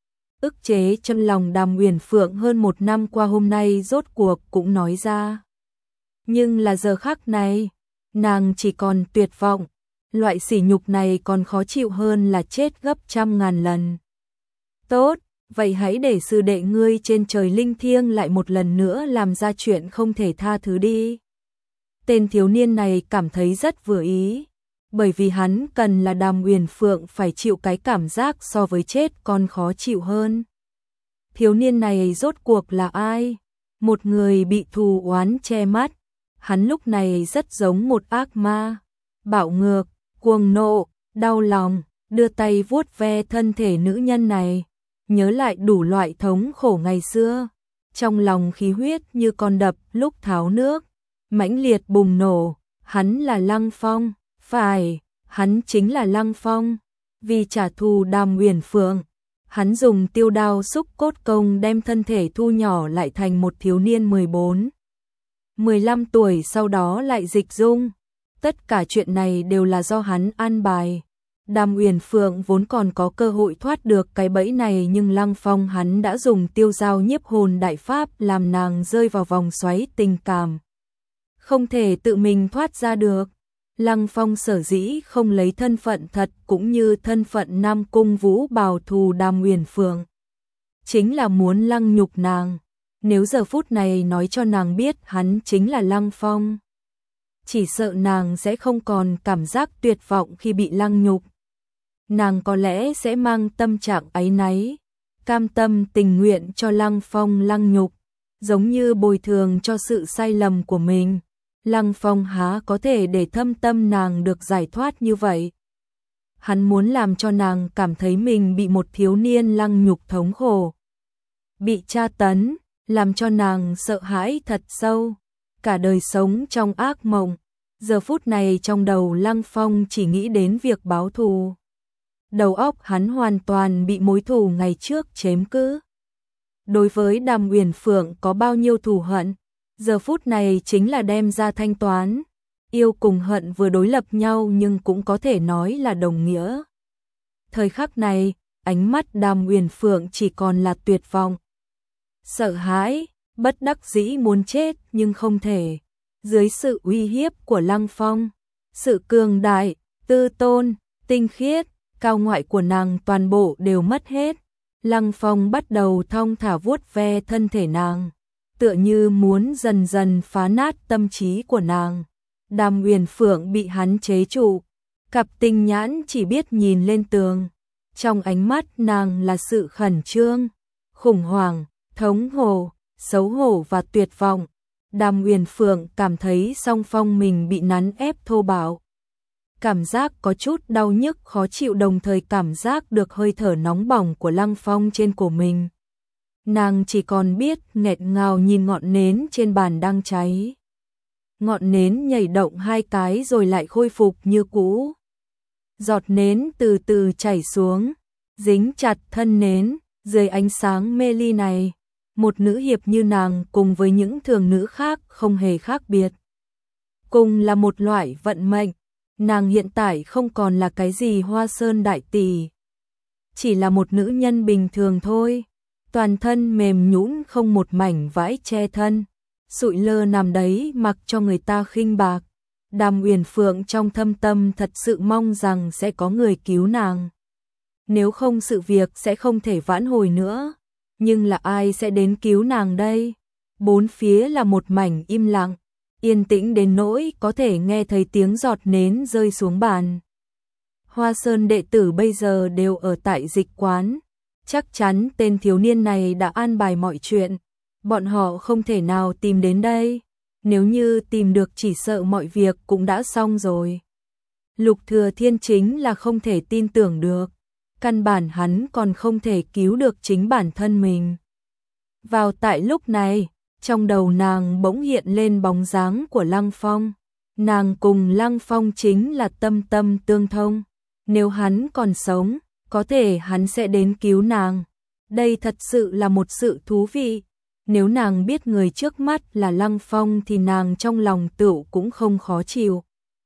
Ức chế trong lòng Đàm Uyển Phượng hơn một năm qua hôm nay rốt cuộc cũng nói ra. Nhưng là giờ khắc này, nàng chỉ còn tuyệt vọng, loại sỉ nhục này còn khó chịu hơn là chết gấp trăm ngàn lần. Tốt, vậy hãy để sư đệ ngươi trên trời linh thiêng lại một lần nữa làm ra chuyện không thể tha thứ đi. Tên thiếu niên này cảm thấy rất vừa ý, bởi vì hắn cần là Đàm Uyển Phượng phải chịu cái cảm giác so với chết còn khó chịu hơn. Thiếu niên này rốt cuộc là ai? Một người bị thù oán che mắt. Hắn lúc này rất giống một ác ma, bạo ngược, cuồng nộ, đau lòng, đưa tay vuốt ve thân thể nữ nhân này, nhớ lại đủ loại thống khổ ngày xưa, trong lòng khí huyết như con đập lúc tháo nước, mãnh liệt bùng nổ. Hắn là Lăng Phong, phải, hắn chính là Lăng Phong. Vì trả thù Đàm Uyển Phượng, hắn dùng tiêu đao xúc cốt công đem thân thể thu nhỏ lại thành một thiếu niên mười bốn, mười lăm tuổi, sau đó lại dịch dung. Tất cả chuyện này đều là do hắn an bài. Đàm Uyển Phượng vốn còn có cơ hội thoát được cái bẫy này, nhưng Lăng Phong hắn đã dùng tiêu dao nhiếp hồn đại pháp làm nàng rơi vào vòng xoáy tình cảm, không thể tự mình thoát ra được. Lăng Phong sở dĩ không lấy thân phận thật cũng như thân phận Nam Cung Vũ bảo thù Đàm Uyển Phượng, chính là muốn lăng nhục nàng. Nếu giờ phút này nói cho nàng biết hắn chính là Lăng Phong, chỉ sợ nàng sẽ không còn cảm giác tuyệt vọng khi bị lăng nhục. Nàng có lẽ sẽ mang tâm trạng áy náy, cam tâm tình nguyện cho Lăng Phong lăng nhục, giống như bồi thường cho sự sai lầm của mình. Lăng Phong há có thể để thâm tâm nàng được giải thoát như vậy. Hắn muốn làm cho nàng cảm thấy mình bị một thiếu niên lăng nhục thống khổ, bị tra tấn, làm cho nàng sợ hãi thật sâu, cả đời sống trong ác mộng. Giờ phút này trong đầu Lăng Phong chỉ nghĩ đến việc báo thù. Đầu óc hắn hoàn toàn bị mối thù ngày trước chiếm cứ. Đối với Đàm Uyển Phượng có bao nhiêu thù hận, giờ phút này chính là đem ra thanh toán. Yêu cùng hận vừa đối lập nhau nhưng cũng có thể nói là đồng nghĩa. Thời khắc này, ánh mắt Đàm Uyển Phượng chỉ còn là tuyệt vọng, sợ hãi, bất đắc dĩ muốn chết nhưng không thể. Dưới sự uy hiếp của Lăng Phong, sự cường đại, tư tôn, tinh khiết, cao ngoại của nàng toàn bộ đều mất hết. Lăng Phong bắt đầu thong thả vuốt ve thân thể nàng, tựa như muốn dần dần phá nát tâm trí của nàng. Đàm Uyển Phượng bị hắn chế trụ, cặp tinh nhãn chỉ biết nhìn lên tường. Trong ánh mắt nàng là sự khẩn trương, khủng hoảng, thống hổ, xấu hổ và tuyệt vọng. Đàm Uyển Phượng cảm thấy song phong mình bị nắn ép thô bạo. Cảm giác có chút đau nhức khó chịu, đồng thời cảm giác được hơi thở nóng bỏng của Lăng Phong trên cổ mình. Nàng chỉ còn biết nghẹt ngào nhìn ngọn nến trên bàn đang cháy. Ngọn nến nhảy động hai cái rồi lại khôi phục như cũ. Giọt nến từ từ chảy xuống, dính chặt thân nến. Dưới ánh sáng mê ly này, một nữ hiệp như nàng cùng với những thường nữ khác không hề khác biệt. Cùng là một loại vận mệnh, nàng hiện tại không còn là cái gì Hoa Sơn đại tỷ, chỉ là một nữ nhân bình thường thôi. Toàn thân mềm nhũn không một mảnh vải che thân, sụi lơ nằm đấy mặc cho người ta khinh bạc. Đàm Uyển Phượng trong thâm tâm thật sự mong rằng sẽ có người cứu nàng. Nếu không sự việc sẽ không thể vãn hồi nữa. Nhưng là ai sẽ đến cứu nàng đây? Bốn phía là một mảnh im lặng, yên tĩnh đến nỗi có thể nghe thấy tiếng giọt nến rơi xuống bàn. Hoa Sơn đệ tử bây giờ đều ở tại dịch quán. Chắc chắn tên thiếu niên này đã an bài mọi chuyện. Bọn họ không thể nào tìm đến đây. Nếu như tìm được chỉ sợ mọi việc cũng đã xong rồi. Lục Thừa Thiên chính là không thể tin tưởng được. Căn bản hắn còn không thể cứu được chính bản thân mình. Vào tại lúc này, trong đầu nàng bỗng hiện lên bóng dáng của Lăng Phong. Nàng cùng Lăng Phong chính là tâm tâm tương thông. Nếu hắn còn sống, có thể hắn sẽ đến cứu nàng. Đây thật sự là một sự thú vị. Nếu nàng biết người trước mắt là Lăng Phong thì nàng trong lòng tựu cũng không khó chịu.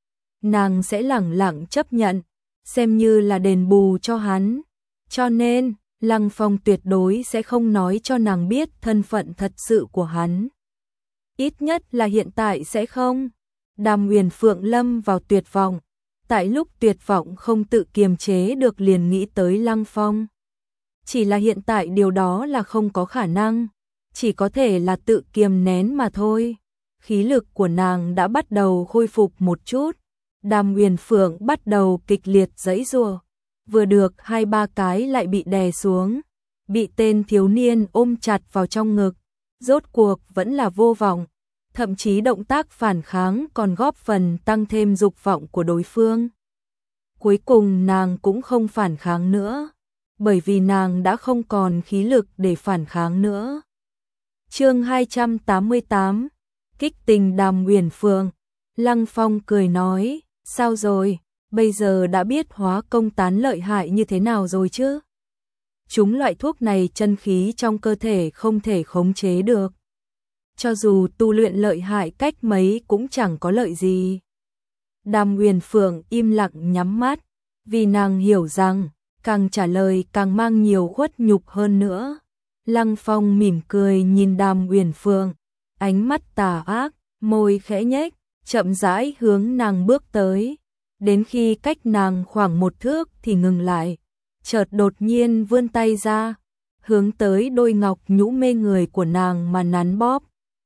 Nàng sẽ lẳng lặng chấp nhận, xem như là đền bù cho hắn. Cho nên, Lăng Phong tuyệt đối sẽ không nói cho nàng biết thân phận thật sự của hắn. Ít nhất là hiện tại sẽ không. Đàm Uyển Phượng lâm vào tuyệt vọng. Tại lúc tuyệt vọng không tự kiềm chế được liền nghĩ tới Lăng Phong. Chỉ là hiện tại điều đó là không có khả năng. Chỉ có thể là tự kiềm nén mà thôi. Khí lực của nàng đã bắt đầu khôi phục một chút. Đàm Uyển Phượng bắt đầu kịch liệt giãy giụa, vừa được hai ba cái lại bị đè xuống, bị tên thiếu niên ôm chặt vào trong ngực, rốt cuộc vẫn là vô vọng, thậm chí động tác phản kháng còn góp phần tăng thêm dục vọng của đối phương. Cuối cùng nàng cũng không phản kháng nữa, bởi vì nàng đã không còn khí lực để phản kháng nữa. Chương hai trăm tám mươi tám, kích tình Đàm Uyển Phượng. Lăng Phong cười nói, sao rồi, bây giờ đã biết hóa công tán lợi hại như thế nào rồi chứ? Chúng loại thuốc này chân khí trong cơ thể không thể khống chế được. Cho dù tu luyện lợi hại cách mấy cũng chẳng có lợi gì. Đàm Uyển Phượng im lặng nhắm mắt, vì nàng hiểu rằng, càng trả lời càng mang nhiều khuất nhục hơn nữa. Lăng Phong mỉm cười nhìn Đàm Uyển Phượng, ánh mắt tà ác, môi khẽ nhếch, chậm rãi hướng nàng bước tới. Đến khi cách nàng khoảng một thước thì ngừng lại, chợt đột nhiên vươn tay ra, hướng tới đôi ngọc nhũ mê người của nàng mà nắn bóp.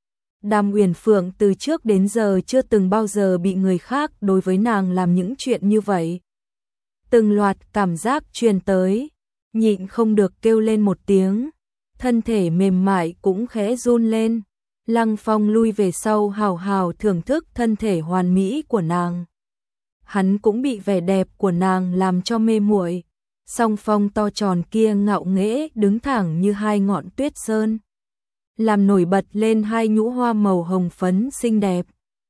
Đàm Uyển Phượng từ trước đến giờ chưa từng bao giờ bị người khác đối với nàng làm những chuyện như vậy. Từng loạt cảm giác truyền tới, nhịn không được kêu lên một tiếng, thân thể mềm mại cũng khẽ run lên. Lăng Phong lui về sau hào hào thưởng thức thân thể hoàn mỹ của nàng. Hắn cũng bị vẻ đẹp của nàng làm cho mê muội. Song phong to tròn kia ngạo nghễ đứng thẳng như hai ngọn tuyết sơn, làm nổi bật lên hai nhũ hoa màu hồng phấn xinh đẹp.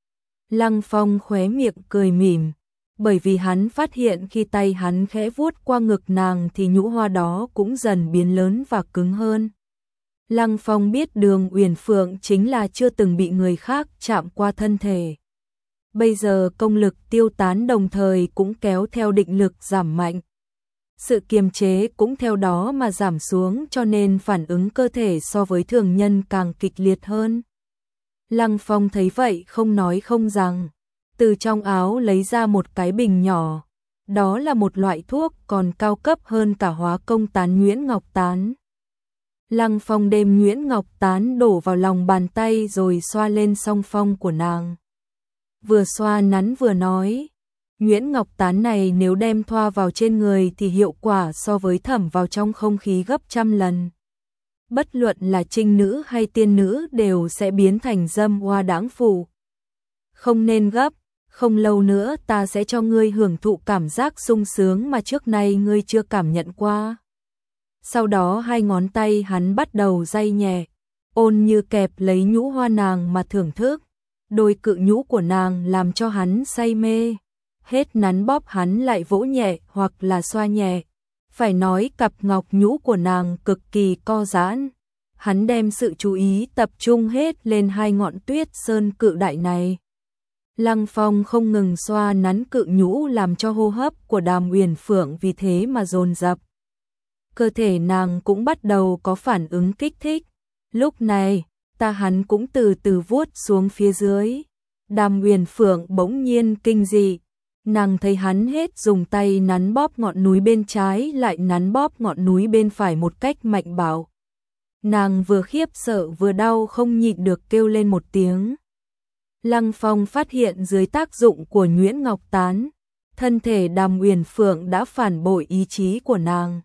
Lăng Phong khóe miệng cười mỉm, bởi vì hắn phát hiện khi tay hắn khẽ vuốt qua ngực nàng thì nhũ hoa đó cũng dần biến lớn và cứng hơn. Lăng Phong biết Đường Uyển Phượng chính là chưa từng bị người khác chạm qua thân thể. Bây giờ công lực tiêu tán đồng thời cũng kéo theo định lực giảm mạnh. Sự kiềm chế cũng theo đó mà giảm xuống cho nên phản ứng cơ thể so với thường nhân càng kịch liệt hơn. Lăng Phong thấy vậy không nói không rằng, từ trong áo lấy ra một cái bình nhỏ, đó là một loại thuốc còn cao cấp hơn cả hóa công tán nhuyễn ngọc tán. Lăng Phong đem nhuyễn ngọc tán đổ vào lòng bàn tay rồi xoa lên song phong của nàng. Vừa xoa nắn vừa nói, nhuyễn ngọc tán này nếu đem thoa vào trên người thì hiệu quả so với thẩm vào trong không khí gấp trăm lần. Bất luận là trinh nữ hay tiên nữ đều sẽ biến thành dâm hoa đáng phụ. Không nên gấp, không lâu nữa ta sẽ cho ngươi hưởng thụ cảm giác sung sướng mà trước nay ngươi chưa cảm nhận qua. Sau đó hai ngón tay hắn bắt đầu day nhẹ, ôn như kẹp lấy nhũ hoa nàng mà thưởng thức. Đôi cự nhũ của nàng làm cho hắn say mê. Hết nắn bóp hắn lại vỗ nhẹ hoặc là xoa nhẹ. Phải nói cặp ngọc nhũ của nàng cực kỳ co giãn. Hắn đem sự chú ý tập trung hết lên hai ngọn tuyết sơn cự đại này. Lăng Phong không ngừng xoa nắn cự nhũ làm cho hô hấp của Đàm Uyển Phượng vì thế mà dồn dập. Cơ thể nàng cũng bắt đầu có phản ứng kích thích. Lúc này, ta hắn cũng từ từ vuốt xuống phía dưới. Đàm Uyển Phượng bỗng nhiên kinh dị. Nàng thấy hắn hết dùng tay nắn bóp ngọn núi bên trái lại nắn bóp ngọn núi bên phải một cách mạnh bạo. Nàng vừa khiếp sợ vừa đau không nhịn được kêu lên một tiếng. Lăng Phong phát hiện dưới tác dụng của nhuyễn ngọc tán, thân thể Đàm Uyển Phượng đã phản bội ý chí của nàng.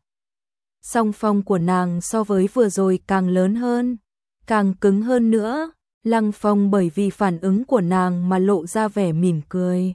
Song phong của nàng so với vừa rồi càng lớn hơn, càng cứng hơn nữa. Lăng Phong bởi vì phản ứng của nàng mà lộ ra vẻ mỉm cười.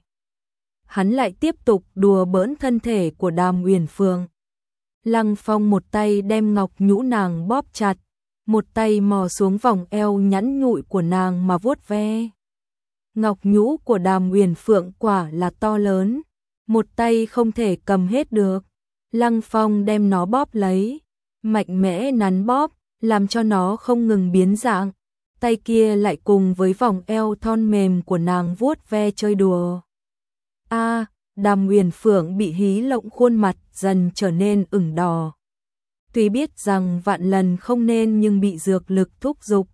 Hắn lại tiếp tục đùa bỡn thân thể của Đàm Uyển Phượng. Lăng Phong một tay đem ngọc nhũ nàng bóp chặt, một tay mò xuống vòng eo nhẵn nhụi của nàng mà vuốt ve. Ngọc nhũ của Đàm Uyển Phượng quả là to lớn, một tay không thể cầm hết được. Lăng Phong đem nó bóp lấy, mạnh mẽ nắn bóp, làm cho nó không ngừng biến dạng. Tay kia lại cùng với vòng eo thon mềm của nàng vuốt ve chơi đùa. A, à, Đàm Uyển Phượng bị hí lộng khuôn mặt dần trở nên ửng đỏ. Tuy biết rằng vạn lần không nên nhưng bị dược lực thúc giục.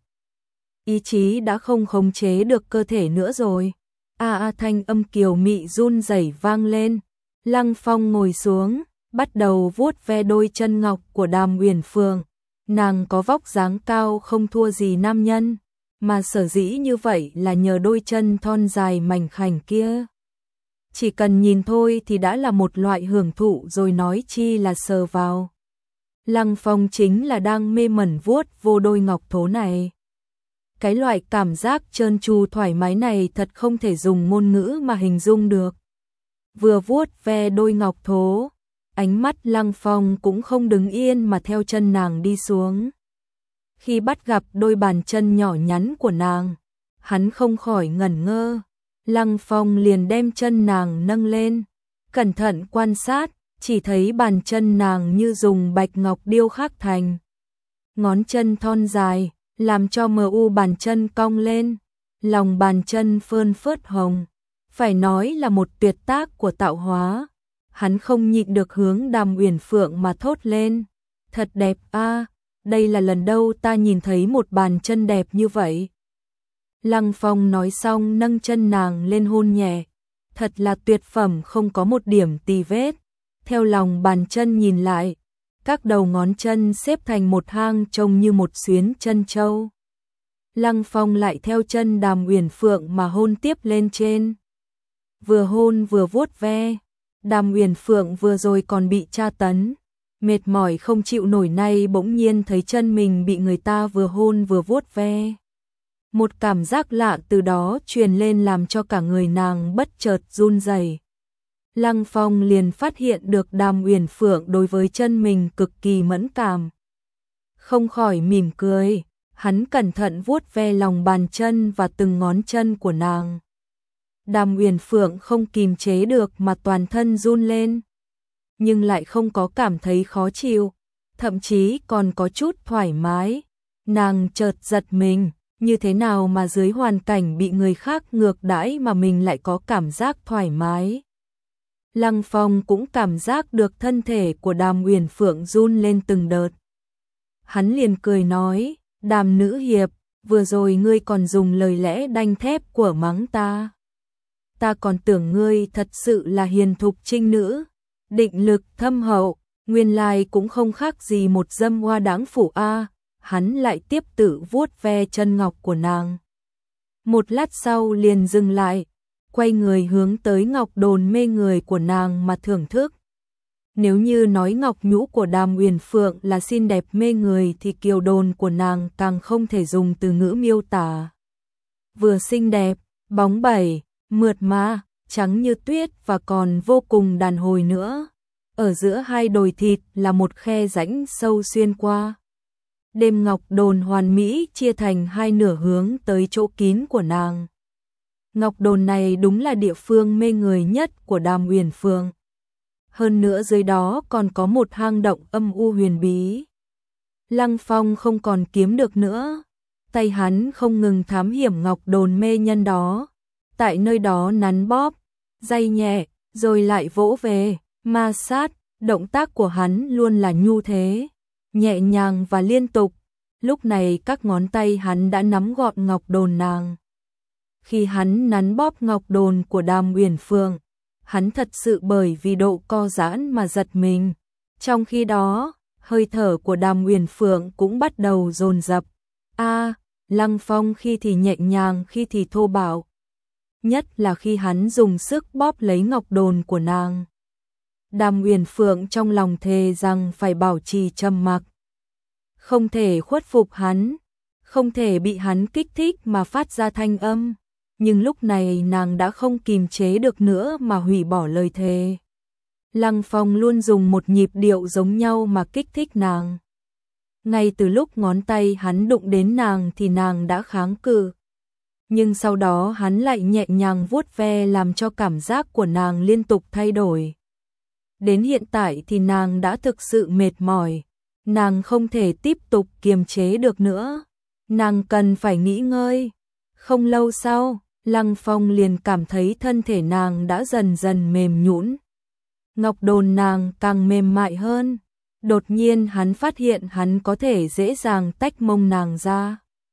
Ý chí đã không khống chế được cơ thể nữa rồi. A a thanh âm kiều mị run rẩy vang lên. Lăng Phong ngồi xuống, bắt đầu vuốt ve đôi chân ngọc của Đàm Uyển Phượng. Nàng có vóc dáng cao không thua gì nam nhân, mà sở dĩ như vậy là nhờ đôi chân thon dài mảnh khảnh kia. Chỉ cần nhìn thôi thì đã là một loại hưởng thụ rồi nói chi là sờ vào. Lăng Phong chính là đang mê mẩn vuốt vô đôi ngọc thố này. Cái loại cảm giác trơn tru thoải mái này thật không thể dùng ngôn ngữ mà hình dung được. Vừa vuốt ve đôi ngọc thố, ánh mắt Lăng Phong cũng không đứng yên mà theo chân nàng đi xuống. Khi bắt gặp đôi bàn chân nhỏ nhắn của nàng, hắn không khỏi ngẩn ngơ. Lăng Phong liền đem chân nàng nâng lên, cẩn thận quan sát, chỉ thấy bàn chân nàng như dùng bạch ngọc điêu khắc thành. Ngón chân thon dài, làm cho mờ u bàn chân cong lên, lòng bàn chân phơn phớt hồng. Phải nói là một tuyệt tác của tạo hóa. Hắn không nhịn được hướng Đàm Uyển Phượng mà thốt lên. Thật đẹp a, đây là lần đầu ta nhìn thấy một bàn chân đẹp như vậy. Lăng Phong nói xong nâng chân nàng lên hôn nhẹ. Thật là tuyệt phẩm không có một điểm tì vết. Theo lòng bàn chân nhìn lại, các đầu ngón chân xếp thành một hang trông như một xuyến chân châu. Lăng Phong lại theo chân Đàm Uyển Phượng mà hôn tiếp lên trên. Vừa hôn vừa vuốt ve. Đàm Uyển Phượng vừa rồi còn bị tra tấn, mệt mỏi không chịu nổi, nay bỗng nhiên thấy chân mình bị người ta vừa hôn vừa vuốt ve. Một cảm giác lạ từ đó truyền lên làm cho cả người nàng bất chợt run rẩy. Lăng Phong liền phát hiện được Đàm Uyển Phượng đối với chân mình cực kỳ mẫn cảm. Không khỏi mỉm cười, hắn cẩn thận vuốt ve lòng bàn chân và từng ngón chân của nàng. Đàm Uyển Phượng không kìm chế được mà toàn thân run lên, nhưng lại không có cảm thấy khó chịu, thậm chí còn có chút thoải mái. Nàng chợt giật mình, như thế nào mà dưới hoàn cảnh bị người khác ngược đãi mà mình lại có cảm giác thoải mái. Lăng Phong cũng cảm giác được thân thể của Đàm Uyển Phượng run lên từng đợt. Hắn liền cười nói, Đàm nữ hiệp, vừa rồi ngươi còn dùng lời lẽ đanh thép của mắng ta. Ta còn tưởng ngươi thật sự là hiền thục trinh nữ, định lực thâm hậu, nguyên lai cũng không khác gì một dâm hoa đáng phủ a. Hắn lại tiếp tự vuốt ve chân ngọc của nàng. Một lát sau liền dừng lại, quay người hướng tới ngọc đồn mê người của nàng mà thưởng thức. Nếu như nói ngọc nhũ của Đàm Uyển Phượng là xinh đẹp mê người thì kiều đồn của nàng càng không thể dùng từ ngữ miêu tả. Vừa xinh đẹp, bóng bẩy, mượt mà, trắng như tuyết và còn vô cùng đàn hồi nữa. Ở giữa hai đồi thịt là một khe rãnh sâu xuyên qua. Đêm ngọc đồn hoàn mỹ chia thành hai nửa hướng tới chỗ kín của nàng. Ngọc đồn này đúng là địa phương mê người nhất của Đàm Uyển Phượng. Hơn nữa dưới đó còn có một hang động âm u huyền bí. Lăng Phong không còn kiếm được nữa. Tay hắn không ngừng thám hiểm ngọc đồn mê nhân đó. Tại nơi đó nắn bóp, day nhẹ, rồi lại vỗ về, ma sát. Động tác của hắn luôn là nhu thế, nhẹ nhàng và liên tục. Lúc này các ngón tay hắn đã nắm gọn ngọc đồn nàng. Khi hắn nắn bóp ngọc đồn của Đàm Uyển Phượng, hắn thật sự bởi vì độ co giãn mà giật mình. Trong khi đó, hơi thở của Đàm Uyển Phượng cũng bắt đầu dồn dập. A, Lăng Phong khi thì nhẹ nhàng khi thì thô bạo. Nhất là khi hắn dùng sức bóp lấy ngọc đồn của nàng. Đàm Uyển Phượng trong lòng thề rằng phải bảo trì trầm mặc. Không thể khuất phục hắn, không thể bị hắn kích thích mà phát ra thanh âm. Nhưng lúc này nàng đã không kìm chế được nữa mà hủy bỏ lời thề. Lăng Phong luôn dùng một nhịp điệu giống nhau mà kích thích nàng. Ngay từ lúc ngón tay hắn đụng đến nàng thì nàng đã kháng cự. Nhưng sau đó hắn lại nhẹ nhàng vuốt ve làm cho cảm giác của nàng liên tục thay đổi. Đến hiện tại thì nàng đã thực sự mệt mỏi. Nàng không thể tiếp tục kiềm chế được nữa. Nàng cần phải nghỉ ngơi. Không lâu sau, Lăng Phong liền cảm thấy thân thể nàng đã dần dần mềm nhũn. Ngọc đồn nàng càng mềm mại hơn. Đột nhiên hắn phát hiện hắn có thể dễ dàng tách mông nàng ra.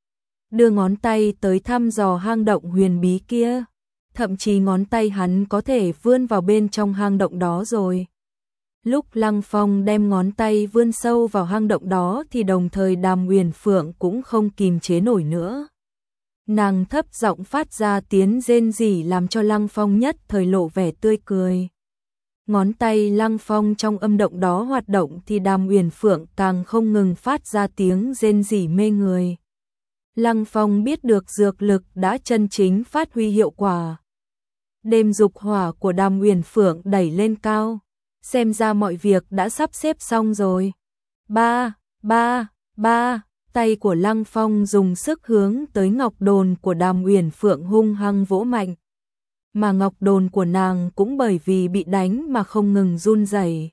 Đưa ngón tay tới thăm dò hang động huyền bí kia. Thậm chí ngón tay hắn có thể vươn vào bên trong hang động đó rồi. Lúc Lăng Phong đem ngón tay vươn sâu vào hang động đó thì đồng thời Đàm Uyển Phượng cũng không kìm chế nổi nữa. Nàng thấp giọng phát ra tiếng rên rỉ làm cho Lăng Phong nhất thời lộ vẻ tươi cười. Ngón tay Lăng Phong trong âm động đó hoạt động thì Đàm Uyển Phượng càng không ngừng phát ra tiếng rên rỉ mê người. Lăng Phong biết được dược lực đã chân chính phát huy hiệu quả. Đêm dục hỏa của Đàm Uyển Phượng đẩy lên cao. Xem ra mọi việc đã sắp xếp xong rồi. Ba, ba, ba, tay của Lăng Phong dùng sức hướng tới ngọc đồn của Đàm Uyển Phượng hung hăng vỗ mạnh. Mà ngọc đồn của nàng cũng bởi vì bị đánh mà không ngừng run rẩy.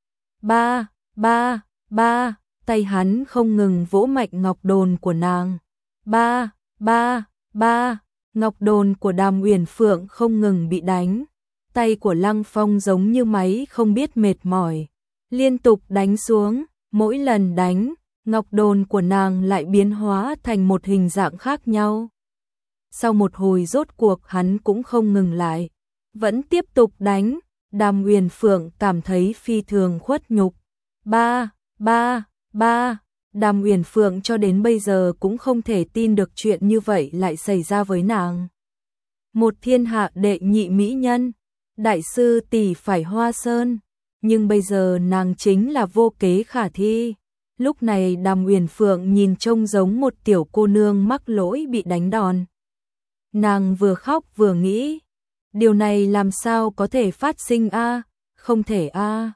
Ba, ba, ba, tay hắn không ngừng vỗ mạnh ngọc đồn của nàng. Ba, ba, ba, ngọc đồn của Đàm Uyển Phượng không ngừng bị đánh. Tay của Lăng Phong giống như máy không biết mệt mỏi, liên tục đánh xuống, mỗi lần đánh, ngọc đồn của nàng lại biến hóa thành một hình dạng khác nhau. Sau một hồi rốt cuộc hắn cũng không ngừng lại, vẫn tiếp tục đánh, Đàm Uyển Phượng cảm thấy phi thường khuất nhục. Ba, ba, ba, Đàm Uyển Phượng cho đến bây giờ cũng không thể tin được chuyện như vậy lại xảy ra với nàng. Một thiên hạ đệ nhị mỹ nhân, đại sư tỷ phải Hoa Sơn, nhưng bây giờ nàng chính là vô kế khả thi. Lúc này Đàm Uyển Phượng nhìn trông giống một tiểu cô nương mắc lỗi bị đánh đòn. Nàng vừa khóc vừa nghĩ, điều này làm sao có thể phát sinh a, không thể a.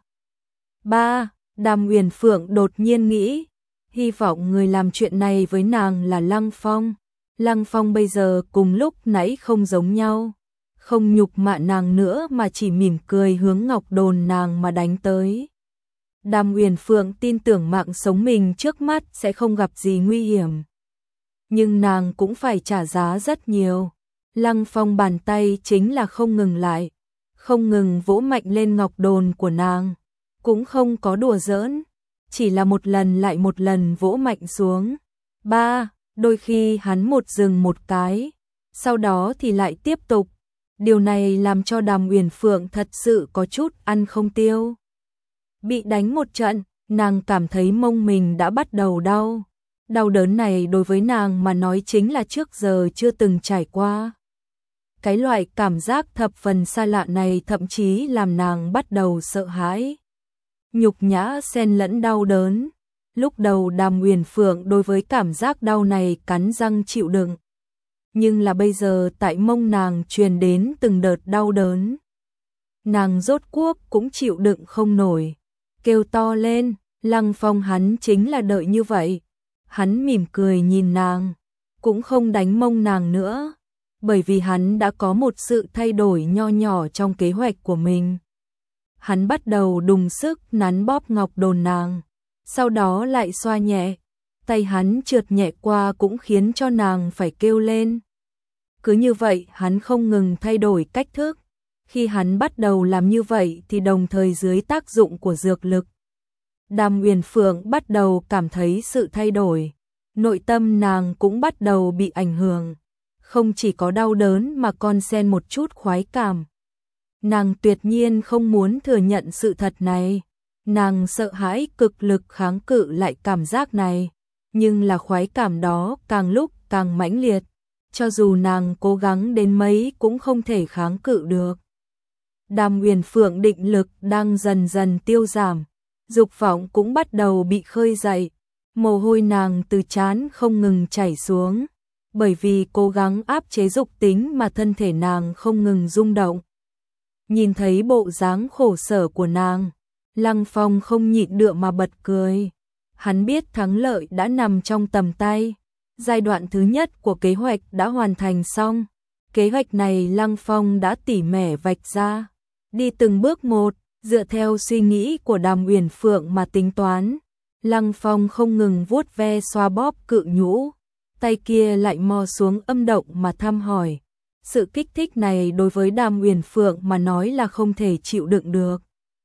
Ba, Đàm Uyển Phượng đột nhiên nghĩ, hy vọng người làm chuyện này với nàng là Lăng Phong. Lăng Phong bây giờ cùng lúc nãy không giống nhau. Không nhục mạ nàng nữa mà chỉ mỉm cười hướng ngọc đồn nàng mà đánh tới. Đàm Uyển Phượng tin tưởng mạng sống mình trước mắt sẽ không gặp gì nguy hiểm. Nhưng nàng cũng phải trả giá rất nhiều. Lăng Phong bàn tay chính là không ngừng lại, không ngừng vỗ mạnh lên ngọc đồn của nàng, cũng không có đùa giỡn, chỉ là một lần lại một lần vỗ mạnh xuống. Ba, Đôi khi hắn một dừng một cái, sau đó thì lại tiếp tục. Điều này làm cho Đàm Uyển Phượng thật sự có chút ăn không tiêu. Bị đánh một trận, nàng cảm thấy mông mình đã bắt đầu đau. Đau đớn này đối với nàng mà nói chính là trước giờ chưa từng trải qua. Cái loại cảm giác thập phần xa lạ này thậm chí làm nàng bắt đầu sợ hãi. Nhục nhã xen lẫn đau đớn. Lúc đầu Đàm Uyển Phượng đối với cảm giác đau này cắn răng chịu đựng. Nhưng là bây giờ tại mông nàng truyền đến từng đợt đau đớn. Nàng rốt cuộc cũng chịu đựng không nổi. Kêu to lên, Lăng Phong hắn chính là đợi như vậy. Hắn mỉm cười nhìn nàng, cũng không đánh mông nàng nữa. Bởi vì hắn đã có một sự thay đổi nho nhỏ trong kế hoạch của mình. Hắn bắt đầu đùng sức nắn bóp ngọc đồn nàng, sau đó lại xoa nhẹ. Tay hắn trượt nhẹ qua cũng khiến cho nàng phải kêu lên. Cứ như vậy hắn không ngừng thay đổi cách thức. Khi hắn bắt đầu làm như vậy thì đồng thời dưới tác dụng của dược lực, Đàm Uyển Phượng bắt đầu cảm thấy sự thay đổi. Nội tâm nàng cũng bắt đầu bị ảnh hưởng. Không chỉ có đau đớn mà còn xen một chút khoái cảm. Nàng tuyệt nhiên không muốn thừa nhận sự thật này. Nàng sợ hãi cực lực kháng cự lại cảm giác này. Nhưng là khoái cảm đó càng lúc càng mãnh liệt. Cho dù nàng cố gắng đến mấy cũng không thể kháng cự được. Đàm Uyển Phượng định lực đang dần dần tiêu giảm. Dục vọng cũng bắt đầu bị khơi dậy. Mồ hôi nàng từ trán không ngừng chảy xuống. Bởi vì cố gắng áp chế dục tính mà thân thể nàng không ngừng rung động. Nhìn thấy bộ dáng khổ sở của nàng, Lăng Phong không nhịn được mà bật cười. Hắn biết thắng lợi đã nằm trong tầm tay. Giai đoạn thứ nhất của kế hoạch đã hoàn thành xong. Kế hoạch này Lăng Phong đã tỉ mỉ vạch ra. Đi từng bước một, dựa theo suy nghĩ của Đàm Uyển Phượng mà tính toán. Lăng Phong không ngừng vuốt ve xoa bóp cự nhũ. Tay kia lại mò xuống âm động mà thăm hỏi. Sự kích thích này đối với Đàm Uyển Phượng mà nói là không thể chịu đựng được.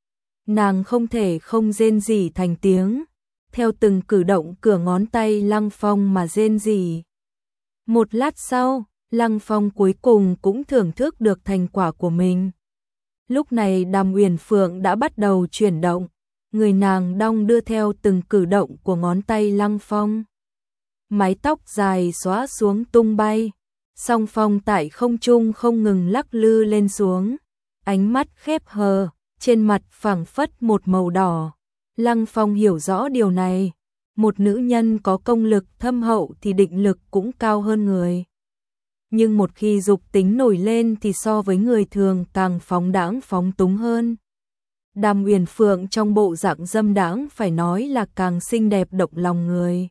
Nàng không thể không rên rỉ thành tiếng. Theo từng cử động cửa ngón tay Lăng Phong mà rên rỉ. Một lát sau, Lăng Phong cuối cùng cũng thưởng thức được thành quả của mình. Lúc này Đàm Uyển Phượng đã bắt đầu chuyển động. Người nàng đong đưa theo từng cử động của ngón tay Lăng Phong. Mái tóc dài xóa xuống tung bay. Song phong tại không trung không ngừng lắc lư lên xuống. Ánh mắt khép hờ, trên mặt phảng phất một màu đỏ. Lăng Phong hiểu rõ điều này. Một nữ nhân có công lực thâm hậu thì định lực cũng cao hơn người. Nhưng một khi dục tính nổi lên thì so với người thường càng phóng đãng phóng túng hơn. Đàm Uyển Phượng trong bộ dạng dâm đãng phải nói là càng xinh đẹp động lòng người.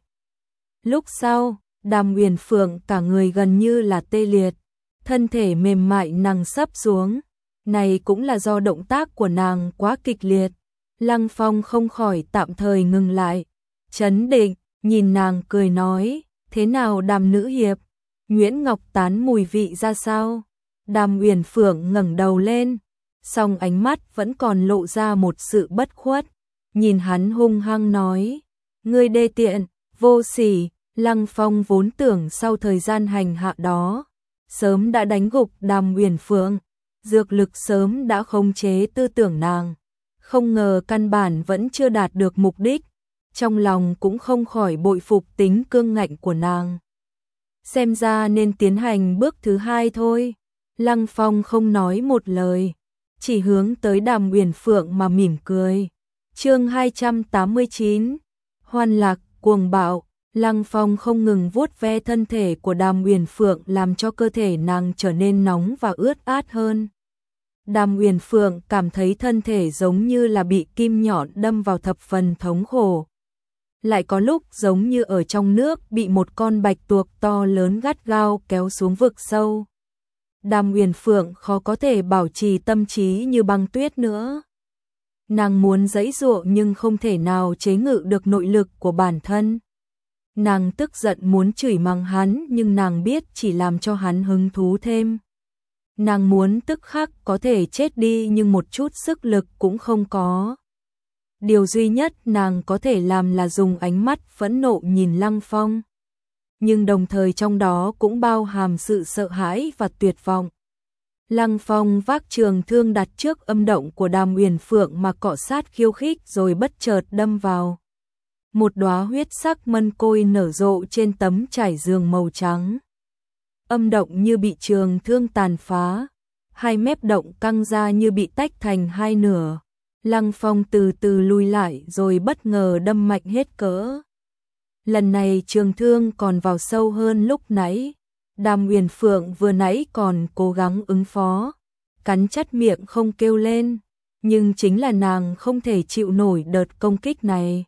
Lúc sau, Đàm Uyển Phượng cả người gần như là tê liệt, thân thể mềm mại nàng sấp xuống. Này cũng là do động tác của nàng quá kịch liệt. Lăng Phong không khỏi tạm thời ngừng lại, trấn định, nhìn nàng cười nói, thế nào Đàm nữ hiệp, Nguyễn Ngọc Tán mùi vị ra sao? Đàm Uyển Phượng ngẩng đầu lên, song ánh mắt vẫn còn lộ ra một sự bất khuất, nhìn hắn hung hăng nói, ngươi đê tiện, vô sỉ. Lăng Phong vốn tưởng sau thời gian hành hạ đó, sớm đã đánh gục Đàm Uyển Phượng, dược lực sớm đã khống chế tư tưởng nàng. Không ngờ căn bản vẫn chưa đạt được mục đích, trong lòng cũng không khỏi bội phục tính cương ngạnh của nàng. Xem ra nên tiến hành bước thứ hai thôi. Lăng Phong không nói một lời, chỉ hướng tới Đàm Uyển Phượng mà mỉm cười. Chương hai trăm tám mươi chín, Hoan lạc, cuồng bạo. Lăng Phong không ngừng vuốt ve thân thể của Đàm Uyển Phượng làm cho cơ thể nàng trở nên nóng và ướt át hơn. Đàm Uyển Phượng cảm thấy thân thể giống như là bị kim nhọn đâm vào thập phần thống khổ. Lại có lúc giống như ở trong nước bị một con bạch tuộc to lớn gắt gao kéo xuống vực sâu. Đàm Uyển Phượng khó có thể bảo trì tâm trí như băng tuyết nữa. Nàng muốn giãy giụa nhưng không thể nào chế ngự được nội lực của bản thân. Nàng tức giận muốn chửi mắng hắn nhưng nàng biết chỉ làm cho hắn hứng thú thêm. Nàng muốn tức khắc có thể chết đi nhưng một chút sức lực cũng không có. Điều duy nhất nàng có thể làm là dùng ánh mắt phẫn nộ nhìn Lăng Phong. nhưng đồng thời trong đó cũng bao hàm sự sợ hãi và tuyệt vọng. Lăng Phong vác trường thương đặt trước âm động của Đàm Uyển Phượng mà cọ sát khiêu khích rồi bất chợt đâm vào. Một đóa huyết sắc mân côi nở rộ trên tấm trải giường màu trắng. Âm động như bị trường thương tàn phá, hai mép động căng ra như bị tách thành hai nửa. Lăng Phong từ từ lùi lại rồi bất ngờ đâm mạnh hết cỡ. Lần này trường thương còn vào sâu hơn lúc nãy. Đàm Uyển Phượng vừa nãy còn cố gắng ứng phó, cắn chặt miệng không kêu lên, nhưng chính là nàng không thể chịu nổi đợt công kích này.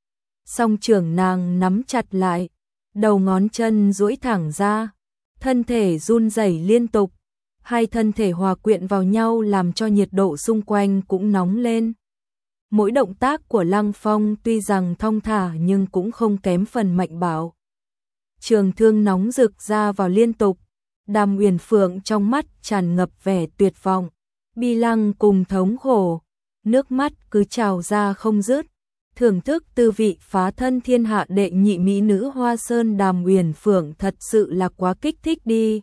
Song trưởng nàng nắm chặt lại, đầu ngón chân duỗi thẳng ra, thân thể run rẩy liên tục, hai thân thể hòa quyện vào nhau làm cho nhiệt độ xung quanh cũng nóng lên. Mỗi động tác của Lăng Phong tuy rằng thong thả nhưng cũng không kém phần mạnh bạo. Trường thương nóng rực ra vào liên tục, Đàm Uyển Phượng trong mắt tràn ngập vẻ tuyệt vọng, bi lăng cùng thống khổ, nước mắt cứ trào ra không dứt. Thưởng thức tư vị phá thân thiên hạ đệ nhị mỹ nữ Hoa Sơn Đàm Uyển Phượng thật sự là quá kích thích đi.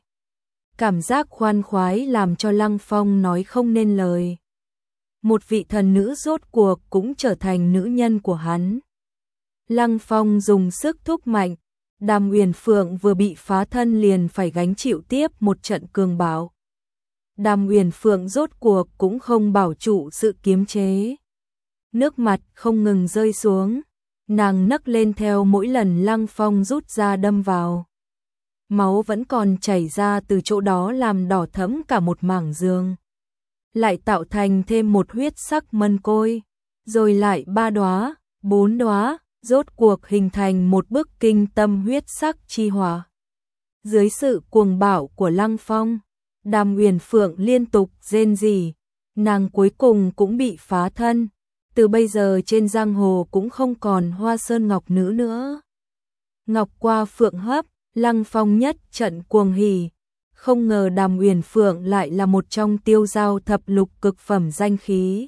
Cảm giác khoan khoái làm cho Lăng Phong nói không nên lời. Một vị thần nữ rốt cuộc cũng trở thành nữ nhân của hắn. Lăng Phong dùng sức thúc mạnh, Đàm Uyển Phượng vừa bị phá thân liền phải gánh chịu tiếp một trận cường bạo. Đàm Uyển Phượng rốt cuộc cũng không bảo trụ sự kiềm chế. Nước mặt không ngừng rơi xuống, nàng nấc lên theo mỗi lần Lăng Phong rút ra đâm vào. Máu vẫn còn chảy ra từ chỗ đó làm đỏ thẫm cả một mảng giường. Lại tạo thành thêm một huyết sắc mân côi, rồi lại ba đóa, bốn đóa, rốt cuộc hình thành một bức kinh tâm huyết sắc chi hỏa. Dưới sự cuồng bạo của Lăng Phong, Đàm Uyển Phượng liên tục rên rỉ, nàng cuối cùng cũng bị phá thân. Từ bây giờ trên giang hồ cũng không còn Hoa Sơn Ngọc nữ nữa. Ngọc qua phượng hấp, Lăng Phong nhất trận cuồng hỉ. Không ngờ Đàm Uyển Phượng lại là một trong tiêu giao thập lục cực phẩm danh khí.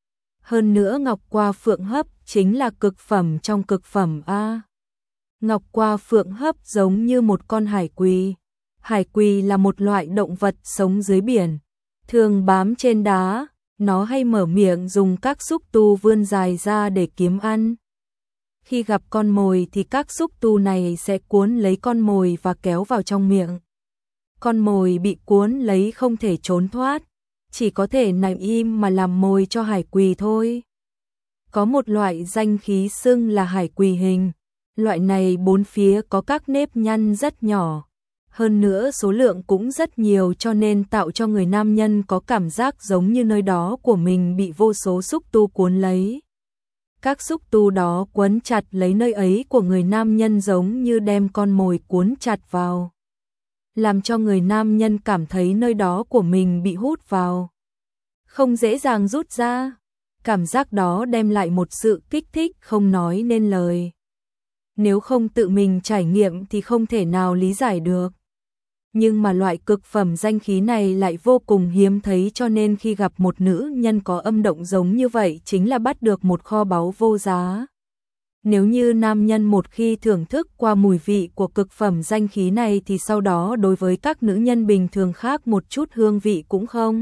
Hơn nữa Ngọc qua phượng hấp chính là cực phẩm trong cực phẩm A. Ngọc qua phượng hấp giống như một con hải quỳ. Hải quỳ là một loại động vật sống dưới biển, thường bám trên đá. Nó hay mở miệng dùng các xúc tu vươn dài ra để kiếm ăn. Khi gặp con mồi thì các xúc tu này sẽ cuốn lấy con mồi và kéo vào trong miệng. Con mồi bị cuốn lấy không thể trốn thoát, chỉ có thể nằm im mà làm mồi cho hải quỳ thôi. Có một loại danh khí xưng là hải quỳ hình. Loại này bốn phía có các nếp nhăn rất nhỏ. Hơn nữa số lượng cũng rất nhiều cho nên tạo cho người nam nhân có cảm giác giống như nơi đó của mình bị vô số xúc tu cuốn lấy. Các xúc tu đó quấn chặt lấy nơi ấy của người nam nhân giống như đem con mồi cuốn chặt vào. Làm cho người nam nhân cảm thấy nơi đó của mình bị hút vào. Không dễ dàng rút ra. Cảm giác đó đem lại một sự kích thích không nói nên lời. Nếu không tự mình trải nghiệm thì không thể nào lý giải được. Nhưng mà loại cực phẩm danh khí này lại vô cùng hiếm thấy cho nên khi gặp một nữ nhân có âm động giống như vậy chính là bắt được một kho báu vô giá. Nếu như nam nhân một khi thưởng thức qua mùi vị của cực phẩm danh khí này thì sau đó đối với các nữ nhân bình thường khác một chút hương vị cũng không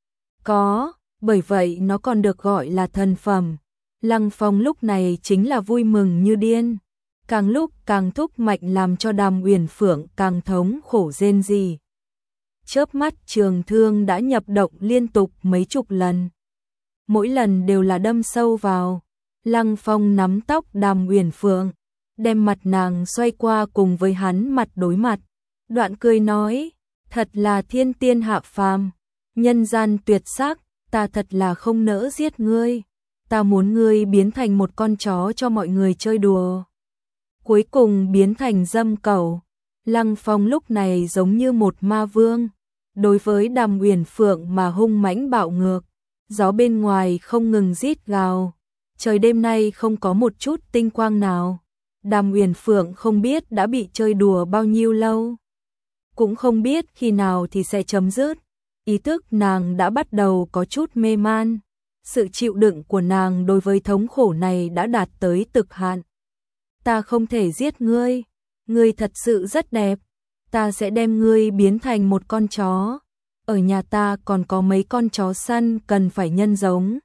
có, bởi vậy nó còn được gọi là thần phẩm. Lăng Phong lúc này chính là vui mừng như điên. Càng lúc càng thúc mạnh làm cho Đàm Uyển Phượng càng thống khổ rên rỉ. Chớp mắt trường thương đã nhập động liên tục mấy chục lần. Mỗi lần đều là đâm sâu vào. Lăng Phong nắm tóc Đàm Uyển Phượng, đem mặt nàng xoay qua cùng với hắn mặt đối mặt. Đoạn cười nói, thật là thiên tiên hạ phàm, nhân gian tuyệt sắc, ta thật là không nỡ giết ngươi. Ta muốn ngươi biến thành một con chó cho mọi người chơi đùa. Cuối cùng biến thành dâm cẩu. Lăng Phong lúc này giống như một ma vương, đối với Đàm Uyển Phượng mà hung mãnh bạo ngược. Gió bên ngoài không ngừng rít gào, trời đêm nay không có một chút tinh quang nào. Đàm Uyển Phượng không biết đã bị chơi đùa bao nhiêu lâu, cũng không biết khi nào thì sẽ chấm dứt. Ý thức nàng đã bắt đầu có chút mê man, sự chịu đựng của nàng đối với thống khổ này đã đạt tới cực hạn. Ta không thể giết ngươi. ngươi thật sự rất đẹp, ta sẽ đem ngươi biến thành một con chó. Ở nhà ta còn có mấy con chó săn cần phải nhân giống.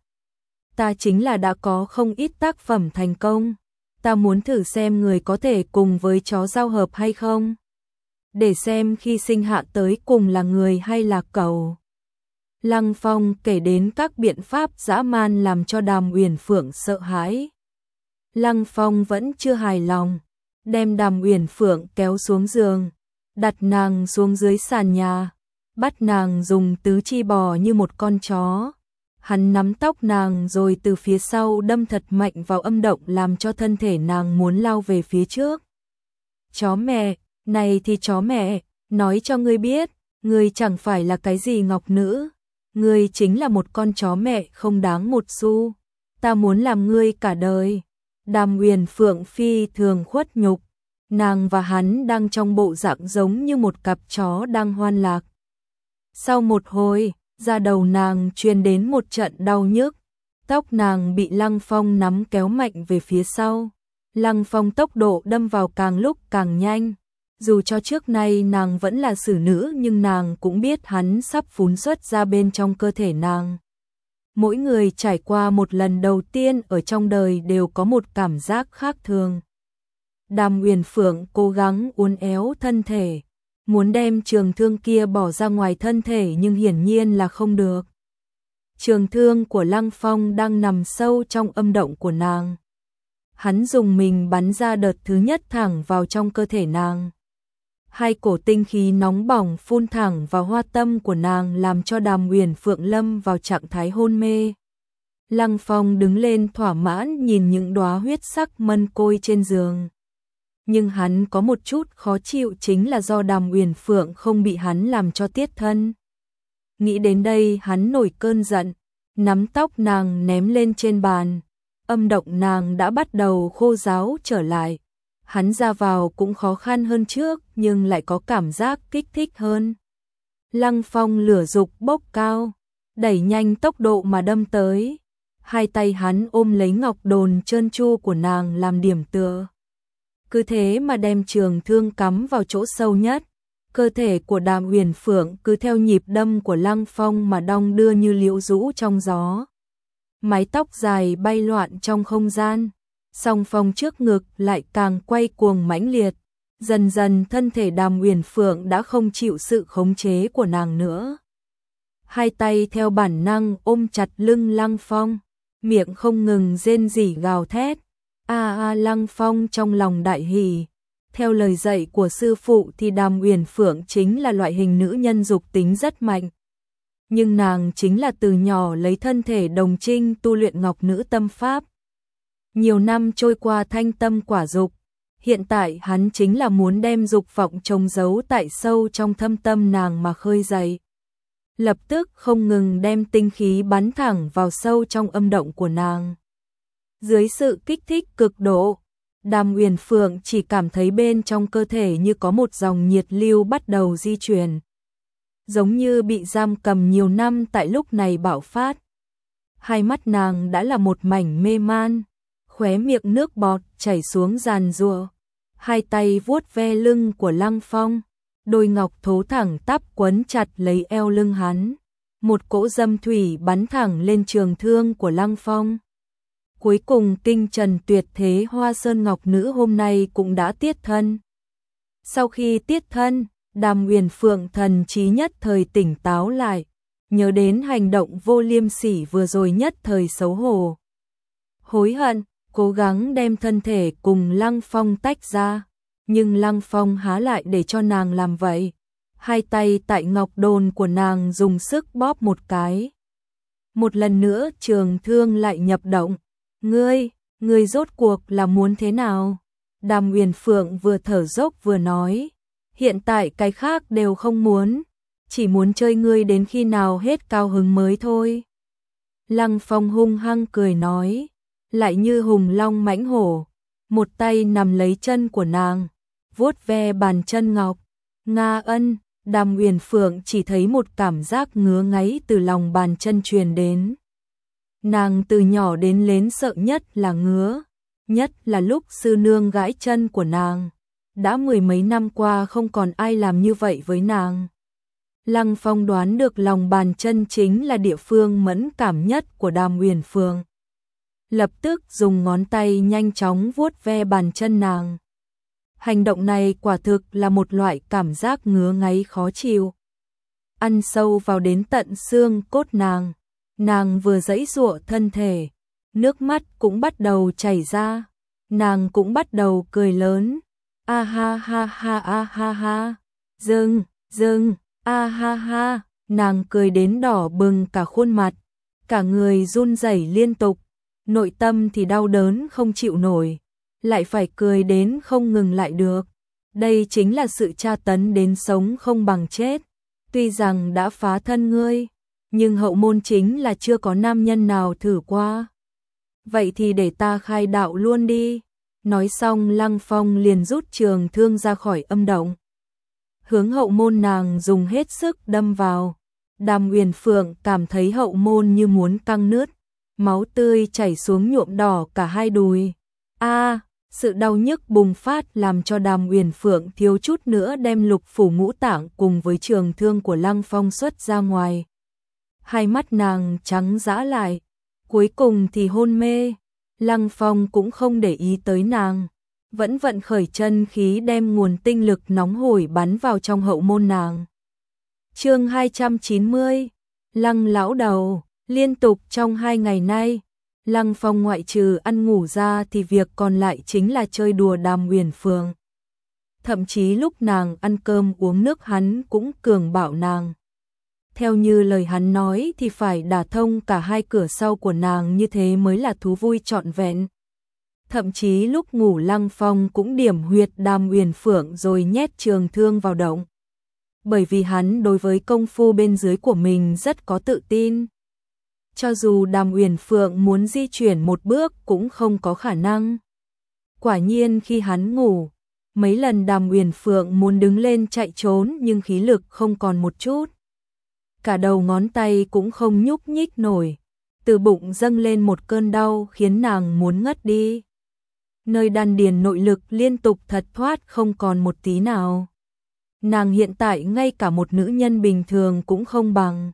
Ta chính là đã có không ít tác phẩm thành công. Ta muốn thử xem người có thể cùng với chó giao hợp hay không. Để xem khi sinh hạ tới cùng là người hay là cẩu. Lăng Phong kể đến các biện pháp dã man làm cho Đàm Uyển Phượng sợ hãi. Lăng Phong vẫn chưa hài lòng, đem Đàm Uyển Phượng kéo xuống giường, đặt nàng xuống dưới sàn nhà, bắt nàng dùng tứ chi bò như một con chó. Hắn nắm tóc nàng rồi từ phía sau đâm thật mạnh vào âm động làm cho thân thể nàng muốn lao về phía trước. Chó mẹ, này thì chó mẹ, nói cho ngươi biết, ngươi chẳng phải là cái gì ngọc nữ. Ngươi chính là một con chó mẹ không đáng một xu. Ta muốn làm ngươi cả đời. Đàm Uyển Phượng phi thường khuất nhục. Nàng và hắn đang trong bộ dạng giống như một cặp chó đang hoan lạc. Sau một hồi, da đầu nàng truyền đến một trận đau nhức. Tóc nàng bị Lăng Phong nắm kéo mạnh về phía sau. Lăng Phong tốc độ đâm vào càng lúc càng nhanh. Dù cho trước nay nàng vẫn là xử nữ nhưng nàng cũng biết hắn sắp phun xuất ra bên trong cơ thể nàng. Mỗi người trải qua một lần đầu tiên ở trong đời đều có một cảm giác khác thường. Đàm Uyển Phượng cố gắng uốn éo thân thể, muốn đem trường thương kia bỏ ra ngoài thân thể nhưng hiển nhiên là không được. Trường thương của Lăng Phong đang nằm sâu trong âm động của nàng. Hắn dùng mình bắn ra đợt thứ nhất thẳng vào trong cơ thể nàng. Hai cổ tinh khí nóng bỏng phun thẳng vào hoa tâm của nàng làm cho Đàm Uyển Phượng lâm vào trạng thái hôn mê. Lăng Phong đứng lên thỏa mãn nhìn những đóa huyết sắc mân côi trên giường. Nhưng hắn có một chút khó chịu chính là do Đàm Uyển Phượng không bị hắn làm cho tiết thân. Nghĩ đến đây hắn nổi cơn giận, nắm tóc nàng ném lên trên bàn. Âm động nàng đã bắt đầu khô ráo trở lại. Hắn ra vào cũng khó khăn hơn trước nhưng lại có cảm giác kích thích hơn. Lăng Phong lửa dục bốc cao, đẩy nhanh tốc độ mà đâm tới. Hai tay hắn ôm lấy ngọc đồn trơn tru của nàng làm điểm tựa. Cứ thế mà đem trường thương cắm vào chỗ sâu nhất. Cơ thể của Đàm Uyển Phượng cứ theo nhịp đâm của Lăng Phong mà đong đưa như liễu rũ trong gió. Mái tóc dài bay loạn trong không gian. Song phong trước ngực lại càng quay cuồng mãnh liệt. Dần dần thân thể Đàm Uyển Phượng đã không chịu sự khống chế của nàng nữa. Hai tay theo bản năng ôm chặt lưng Lăng Phong, miệng không ngừng rên rỉ gào thét. A a Lăng Phong trong lòng đại hỉ. Theo lời dạy của sư phụ thì Đàm Uyển Phượng chính là loại hình nữ nhân dục tính rất mạnh. Nhưng nàng chính là từ nhỏ lấy thân thể đồng trinh tu luyện ngọc nữ tâm pháp. Nhiều năm trôi qua thanh tâm quả dục, hiện tại hắn chính là muốn đem dục vọng trồng giấu tại sâu trong thâm tâm nàng mà khơi dậy. Lập tức không ngừng đem tinh khí bắn thẳng vào sâu trong âm động của nàng. Dưới sự kích thích cực độ, Đàm Uyển Phượng chỉ cảm thấy bên trong cơ thể như có một dòng nhiệt lưu bắt đầu di chuyển. Giống như bị giam cầm nhiều năm tại lúc này bạo phát. Hai mắt nàng đã là một mảnh mê man. Khóe miệng nước bọt chảy xuống giàn giụa. Hai tay vuốt ve lưng của Lăng Phong, đôi ngọc thố thẳng tắp quấn chặt lấy eo lưng hắn. Một cỗ dâm thủy bắn thẳng lên trường thương của Lăng Phong. Cuối cùng kinh trần tuyệt thế Hoa Sơn Ngọc Nữ hôm nay cũng đã tiết thân. Sau khi tiết thân, Đàm Uyển Phượng thần trí nhất thời tỉnh táo lại, nhớ đến hành động vô liêm sỉ vừa rồi nhất thời xấu hổ. Hối hận, cố gắng đem thân thể cùng Lăng Phong tách ra, nhưng Lăng Phong há lại để cho nàng làm vậy. Hai tay tại ngọc đồn của nàng dùng sức bóp một cái. Một lần nữa trường thương lại nhập động. Ngươi, ngươi rốt cuộc là muốn thế nào? Đàm Uyển Phượng vừa thở dốc vừa nói. Hiện tại cái khác đều không muốn, chỉ muốn chơi ngươi đến khi nào hết cao hứng mới thôi. Lăng Phong hung hăng cười nói, lại như hùng long mãnh hổ, một tay nằm lấy chân của nàng, vuốt ve bàn chân ngọc. Nga ân, Đàm Uyển Phượng chỉ thấy một cảm giác ngứa ngáy từ lòng bàn chân truyền đến. Nàng từ nhỏ đến lớn sợ nhất là ngứa, nhất là lúc sư nương gãi chân của nàng. đã mười mấy năm qua không còn ai làm như vậy với nàng. Lăng Phong đoán được lòng bàn chân chính là địa phương mẫn cảm nhất của Đàm Uyển Phượng. Lập tức dùng ngón tay nhanh chóng vuốt ve bàn chân nàng. Hành động này quả thực là một loại cảm giác ngứa ngáy khó chịu. Ăn sâu vào đến tận xương cốt nàng. Nàng vừa giãy giụa thân thể, nước mắt cũng bắt đầu chảy ra. Nàng cũng bắt đầu cười lớn. A ha ha ha a ha ha. Dừng, dừng, a ha ha. Nàng cười đến đỏ bừng cả khuôn mặt, cả người run rẩy liên tục, nội tâm thì đau đớn không chịu nổi, lại phải cười đến không ngừng lại được. Đây chính là sự tra tấn đến sống không bằng chết. Tuy rằng đã phá thân ngươi, nhưng hậu môn chính là chưa có nam nhân nào thử qua. Vậy thì để ta khai đạo luôn đi. Nói xong Lăng Phong liền rút trường thương ra khỏi âm động, hướng hậu môn nàng dùng hết sức đâm vào. Đàm Uyển Phượng cảm thấy hậu môn như muốn căng nứt, máu tươi chảy xuống nhuộm đỏ cả hai đùi. A, sự đau nhức bùng phát làm cho Đàm Uyển Phượng thiếu chút nữa đem lục phủ ngũ tạng cùng với trường thương của Lăng Phong xuất ra ngoài. Hai mắt nàng trắng dã lại, cuối cùng thì hôn mê. Lăng Phong cũng không để ý tới nàng, vẫn vận khởi chân khí đem nguồn tinh lực nóng hổi bắn vào trong hậu môn nàng. Chương hai trăm chín mươi, Lăng lão đầu. Liên tục trong hai ngày nay, Lăng Phong ngoại trừ ăn ngủ ra thì việc còn lại chính là chơi đùa Đàm Uyển Phượng. Thậm chí lúc nàng ăn cơm uống nước hắn cũng cường bảo nàng. Theo như lời hắn nói thì phải đả thông cả hai cửa sau của nàng, như thế mới là thú vui trọn vẹn. Thậm chí lúc ngủ Lăng Phong cũng điểm huyệt Đàm Uyển Phượng rồi nhét trường thương vào động. Bởi vì hắn đối với công phu bên dưới của mình rất có tự tin. Cho dù Đàm Uyển Phượng muốn di chuyển một bước cũng không có khả năng. Quả nhiên khi hắn ngủ, mấy lần Đàm Uyển Phượng muốn đứng lên chạy trốn nhưng khí lực không còn một chút. Cả đầu ngón tay cũng không nhúc nhích nổi, từ bụng dâng lên một cơn đau khiến nàng muốn ngất đi. Nơi đan điền nội lực liên tục thật thoát không còn một tí nào. Nàng hiện tại ngay cả một nữ nhân bình thường cũng không bằng.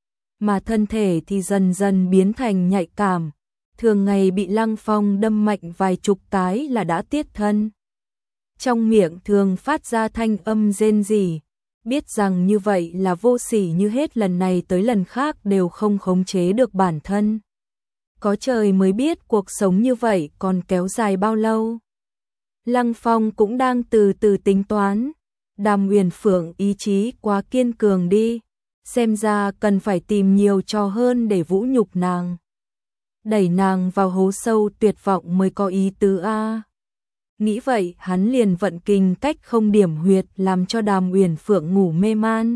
Mà thân thể thì dần dần biến thành nhạy cảm, thường ngày bị Lăng Phong đâm mạnh vài chục cái là đã tiết thân. Trong miệng thường phát ra thanh âm rên rỉ, biết rằng như vậy là vô sỉ như hết lần này tới lần khác đều không khống chế được bản thân. Có trời mới biết cuộc sống như vậy còn kéo dài bao lâu. Lăng Phong cũng đang từ từ tính toán, Đàm Uyển Phượng ý chí quá kiên cường đi. Xem ra cần phải tìm nhiều trò hơn để vũ nhục nàng. Đẩy nàng vào hố sâu tuyệt vọng mới có ý tứ a. Nghĩ vậy hắn liền vận kình cách không điểm huyệt làm cho Đàm Uyển Phượng ngủ mê man.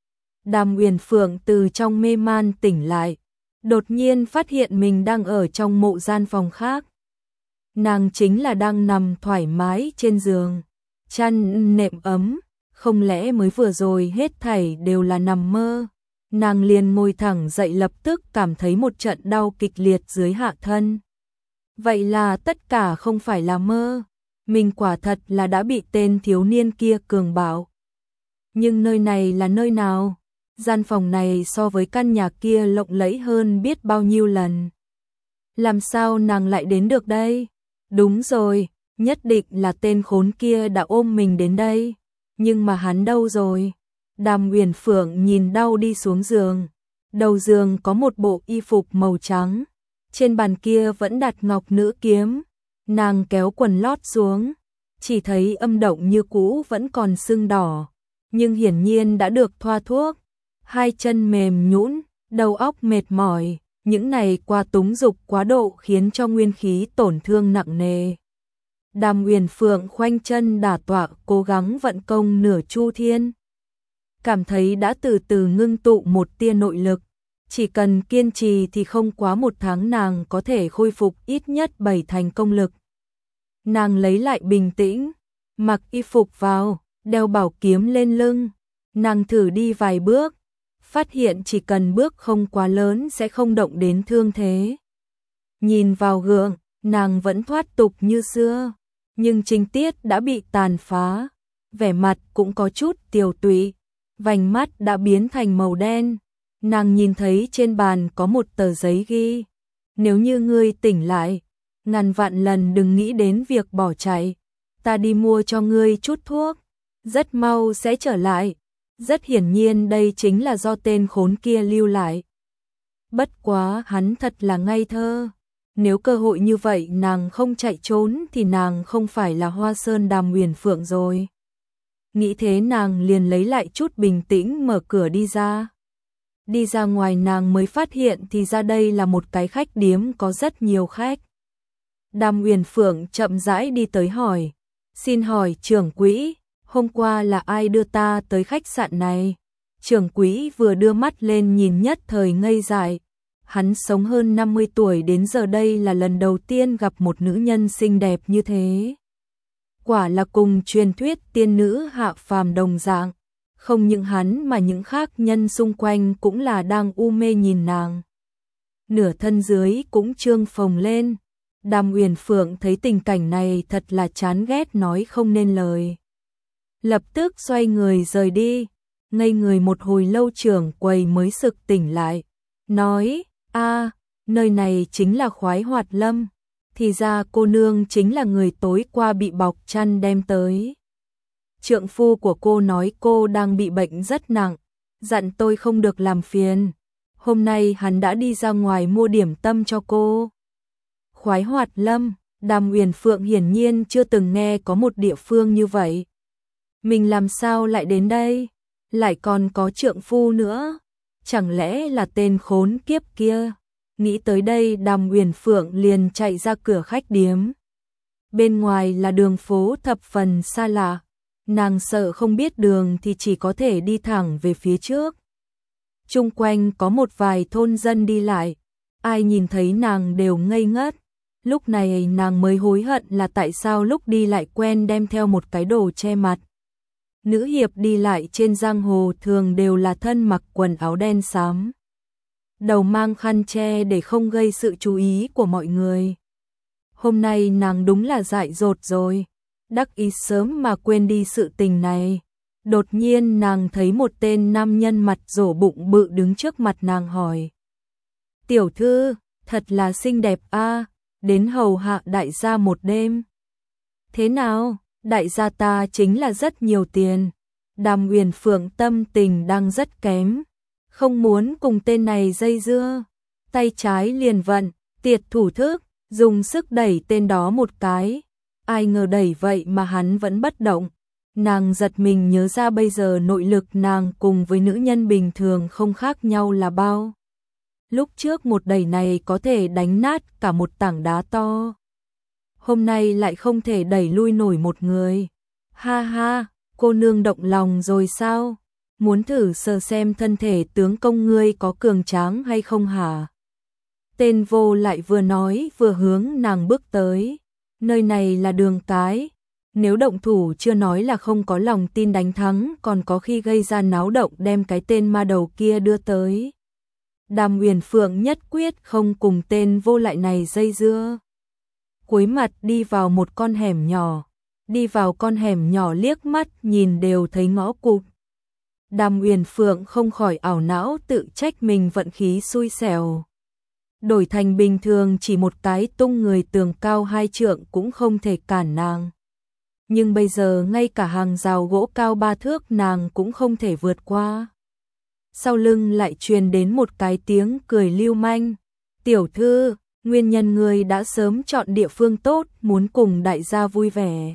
Đàm Uyển Phượng từ trong mê man tỉnh lại, đột nhiên phát hiện mình đang ở trong mộ gian phòng khác. Nàng chính là đang nằm thoải mái trên giường, chăn nệm ấm. Không lẽ mới vừa rồi hết thảy đều là nằm mơ? Nàng liền ngồi thẳng dậy, lập tức cảm thấy một trận đau kịch liệt dưới hạ thân. Vậy là tất cả không phải là mơ, mình quả thật là đã bị tên thiếu niên kia cường bạo. Nhưng nơi này là nơi nào? Gian phòng này so với căn nhà kia lộng lẫy hơn biết bao nhiêu lần. Làm sao nàng lại đến được đây? Đúng rồi, nhất định là tên khốn kia đã ôm mình đến đây. Nhưng mà hắn đâu rồi? Đàm Uyển Phượng nhìn đau đi xuống giường. Đầu giường có một bộ y phục màu trắng. Trên bàn kia vẫn đặt ngọc nữ kiếm. Nàng kéo quần lót xuống. Chỉ thấy âm động như cũ vẫn còn sưng đỏ. Nhưng hiển nhiên đã được thoa thuốc. Hai chân mềm nhũn, đầu óc mệt mỏi. Những này qua túng dục quá độ khiến cho nguyên khí tổn thương nặng nề. Đàm Uyển Phượng khoanh chân đả tọa, cố gắng vận công nửa chu thiên. Cảm thấy đã từ từ ngưng tụ một tia nội lực. Chỉ cần kiên trì thì không quá một tháng nàng có thể khôi phục ít nhất bảy thành công lực. Nàng lấy lại bình tĩnh, mặc y phục vào, đeo bảo kiếm lên lưng. Nàng thử đi vài bước, phát hiện chỉ cần bước không quá lớn sẽ không động đến thương thế. Nhìn vào gương, nàng vẫn thoát tục như xưa. nhưng Trinh Tiết đã bị tàn phá, vẻ mặt cũng có chút tiều tụy, vành mắt đã biến thành màu đen. Nàng nhìn thấy trên bàn có một tờ giấy ghi: nếu như ngươi tỉnh lại, ngàn vạn lần đừng nghĩ đến việc bỏ chạy, ta đi mua cho ngươi chút thuốc, rất mau sẽ trở lại. Rất hiển nhiên đây chính là do tên khốn kia lưu lại. Bất quá hắn thật là ngây thơ, nếu cơ hội như vậy nàng không chạy trốn thì nàng không phải là Hoa Sơn Đàm Uyển Phượng rồi. Nghĩ thế nàng liền lấy lại chút bình tĩnh mở cửa đi ra. Đi ra ngoài nàng mới phát hiện thì ra đây là một cái khách điếm có rất nhiều khách. Đàm Uyển Phượng chậm rãi đi tới hỏi: xin hỏi trưởng quỹ, hôm qua là ai đưa ta tới khách sạn này? Trưởng quỹ vừa đưa mắt lên nhìn nhất thời ngây dại. Hắn sống hơn năm mươi tuổi đến giờ đây là lần đầu tiên gặp một nữ nhân xinh đẹp như thế. Quả là cùng truyền thuyết tiên nữ hạ phàm đồng dạng. Không những hắn mà những khác nhân xung quanh cũng là đang u mê nhìn nàng. Nửa thân dưới cũng trương phồng lên. Đàm Uyển Phượng thấy tình cảnh này thật là chán ghét nói không nên lời. Lập tức xoay người rời đi. Ngây người một hồi lâu trưởng quầy mới sực tỉnh lại. Nói: a, nơi này chính là Khoái Hoạt Lâm. Thì ra cô nương chính là người tối qua bị bọc chăn đem tới. Trượng phu của cô nói cô đang bị bệnh rất nặng, dặn tôi không được làm phiền. Hôm nay hắn đã đi ra ngoài mua điểm tâm cho cô. Khoái Hoạt Lâm, Đàm Uyển Phượng hiển nhiên chưa từng nghe có một địa phương như vậy. Mình làm sao lại đến đây? Lại còn có trượng phu nữa. Chẳng lẽ là tên khốn kiếp kia? Nghĩ tới đây Đàm Uyển Phượng liền chạy ra cửa khách điếm. Bên ngoài là đường phố thập phần xa lạ. Nàng sợ không biết đường thì chỉ có thể đi thẳng về phía trước. Chung quanh có một vài thôn dân đi lại. Ai nhìn thấy nàng đều ngây ngất. Lúc này nàng mới hối hận là tại sao lúc đi lại quen đem theo một cái đồ che mặt. Nữ hiệp đi lại trên giang hồ thường đều là thân mặc quần áo đen xám, đầu mang khăn che để không gây sự chú ý của mọi người. Hôm nay nàng đúng là dại dột rồi, đắc ý sớm mà quên đi sự tình này. Đột nhiên nàng thấy một tên nam nhân mặt rỗ bụng bự đứng trước mặt nàng hỏi: tiểu thư, thật là xinh đẹp a, đến hầu hạ đại gia một đêm. Thế nào, đại gia ta chính là rất nhiều tiền. Đàm Uyển Phượng tâm tình đang rất kém, không muốn cùng tên này dây dưa. Tay trái liền vận tiệt thủ thức, dùng sức đẩy tên đó một cái. Ai ngờ đẩy vậy mà hắn vẫn bất động. Nàng giật mình nhớ ra bây giờ nội lực nàng cùng với nữ nhân bình thường không khác nhau là bao. Lúc trước một đẩy này có thể đánh nát cả một tảng đá to. Hôm nay lại không thể đẩy lui nổi một người. Ha ha, cô nương động lòng rồi sao? Muốn thử sờ xem thân thể tướng công ngươi có cường tráng hay không hả? Tên vô lại vừa nói vừa hướng nàng bước tới. Nơi này là đường cái. Nếu động thủ chưa nói là không có lòng tin đánh thắng, còn có khi gây ra náo động đem cái tên ma đầu kia đưa tới. Đàm Uyển Phượng nhất quyết không cùng tên vô lại này dây dưa. Cúi mặt đi vào một con hẻm nhỏ. Đi vào con hẻm nhỏ liếc mắt nhìn đều thấy ngõ cụt. Đàm Uyển Phượng không khỏi ảo não tự trách mình vận khí xui xẻo. Đổi thành bình thường chỉ một cái tung người tường cao hai trượng cũng không thể cản nàng. Nhưng bây giờ ngay cả hàng rào gỗ cao ba thước nàng cũng không thể vượt qua. Sau lưng lại truyền đến một cái tiếng cười lưu manh. Tiểu thư, nguyên nhân người đã sớm chọn địa phương tốt, muốn cùng đại gia vui vẻ.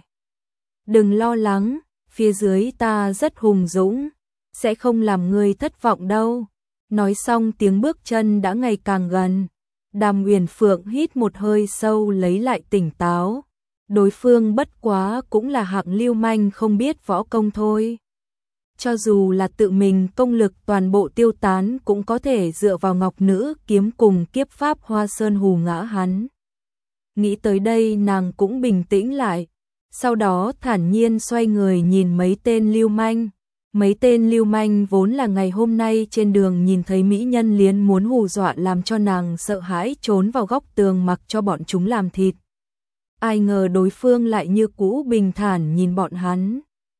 Đừng lo lắng, phía dưới ta rất hùng dũng, sẽ không làm người thất vọng đâu. Nói xong tiếng bước chân đã ngày càng gần. Đàm Uyển Phượng hít một hơi sâu lấy lại tỉnh táo. Đối phương bất quá cũng là hạng lưu manh không biết võ công thôi. Cho dù là tự mình công lực toàn bộ tiêu tán cũng có thể dựa vào ngọc nữ kiếm cùng kiếp pháp Hoa Sơn hù ngã hắn. Nghĩ tới đây nàng cũng bình tĩnh lại. Sau đó thản nhiên xoay người nhìn mấy tên lưu manh. Mấy tên lưu manh vốn là ngày hôm nay trên đường nhìn thấy mỹ nhân liến muốn hù dọa làm cho nàng sợ hãi trốn vào góc tường mặc cho bọn chúng làm thịt. ai ngờ đối phương lại như cũ bình thản nhìn bọn hắn.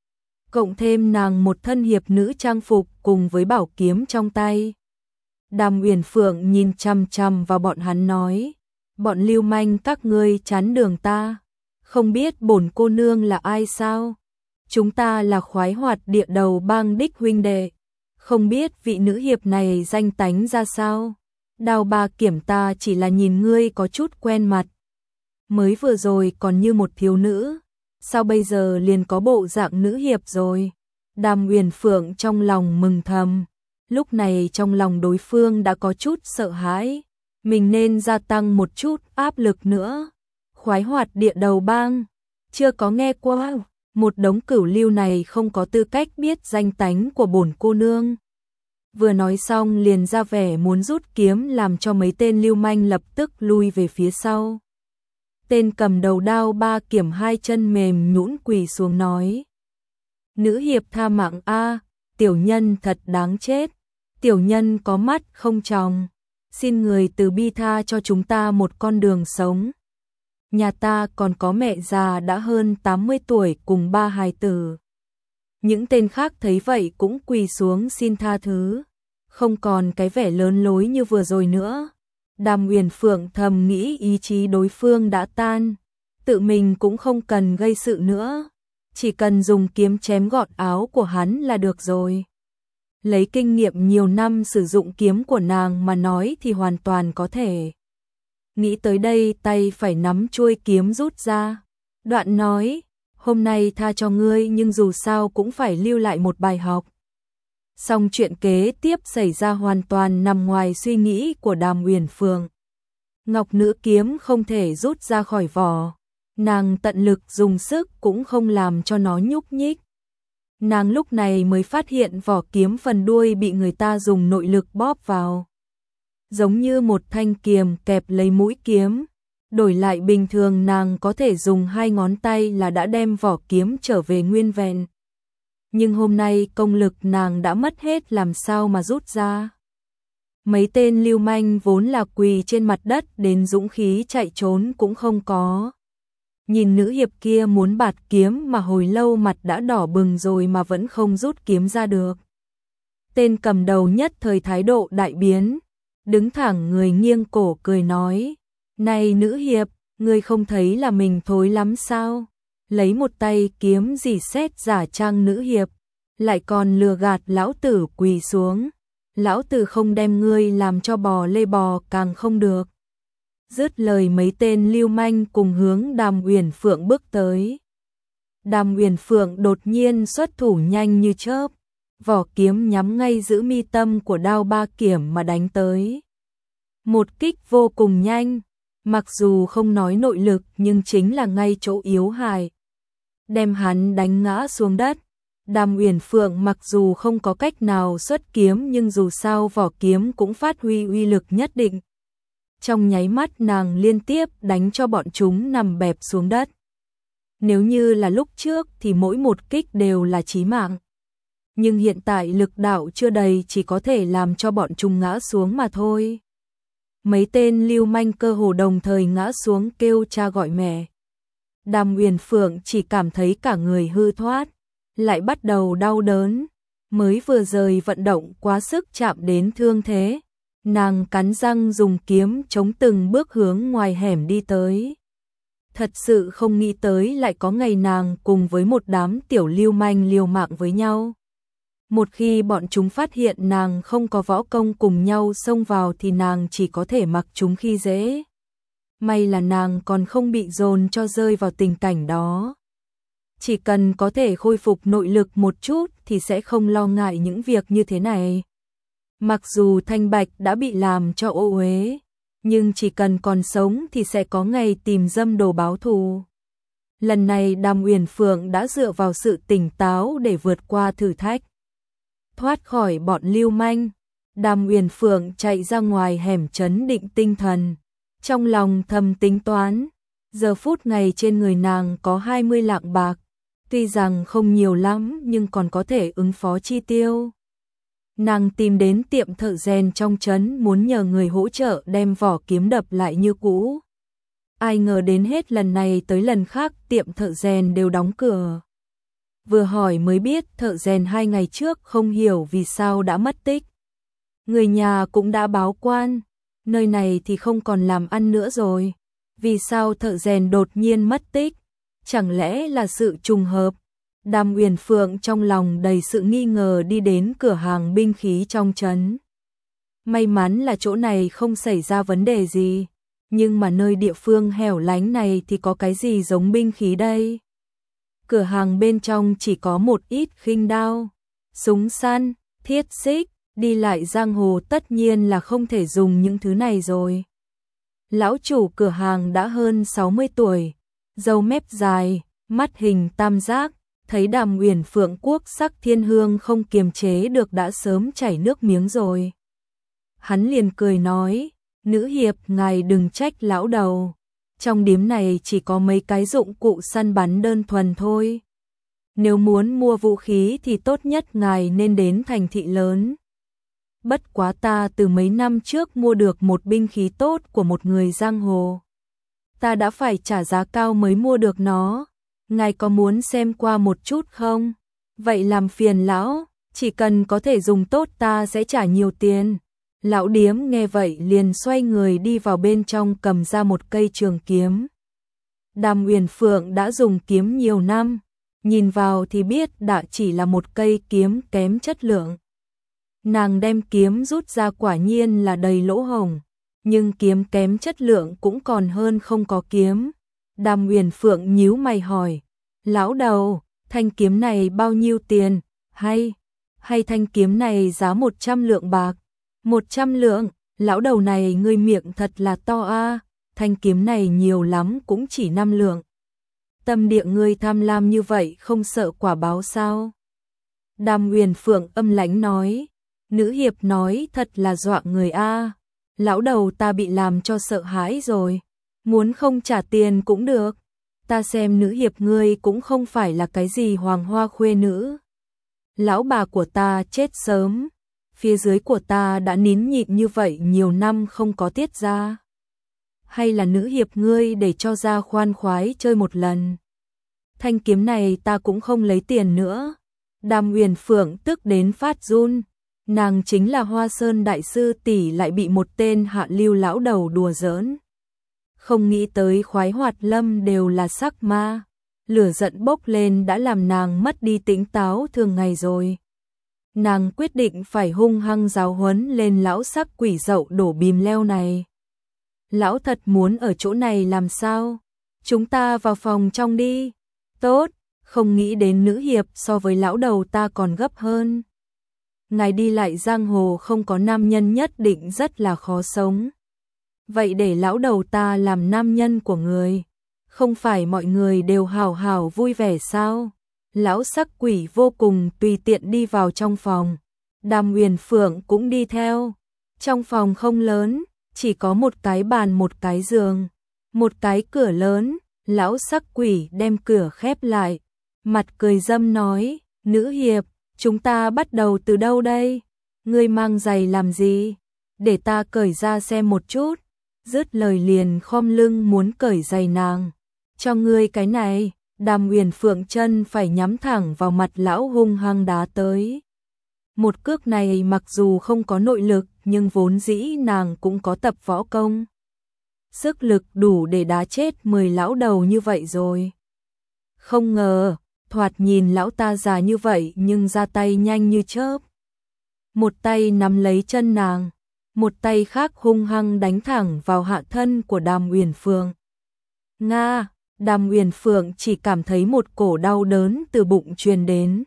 Cộng thêm nàng một thân hiệp nữ trang phục cùng với bảo kiếm trong tay. Đàm Uyển Phượng nhìn chằm chằm vào bọn hắn nói, bọn lưu manh các ngươi chắn đường ta, không biết bổn cô nương là ai sao? Chúng ta là khoái hoạt địa đầu bang đích huynh đệ, không biết vị nữ hiệp này danh tánh ra sao? Đào Ba Kiểm ta chỉ là nhìn ngươi có chút quen mặt. Mới vừa rồi còn như một thiếu nữ, sao bây giờ liền có bộ dạng nữ hiệp rồi? Đàm Uyển Phượng trong lòng mừng thầm, lúc này trong lòng đối phương đã có chút sợ hãi, mình nên gia tăng một chút áp lực nữa. Khoái hoạt địa đầu bang, chưa có nghe qua, một đống cửu lưu này không có tư cách biết danh tánh của bổn cô nương. Vừa nói xong liền ra vẻ muốn rút kiếm làm cho mấy tên lưu manh lập tức lui về phía sau. Tên cầm đầu Đao Ba Kiểm hai chân mềm nhũn quỳ xuống nói, nữ hiệp tha mạng a, tiểu nhân thật đáng chết, tiểu nhân có mắt không tròng, xin người từ bi tha cho chúng ta một con đường sống. Nhà ta còn có mẹ già đã hơn tám mươi tuổi cùng ba hài tử. Những tên khác thấy vậy cũng quỳ xuống xin tha thứ, không còn cái vẻ lớn lối như vừa rồi nữa. Đàm Uyển Phượng thầm nghĩ ý chí đối phương đã tan, tự mình cũng không cần gây sự nữa, chỉ cần dùng kiếm chém gọt áo của hắn là được rồi. Lấy kinh nghiệm nhiều năm sử dụng kiếm của nàng mà nói thì hoàn toàn có thể. Nghĩ tới đây tay phải nắm chuôi kiếm rút ra, đoạn nói, hôm nay tha cho ngươi nhưng dù sao cũng phải lưu lại một bài học. Song chuyện kế tiếp xảy ra hoàn toàn nằm ngoài suy nghĩ của Đàm Uyển Phượng. Ngọc nữ kiếm không thể rút ra khỏi vỏ, nàng tận lực dùng sức cũng không làm cho nó nhúc nhích. Nàng lúc này mới phát hiện vỏ kiếm phần đuôi bị người ta dùng nội lực bóp vào, giống như một thanh kiềm kẹp lấy mũi kiếm. Đổi lại bình thường nàng có thể dùng hai ngón tay là đã đem vỏ kiếm trở về nguyên vẹn. Nhưng hôm nay công lực nàng đã mất hết, làm sao mà rút ra. Mấy tên lưu manh vốn là quỳ trên mặt đất đến dũng khí chạy trốn cũng không có. Nhìn nữ hiệp kia muốn bạt kiếm mà hồi lâu mặt đã đỏ bừng rồi mà vẫn không rút kiếm ra được. Tên cầm đầu nhất thời thái độ đại biến, đứng thẳng người nghiêng cổ cười nói, này nữ hiệp, ngươi không thấy là mình thối lắm sao? Lấy một tay kiếm dì xét giả trang nữ hiệp, lại còn lừa gạt lão tử quỳ xuống. Lão tử không đem ngươi làm cho bò lê bò càng không được. Dứt lời mấy tên lưu manh cùng hướng Đàm Uyển Phượng bước tới. Đàm Uyển Phượng đột nhiên xuất thủ nhanh như chớp, vỏ kiếm nhắm ngay giữ mi tâm của Đao Ba Kiểm mà đánh tới. Một kích vô cùng nhanh, mặc dù không nói nội lực nhưng chính là ngay chỗ yếu hại, đem hắn đánh ngã xuống đất. Đàm Uyển Phượng mặc dù không có cách nào xuất kiếm nhưng dù sao vỏ kiếm cũng phát huy uy lực nhất định. Trong nháy mắt nàng liên tiếp đánh cho bọn chúng nằm bẹp xuống đất. Nếu như là lúc trước thì mỗi một kích đều là chí mạng. Nhưng hiện tại lực đạo chưa đầy, chỉ có thể làm cho bọn chúng ngã xuống mà thôi. Mấy tên lưu manh cơ hồ đồng thời ngã xuống kêu cha gọi mẹ. Đàm Uyển Phượng chỉ cảm thấy cả người hư thoát, lại bắt đầu đau đớn. Mới vừa rời vận động quá sức chạm đến thương thế, nàng cắn răng dùng kiếm chống từng bước hướng ngoài hẻm đi tới. Thật sự không nghĩ tới lại có ngày nàng cùng với một đám tiểu lưu manh liều mạng với nhau. Một khi bọn chúng phát hiện nàng không có võ công cùng nhau xông vào thì nàng chỉ có thể mặc chúng khi dễ. May là nàng còn không bị dồn cho rơi vào tình cảnh đó. Chỉ cần có thể khôi phục nội lực một chút thì sẽ không lo ngại những việc như thế này. Mặc dù Thanh Bạch đã bị làm cho ô uế, nhưng chỉ cần còn sống thì sẽ có ngày tìm dâm đồ báo thù. Lần này Đàm Uyển Phượng đã dựa vào sự tỉnh táo để vượt qua thử thách. Thoát khỏi bọn lưu manh, Đàm Uyển Phượng chạy ra ngoài hẻm trấn định tinh thần, trong lòng thầm tính toán, giờ phút này trên người nàng có hai mươi lạng bạc, tuy rằng không nhiều lắm nhưng còn có thể ứng phó chi tiêu. Nàng tìm đến tiệm thợ rèn trong trấn muốn nhờ người hỗ trợ đem vỏ kiếm đập lại như cũ. Ai ngờ đến hết lần này tới lần khác tiệm thợ rèn đều đóng cửa. Vừa hỏi mới biết thợ rèn hai ngày trước không hiểu vì sao đã mất tích. Người nhà cũng đã báo quan, nơi này thì không còn làm ăn nữa rồi. Vì sao thợ rèn đột nhiên mất tích? Chẳng lẽ là sự trùng hợp? Đàm Uyển Phượng trong lòng đầy sự nghi ngờ đi đến cửa hàng binh khí trong trấn. May mắn là chỗ này không xảy ra vấn đề gì, nhưng mà nơi địa phương hẻo lánh này thì có cái gì giống binh khí đây? Cửa hàng bên trong chỉ có một ít khinh đao, súng săn, thiết xích, đi lại giang hồ tất nhiên là không thể dùng những thứ này rồi. Lão chủ cửa hàng đã hơn sáu mươi tuổi, râu mép dài, mắt hình tam giác, thấy Đàm Uyển Phượng quốc sắc thiên hương không kiềm chế được đã sớm chảy nước miếng rồi. Hắn liền cười nói, nữ hiệp ngài đừng trách lão đầu, trong điếm này chỉ có mấy cái dụng cụ săn bắn đơn thuần thôi. Nếu muốn mua vũ khí thì tốt nhất ngài nên đến thành thị lớn. Bất quá ta từ mấy năm trước mua được một binh khí tốt của một người giang hồ. Ta đã phải trả giá cao mới mua được nó. Ngài có muốn xem qua một chút không? Vậy làm phiền lão, chỉ cần có thể dùng tốt ta sẽ trả nhiều tiền. Lão điếm nghe vậy liền xoay người đi vào bên trong cầm ra một cây trường kiếm. Đàm Uyển Phượng đã dùng kiếm nhiều năm, nhìn vào thì biết đã chỉ là một cây kiếm kém chất lượng. Nàng đem kiếm rút ra quả nhiên là đầy lỗ hổng, nhưng kiếm kém chất lượng cũng còn hơn không có kiếm. Đàm Uyển Phượng nhíu mày hỏi, lão đầu, thanh kiếm này bao nhiêu tiền, hay, hay thanh kiếm này giá một trăm lượng bạc? Một trăm lượng, lão đầu này ngươi miệng thật là to a, thanh kiếm này nhiều lắm cũng chỉ năm lượng. Tâm địa ngươi tham lam như vậy không sợ quả báo sao? Đàm Uyển Phượng âm lãnh nói, nữ hiệp nói thật là dọa người a, lão đầu ta bị làm cho sợ hãi rồi, muốn không trả tiền cũng được, ta xem nữ hiệp ngươi cũng không phải là cái gì hoàng hoa khuê nữ. Lão bà của ta chết sớm, phía dưới của ta đã nín nhịn như vậy nhiều năm không có tiết ra. Hay là nữ hiệp ngươi để cho ra khoan khoái chơi một lần. Thanh kiếm này ta cũng không lấy tiền nữa. Đàm Uyển Phượng tức đến phát run, nàng chính là Hoa Sơn đại sư tỷ lại bị một tên hạ lưu lão đầu đùa giỡn. Không nghĩ tới khoái hoạt lâm đều là sắc ma, lửa giận bốc lên đã làm nàng mất đi tỉnh táo thường ngày rồi. Nàng quyết định phải hung hăng giáo huấn lên lão sắc quỷ dậu đổ bìm leo này. Lão thật muốn ở chỗ này làm sao? Chúng ta vào phòng trong đi. Tốt, không nghĩ đến nữ hiệp so với lão đầu ta còn gấp hơn. Ngài đi lại giang hồ không có nam nhân nhất định rất là khó sống. Vậy để lão đầu ta làm nam nhân của người, không phải mọi người đều hào hào vui vẻ sao? Lão sắc quỷ vô cùng tùy tiện đi vào trong phòng. Đàm Uyển Phượng cũng đi theo. Trong phòng không lớn, chỉ có một cái bàn một cái giường, một cái cửa lớn. Lão sắc quỷ đem cửa khép lại, mặt cười dâm nói, nữ hiệp, chúng ta bắt đầu từ đâu đây? Ngươi mang giày làm gì? Để ta cởi ra xem một chút. Dứt lời liền khom lưng muốn cởi giày nàng. Cho ngươi cái này. Đàm Uyển Phượng chân phải nhắm thẳng vào mặt lão hung hăng đá tới. Một cước này mặc dù không có nội lực nhưng vốn dĩ nàng cũng có tập võ công. Sức lực đủ để đá chết mười lão đầu như vậy rồi. Không ngờ, thoạt nhìn lão ta già như vậy nhưng ra tay nhanh như chớp. Một tay nắm lấy chân nàng, một tay khác hung hăng đánh thẳng vào hạ thân của Đàm Uyển Phượng. Nga! Đàm Uyển Phượng chỉ cảm thấy một cổ đau đớn từ bụng truyền đến.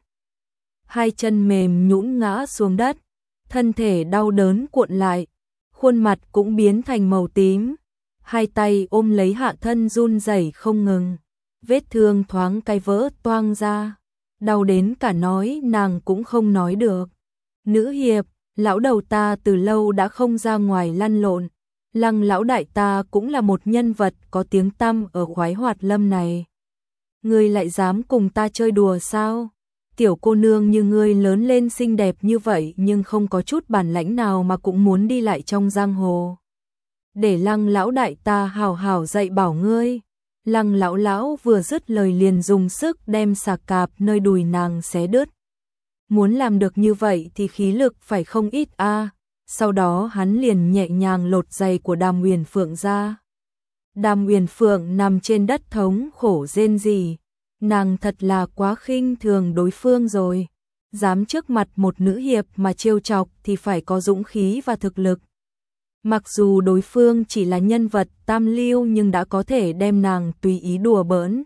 Hai chân mềm nhũn ngã xuống đất, thân thể đau đớn cuộn lại, khuôn mặt cũng biến thành màu tím. Hai tay ôm lấy hạ thân run rẩy không ngừng, vết thương thoáng cái vỡ toang ra, đau đến cả nói nàng cũng không nói được. Nữ hiệp, lão đầu ta từ lâu đã không ra ngoài lăn lộn. Lăng lão đại ta cũng là một nhân vật có tiếng tăm ở khoái hoạt lâm này. Ngươi lại dám cùng ta chơi đùa sao? Tiểu cô nương như ngươi lớn lên xinh đẹp như vậy nhưng không có chút bản lãnh nào mà cũng muốn đi lại trong giang hồ. để Lăng lão đại ta hào hào dạy bảo ngươi. Lăng lão lão vừa dứt lời liền dùng sức đem xà cạp nơi đùi nàng xé đứt. Muốn làm được như vậy thì khí lực phải không ít a. Sau đó hắn liền nhẹ nhàng lột giày của Đàm Uyển Phượng ra. Đàm Uyển Phượng nằm trên đất thống khổ rên rỉ, nàng thật là quá khinh thường đối phương rồi, dám trước mặt một nữ hiệp mà trêu chọc thì phải có dũng khí và thực lực. Mặc dù đối phương chỉ là nhân vật tam lưu nhưng đã có thể đem nàng tùy ý đùa bỡn.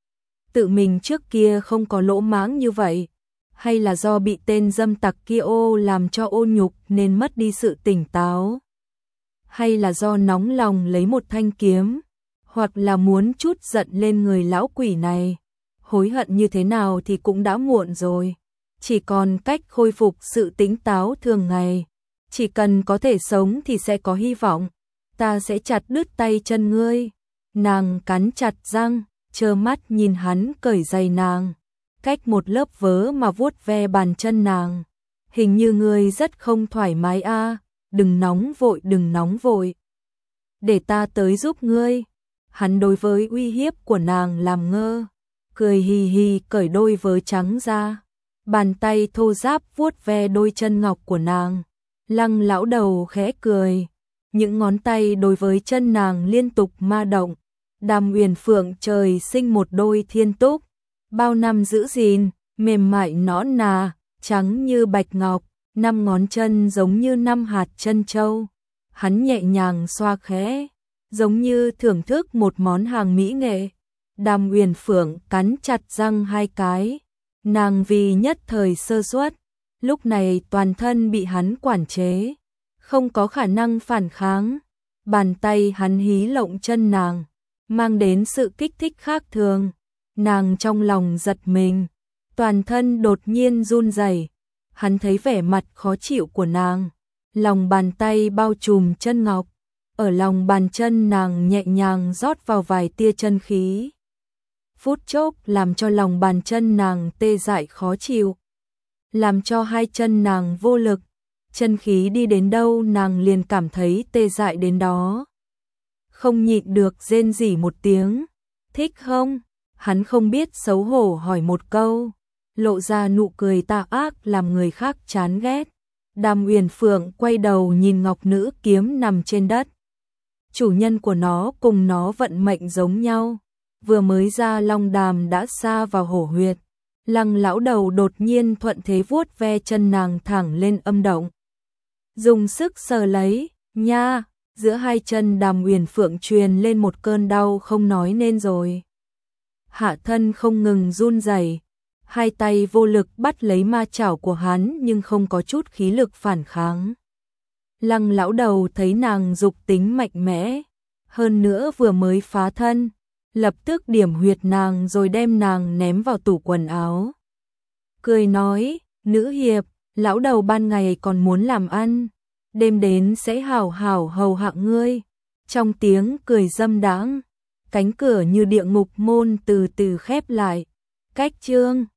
Tự mình trước kia không có lỗ mãng như vậy, hay là do bị tên dâm tặc kia ô làm cho ô nhục nên mất đi sự tỉnh táo, hay là do nóng lòng lấy một thanh kiếm, hoặc là muốn trút giận lên người lão quỷ này. Hối hận như thế nào thì cũng đã muộn rồi, chỉ còn cách khôi phục sự tỉnh táo thường ngày. Chỉ cần có thể sống thì sẽ có hy vọng, ta sẽ chặt đứt tay chân ngươi. Nàng cắn chặt răng, trơ mắt nhìn hắn cởi giày nàng, cách một lớp vớ mà vuốt ve bàn chân nàng. Hình như ngươi rất không thoải mái a, đừng nóng vội đừng nóng vội. Để ta tới giúp ngươi. Hắn đối với uy hiếp của nàng làm ngơ, cười hì hì cởi đôi vớ trắng ra, bàn tay thô ráp vuốt ve đôi chân ngọc của nàng. Lăng lão đầu khẽ cười, những ngón tay đối với chân nàng liên tục ma động. Đàm Uyển Phượng trời sinh một đôi thiên túc, bao năm giữ gìn, mềm mại nõn nà, trắng như bạch ngọc, năm ngón chân giống như năm hạt chân châu. Hắn nhẹ nhàng xoa khẽ, giống như thưởng thức một món hàng mỹ nghệ. Đàm Uyển Phượng cắn chặt răng hai cái, nàng vì nhất thời sơ suất, lúc này toàn thân bị hắn quản chế, không có khả năng phản kháng. Bàn tay hắn hí lộng chân nàng, mang đến sự kích thích khác thường. Nàng trong lòng giật mình, toàn thân đột nhiên run rẩy. Hắn thấy vẻ mặt khó chịu của nàng, lòng bàn tay bao trùm chân ngọc, ở lòng bàn chân nàng nhẹ nhàng rót vào vài tia chân khí. Phút chốc làm cho lòng bàn chân nàng tê dại khó chịu, làm cho hai chân nàng vô lực, chân khí đi đến đâu nàng liền cảm thấy tê dại đến đó. Không nhịn được rên rỉ một tiếng, thích không? Hắn không biết xấu hổ hỏi một câu, lộ ra nụ cười tà ác làm người khác chán ghét. Đàm Uyển Phượng quay đầu nhìn ngọc nữ kiếm nằm trên đất. Chủ nhân của nó cùng nó vận mệnh giống nhau, vừa mới ra long đàm đã sa vào hổ huyệt. Lăng lão đầu đột nhiên thuận thế vuốt ve chân nàng thẳng lên âm động, dùng sức sờ lấy, nha, giữa hai chân Đàm Uyển Phượng truyền lên một cơn đau không nói nên rồi. Hạ thân không ngừng run rẩy, hai tay vô lực bắt lấy ma chảo của hắn nhưng không có chút khí lực phản kháng. Lăng lão đầu thấy nàng dục tính mạnh mẽ, hơn nữa vừa mới phá thân, lập tức điểm huyệt nàng rồi đem nàng ném vào tủ quần áo. Cười nói, nữ hiệp, lão đầu ban ngày còn muốn làm ăn, đêm đến sẽ hảo hảo hầu hạ ngươi. Trong tiếng cười dâm đãng, cánh cửa như địa ngục môn từ từ khép lại. Cách chương